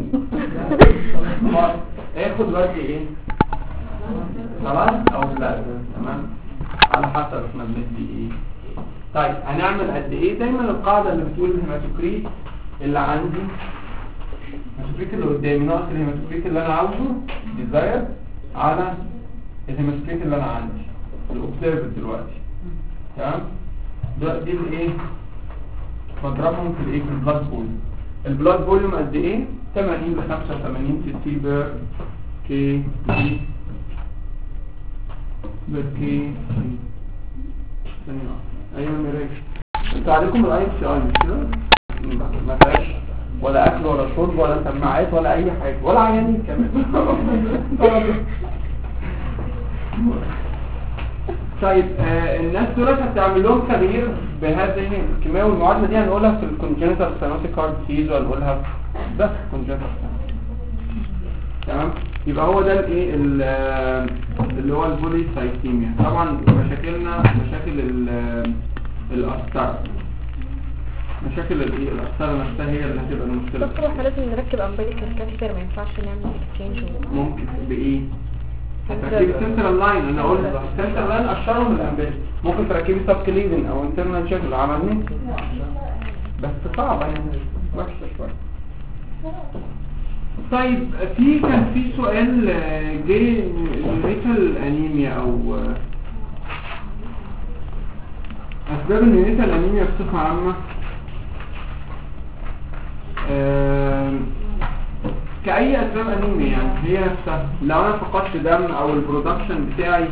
اخد وادي ايه؟ خلاص او لا؟ تمام، على حسب احنا بندي ايه. طيب هنعمل قد ايه؟ دايما القاعده اللي بتقول الهيماتوكريت اللي عندي، الهيماتوكريت اللي قدامي ناقص الهيماتوكريت اللي انا عاوزه ديزاير على الهيماتوكريت اللي انا عندي الاوبزرفد دلوقتي. تمام، ده دي الايه؟ بضربهم في الايه؟ في البلاد فوليوم. البلاد فوليوم قد ايه؟ 80 ل 85 سي بير كي جي بالكي. ايوه مرايش، انتوا عليكم الاي سي اي مش كده؟ ما فيهاش ولا اكل ولا شرب ولا سماعات ولا اي حاجه ولا عيانين كمان. طيب الناس دول هتعمل لهم تغيير بهذه الكيمياء، والمعادله دي هنقولها في الكونجنتال سينوتيك هارت ديزيز، وهنقولها بس كونجنتال. تمام، يبقى هو ده الايه اللي هو البوليسايتيميا. طبعا مشاكلنا مشاكل الأسطر، مشاكل الايه الأسطر نفسها هي اللي هتبقى المشكله. دكتور احنا لازم نركب امبليكال كاثيتر، ما ينفعش نعمل اكسشينج. ممكن بايه؟ هتركبي سنترال لاين، انا قلت سنترال لاين اشهرهم الامبليك، ممكن تركبي سب كليفن او انترنال شكل عملني، بس صعبه يعني وحشه شويه. طيب كان في سؤال جه النيونيتال انيميا او اسباب النيونيتال انيميا بصفه عامه. كأي أسباب أنيميا يعني هي نفسها، لو أنا فقدت دم أو البرودكشن بتاعي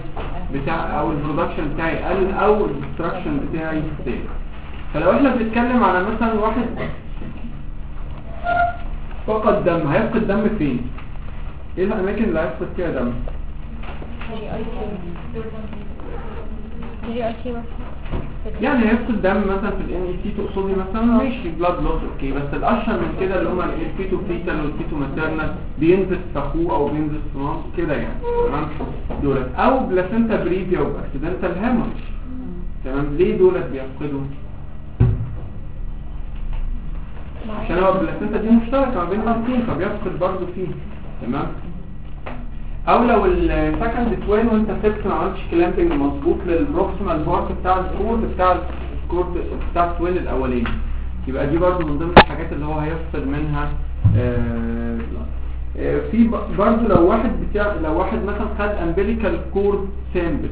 قل أو الدستركشن بتاعي زاد. فلو احنا بنتكلم على مثلا واحد فقد دم، هيفقد دم فين؟ ايه الأماكن اللي هيفقد فيها دم؟ يعني هيفقد دم مثلا في الان اي تي تقصدي مثلا، ماشي بلاد لوس اوكي، بس الاشهر من كده اللي هما الفيتو فيتال والفيتو ماتيرنال بينزل في اخوه او بينزل في مامته كده يعني. تمام، دولت او بلاسنتا بريفيا واكسيدنتال هاموريج. تمام، ليه دولت بيفقدوا؟ عشان هو البلاسنتا دي مشتركه ما بين الاثنين فبيفقد برضه فيه. تمام، او لو السكند توين وانت سبت ما عملتش كلامبنج مظبوط للبروكسيمال بارت بتاع الكورد بتاع التوين الاولاني، يبقى دي برضو من ضمن الحاجات اللي هو هيفقد منها. في برضو لو واحد مثلا خد امبليكال كورد سامبل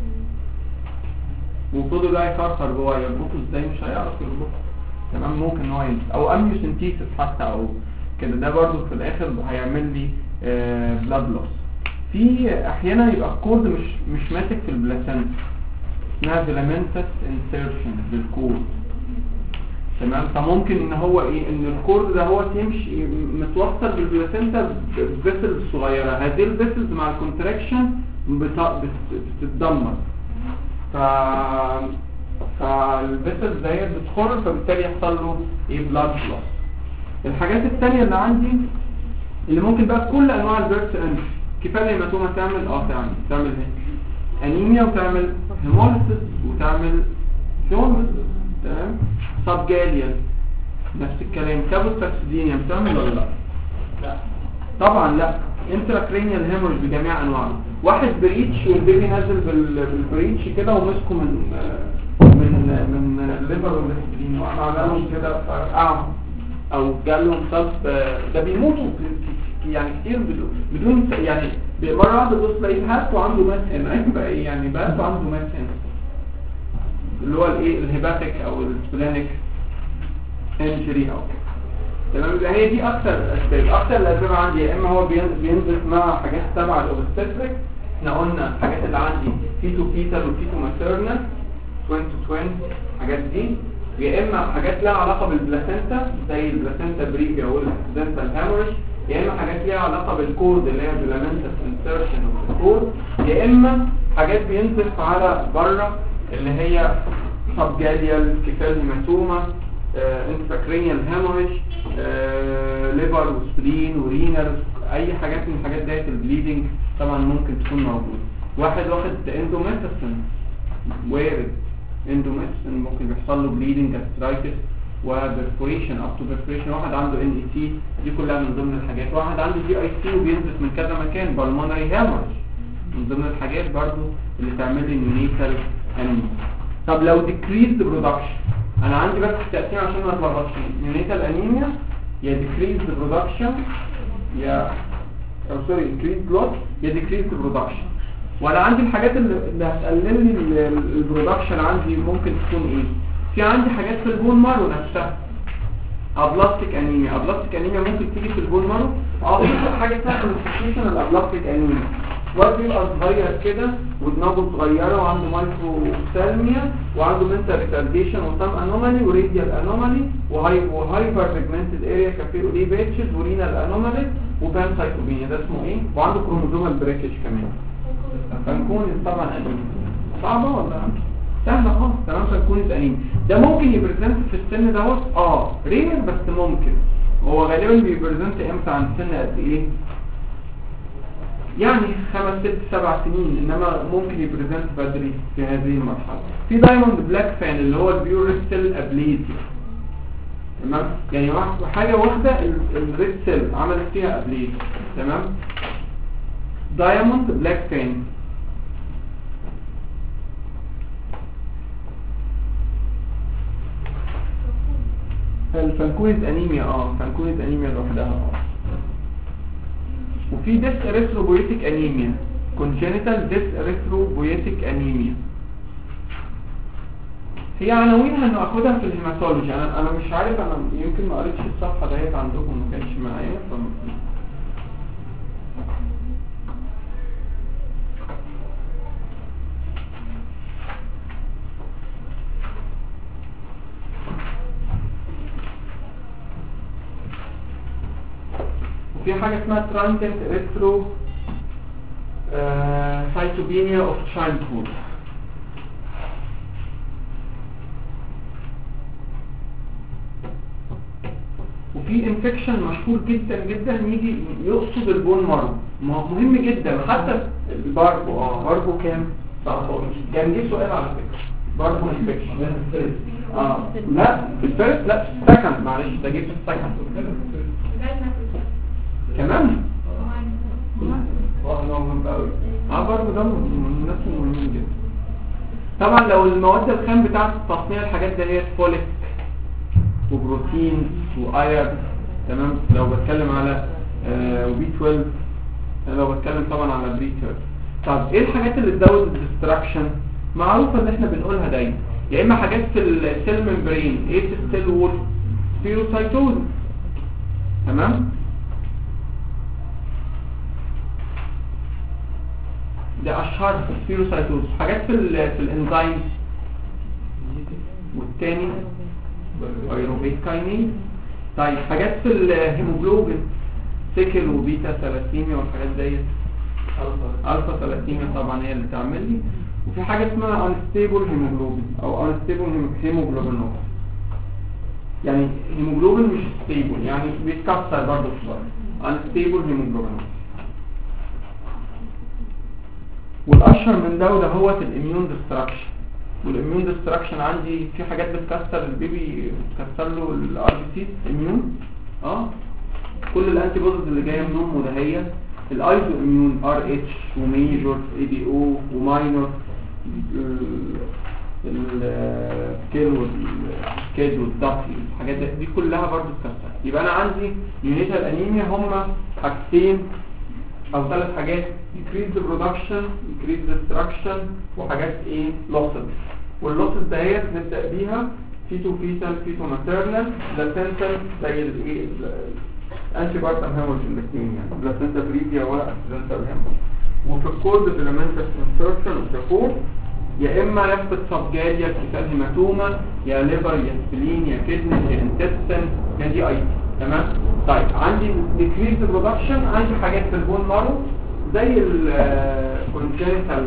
وفضل بقى يفرفر جوه يربطه ازاي، مش هيعرف يربطه. تمام، ممكن ان هو او اميوسنتيسيس حتى او كده، ده برضو في الاخر هيعمل لي بلاد لوس. في احيانا يبقى الكورد مش ماسك في البلاسنتا، اسمها فيلامنتس انسيرشن للكورد. تمام، فممكن ان هو ايه، ان الكورد ده هو يمشي متوصل بالبلاسنتا بفيسلز صغيره، هذه الفيسلز مع الكونتراكشن بتتدمر، فالفيسلز ديت بتخر، فبالتالي يحصل له ايه، بلاد لوس. الحاجات الثانيه اللي عندي اللي ممكن بقى كل انواع البيرث انجري، كفايه الهيماتوما تعمل انيميا وتعمل هيموليسيس وتعمل جونز. تمام، سبجاليا نفس الكلام، كابوتاكسيدينيا بتعمل ولا لا؟ طبعا لا، انتراكرينيال هيموريج بجميع انواعه. واحد بريتش والبيبي نازل بالبريتش كده ومسكه من الليفر والسبلين وعملهم كده فرقعهم او جالهم صب، ده بيموتوا يعني كتير بدون يعني مرة واحدة تبص تلاقيه بهات وعنده ماس هنا يبقى ايه يعني بهات وعنده ماس هنا اللي هو الايه الهيباتيك او السبلينيك انجري او كده. تمام. يبقى هي دي اكتر اسباب. اكتر الاسباب عندي يا اما هو بينزل مع حاجات تبع الاوبستريك، احنا قلنا الحاجات اللي عندي فيتو بيتال وفيتو ماتيرنال توين تو توين الحاجات دي، يا اما حاجات لها علاقه بالبلاسنتا زي البلاسنتا بريفيا والاكسيدنتال هاموريج، يا اما حاجات ليها علاقه بالكورد اللي هي فيلامنتس انسرشن اوف الكورد، يا اما حاجات بينزف على بره اللي هي سبجاليال كيفال هيماتوما، انتراكرينيال هاموريج، ليفر وسبلين ورينال، اي حاجات من الحاجات ديت البليدنج طبعا ممكن تكون موجوده. واحد واخد اندوميتاسين وارد اندوميتاسين ممكن يحصل له بليدنج جاسترايتس وبرفوريشن اب تو برفوريشن. واحد عنده ان اي سي، دي كلها من ضمن الحاجات. واحد عنده دي اي سي وبينزف من كذا مكان، بالمونري هاموريج من ضمن الحاجات برضو اللي تعمل لي نيونيتال انيميا. طب لو decreased production، انا عندي بس تقسيم عشان ما اتلخبطش، نيونيتال انيميا يا decreased production يا increased loss يا decreased production. وانا عندي الحاجات اللي هتقلل لي البرودكشن عندي ممكن تكون ايه؟ في عندي حاجات في البون مارو نفسها، ابلاستيك انيميا. ابلاستيك انيميا ممكن تيجي في البون مارو، في حاجه اسمها كونستيتيوشن الابلاستيك انيميا، واد بيبقى صغير كده ودماغه صغيره وعنده مايكروسالميا وعنده منتال ريتارديشن وسام انومالي وريديال انومالي وهايبر بيجمنتد اريا كافيرو دي بيتشز ورينال انومالي وبانسايتوبينيا، ده اسمه ايه؟ وعنده كروموزومال بريكج كمان. فنكون طبعا انيميا صعبه ولا سهله؟ تمام. فنكون انيميا ده ممكن يبريزنت في السن دوت رير بس ممكن. هو غالبا بيبريزنت امتى؟ عند سن قد ايه؟ يعني 5 6 7 سنين، انما ممكن يبريزنت بدري في هذه المرحله. في دايموند بلاك فان اللي هو البيور سيل ابليزيا، تمام. يعني حاجه واحده الريد سيل عملت فيها ابليزيا، تمام. دايموند بلاك فان الفانكويز انيميا فانكويز انيميا لوحدها. وفي ديس اريثروبويتيك انيميا، كونجينيتال ديس اريثروبويتيك انيميا. هي عناوينها انه اخدها في الهيماتولوجي. انا مش عارف، انا يمكن ما قريتش الصفحه ديت عندكم، ما كانش معايا. في حاجة اسمها ترانزيت ريترو سايتوبينيا اوف تشايلدهود. وفي انفكشن مشهور جدا جدا يجي يقصد البون مارو، مهم جدا. حتى الباربو باربو كام؟ 19 كان دي سؤال على فكرة. باربو انفكشن لا في الفيرست، لا في السكند، معلش ده جه في السكند كمان. برضه ده من الناس المهمين جدا. طبعا لو المواد الخام بتاعت تصنيع الحاجات دي هي فوليك وبروتين وايرن، تمام. لو بتكلم على بي 12، لو بتكلم طبعا على بري 12. طب ايه الحاجات اللي تزود الديستراكشن؟ معروفه اللي احنا بنقولها دايما، يا اما حاجات في السيل ممبرين، ايه في السيل وول؟ سبيروسايتوز، تمام. ده اشهر سبيروسايتوز. حاجات في الانزيم، والتاني ايروبيك كاينين. طيب حاجات في الهيموجلوبين، سيكل وبيتا ثلاثيميا والحاجات ديت، الفا ثلاثيميا طبعا هي اللي تعمل لي. وفي حاجه اسمها انستيبل هيموجلوبين او انستيبل هيموجلوبينوز، يعني هيموجلوبين مش ستيبل، يعني بيتكسر برضه شويه. انستيبل هيموجلوبينوز. والاشهر من ده هو الاميون ديستراكشن. والاميون ديستراكشن عندي في حاجات بتكسر البيبي، بتكسر له الار بي سي اميون. كل الانتي بوديز اللي جايه من امه ده هي الايزو اميون ار اتش وميجور اي بي او وماينور السكيل والسكيد والدفي الحاجات دي كلها برضو بتحصل. يبقى انا عندي نيونيتال انيميا هما حاجتين او 3 حاجات: increase the production, increase the destruction، وحاجات ايه losses. واللوسز دهيت نبدا بيها فيتو فيتال فيتو ماتيرنال بلاسنتال زي الايه الانتي بارتم هيموريج الاثنين يعني بلاسنتا بريفيا واكسيدنتال هيموريج. وفي الكورد فيلامنتال انسرشن اوف يا اما يفقد سبجاريا كيفال هيماتوما يا ليفر يا سبلين يا كدني يا انتستين يا دي اي. تمام. طيب عندي ديكريز برودكشن، عندي حاجات في البون مارو زي الكونجنتال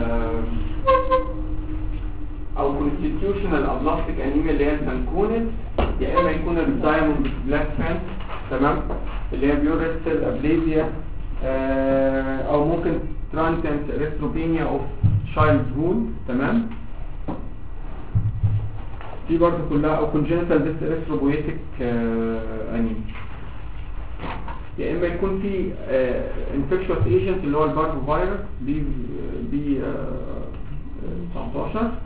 او كونستيتيوشنال ابلاستيك انيميا اللي هي سانكونت، يا اما يكون الدايموند بلاك فان تمام اللي هي بيوريتال ابليزيا، او ممكن ترانتنت ريستروبينيا اوف شايلد هود. تمام. دي برضه كلها او كونجنتال ديستريستروبويتيك انيميا. يا اما يكون في انفكشوس ايجنت اللي هو البارفو فيروس بي 19،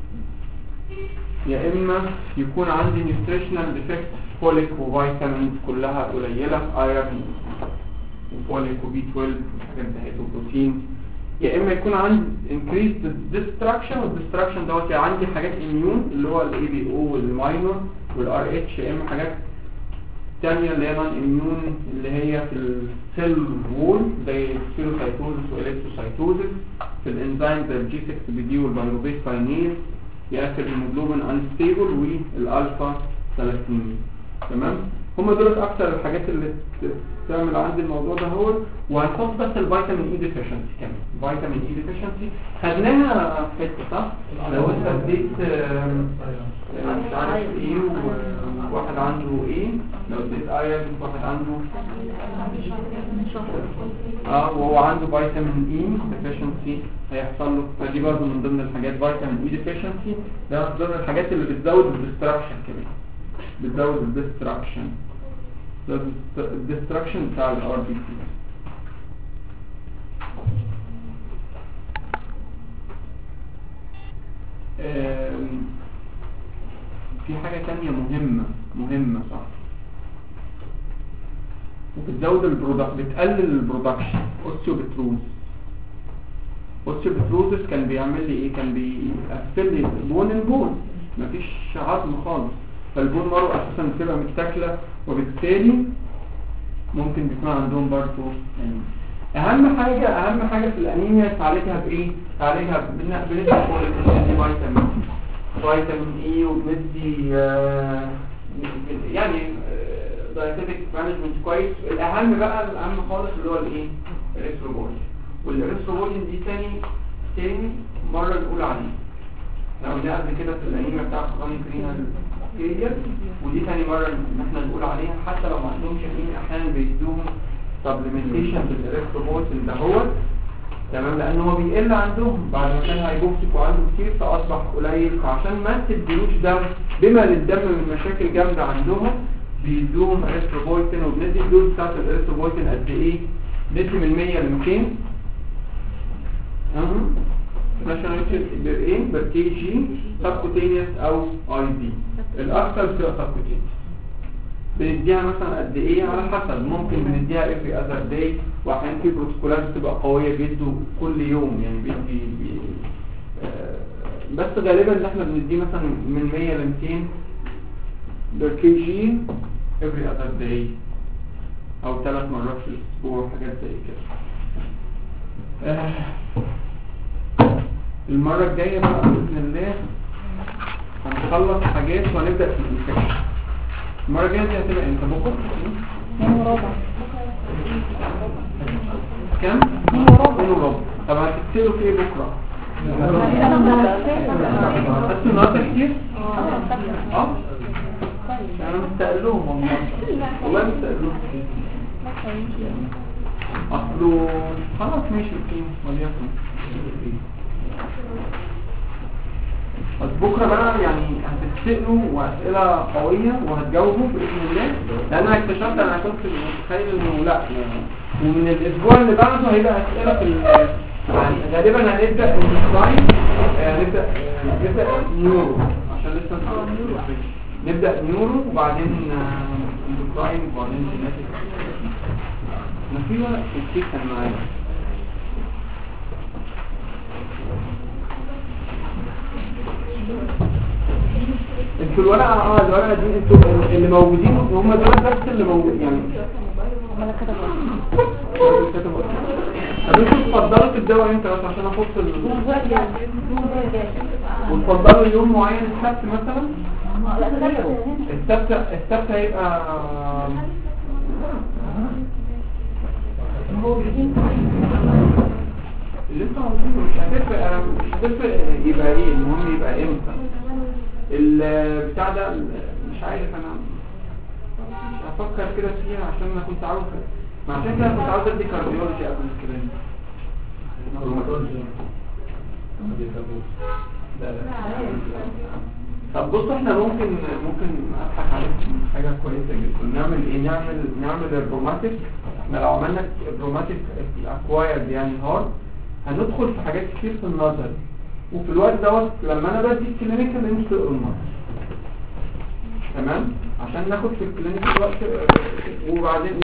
يا اما يكون عندي نيوتريشنال ديفكت فوليك وفيتامينز كلها قليله ايرون وفوليك وبي 12 والحاجات دهيت وبروتين، يا اما يكون عندي increased destruction والديستراكشن دوت يعني عندي حاجات اميون اللي هو الاي بي او والماينور والار اتش، يا اما حاجات ثانيه اللي هي نون اميون اللي هي في السيل وول زي السيروسايتوزس والالكتروسايتوزس، في الانزيم زي الجي 6 بي دي والبايروبيت كاينيز، ياثر الهيموجلوبين انستيبل والالفا ثلاثيميا. تمام. هم دول اكتر الحاجات اللي تعمل عندي الموضوع ده هو. وهنحط بس الفيتامين اي ديفيشنسي كمان. فيتامين اي ديفيشنسي خدناها في حته صح؟ لو انت اديت مش عارف ايه وواحد عنده ايه، لو اديت ايرون واحد عنده وهو عنده فيتامين اي ديفيشنسي هيحصل له. فدي برضه من ضمن الحاجات فيتامين اي ديفيشنسي ده من ضمن الحاجات اللي بتزود الديستراكشن كمان، بتزود الديستراكشن بتاع الار بي سي. في حاجة تانية مهمة صح، وبتزود بتقلل البرودكشن. اوستيوبتروزس كان بيعمل لي ايه؟ كان بيقفل لي بون مفيش عظم خالص، فالبون مارو اساسا بتبقى متاكله، وبالتالي ممكن بيكون عندهم برضه يعني اهم حاجه في الانيميا تعالجها بايه؟ تعالجها بندي فيتامين اي، وبندي يعني دايتيتك مانجمنت كويس. الاهم خالص اللي هو الايه؟ الاريثروبويتين. والاريثروبويتين دي تاني مره نقول عليه، احنا قلنا قبل كده في الانيميا بتاعت كرونيك رينال فيلير، ودي تاني مره ان احنا نقول عليها. حتى لو ما عندهمش انيميا احيانا بيدوهم سبلمنتيشن بالاريثروبويتين دهوت تمام، لان هو بيقل عندهم بعد ما كان هيبوكسيك وعنده كتير فاصبح قليل، فعشان ما تديلوش دم بما للدم من مشاكل جامده عندهم بيدوهم اريثروبويتين. وبندي الدوز بتاعت الاريثروبويتين قد ايه؟ ندي من 100 ل 200 ايه بر كي جي سبكوتينيوس او اي دي. الاكثر بتبقى سبكوتينيوس. بنديها مثلا قد ايه على حسب، ممكن بنديها every other day، واحيانا في بروتوكولات بتبقى قويه بيدوا كل يوم يعني بيدي بس غالبا اللي احنا بنديه مثلا من 100 ل 200 بر كي جي every other day او 3 مرات في الاسبوع، حاجات زي كده. المرة الجاية بقى بإذن الله هنخلص حاجات وهنبدأ في الانفكشن. المرة الجاية دي هتبقى امتى؟ بكرة؟ 2:15. كام؟ 2:15. طب هتكتبوا في ايه بكرة؟ هتكتبوا النهارده كتير؟ انا مستقلهم والله مستقلهم اصله خلاص ماشي التيم وليكن. بس بكرة بقى يعني هتتسألوا واسئلة قوية وهتجاوبوا بإذن الله، لأن أنا اكتشفت أنا كنت متخيل إنه لا يعني ومن الاسبوع اللي بعده هيبقى اسئله في يعني غالبا هنبدا الديزاين نبدا نيورو عشان لسه نبدا نيورو وبعدين الديزاين وبعدين جيناتيك. انا في ورق كتير كان معايا انتوا الورقه دي انتوا اللي موجودين هم دول بس اللي موجود يعني انتوا تفضلوا تبداوا امتى بس عشان افصل وتفضلوا يوم معين السبت مثلا. السبت هيبقى لسه مش هتفرق يبقى ايه المهم يبقى امتى البتاع ده مش عارف انا مش هفكر كده فيها عشان انا كنت عاوز عشان كده كنت عاوز ادي كارديولوجي قبل الكلام. طب بصوا احنا ممكن اضحك عليكم حاجه كويسه جدا. نعمل ايه نعمل البروماتيك. احنا لو عملنا البروماتيك اكوايرد يعني هارد هندخل في حاجات كتير في النظر وفي الوقت دوت لما انا بدي الكلينيكال انت المرض تمام عشان ناخد في الكلينيكال وقت وبعدين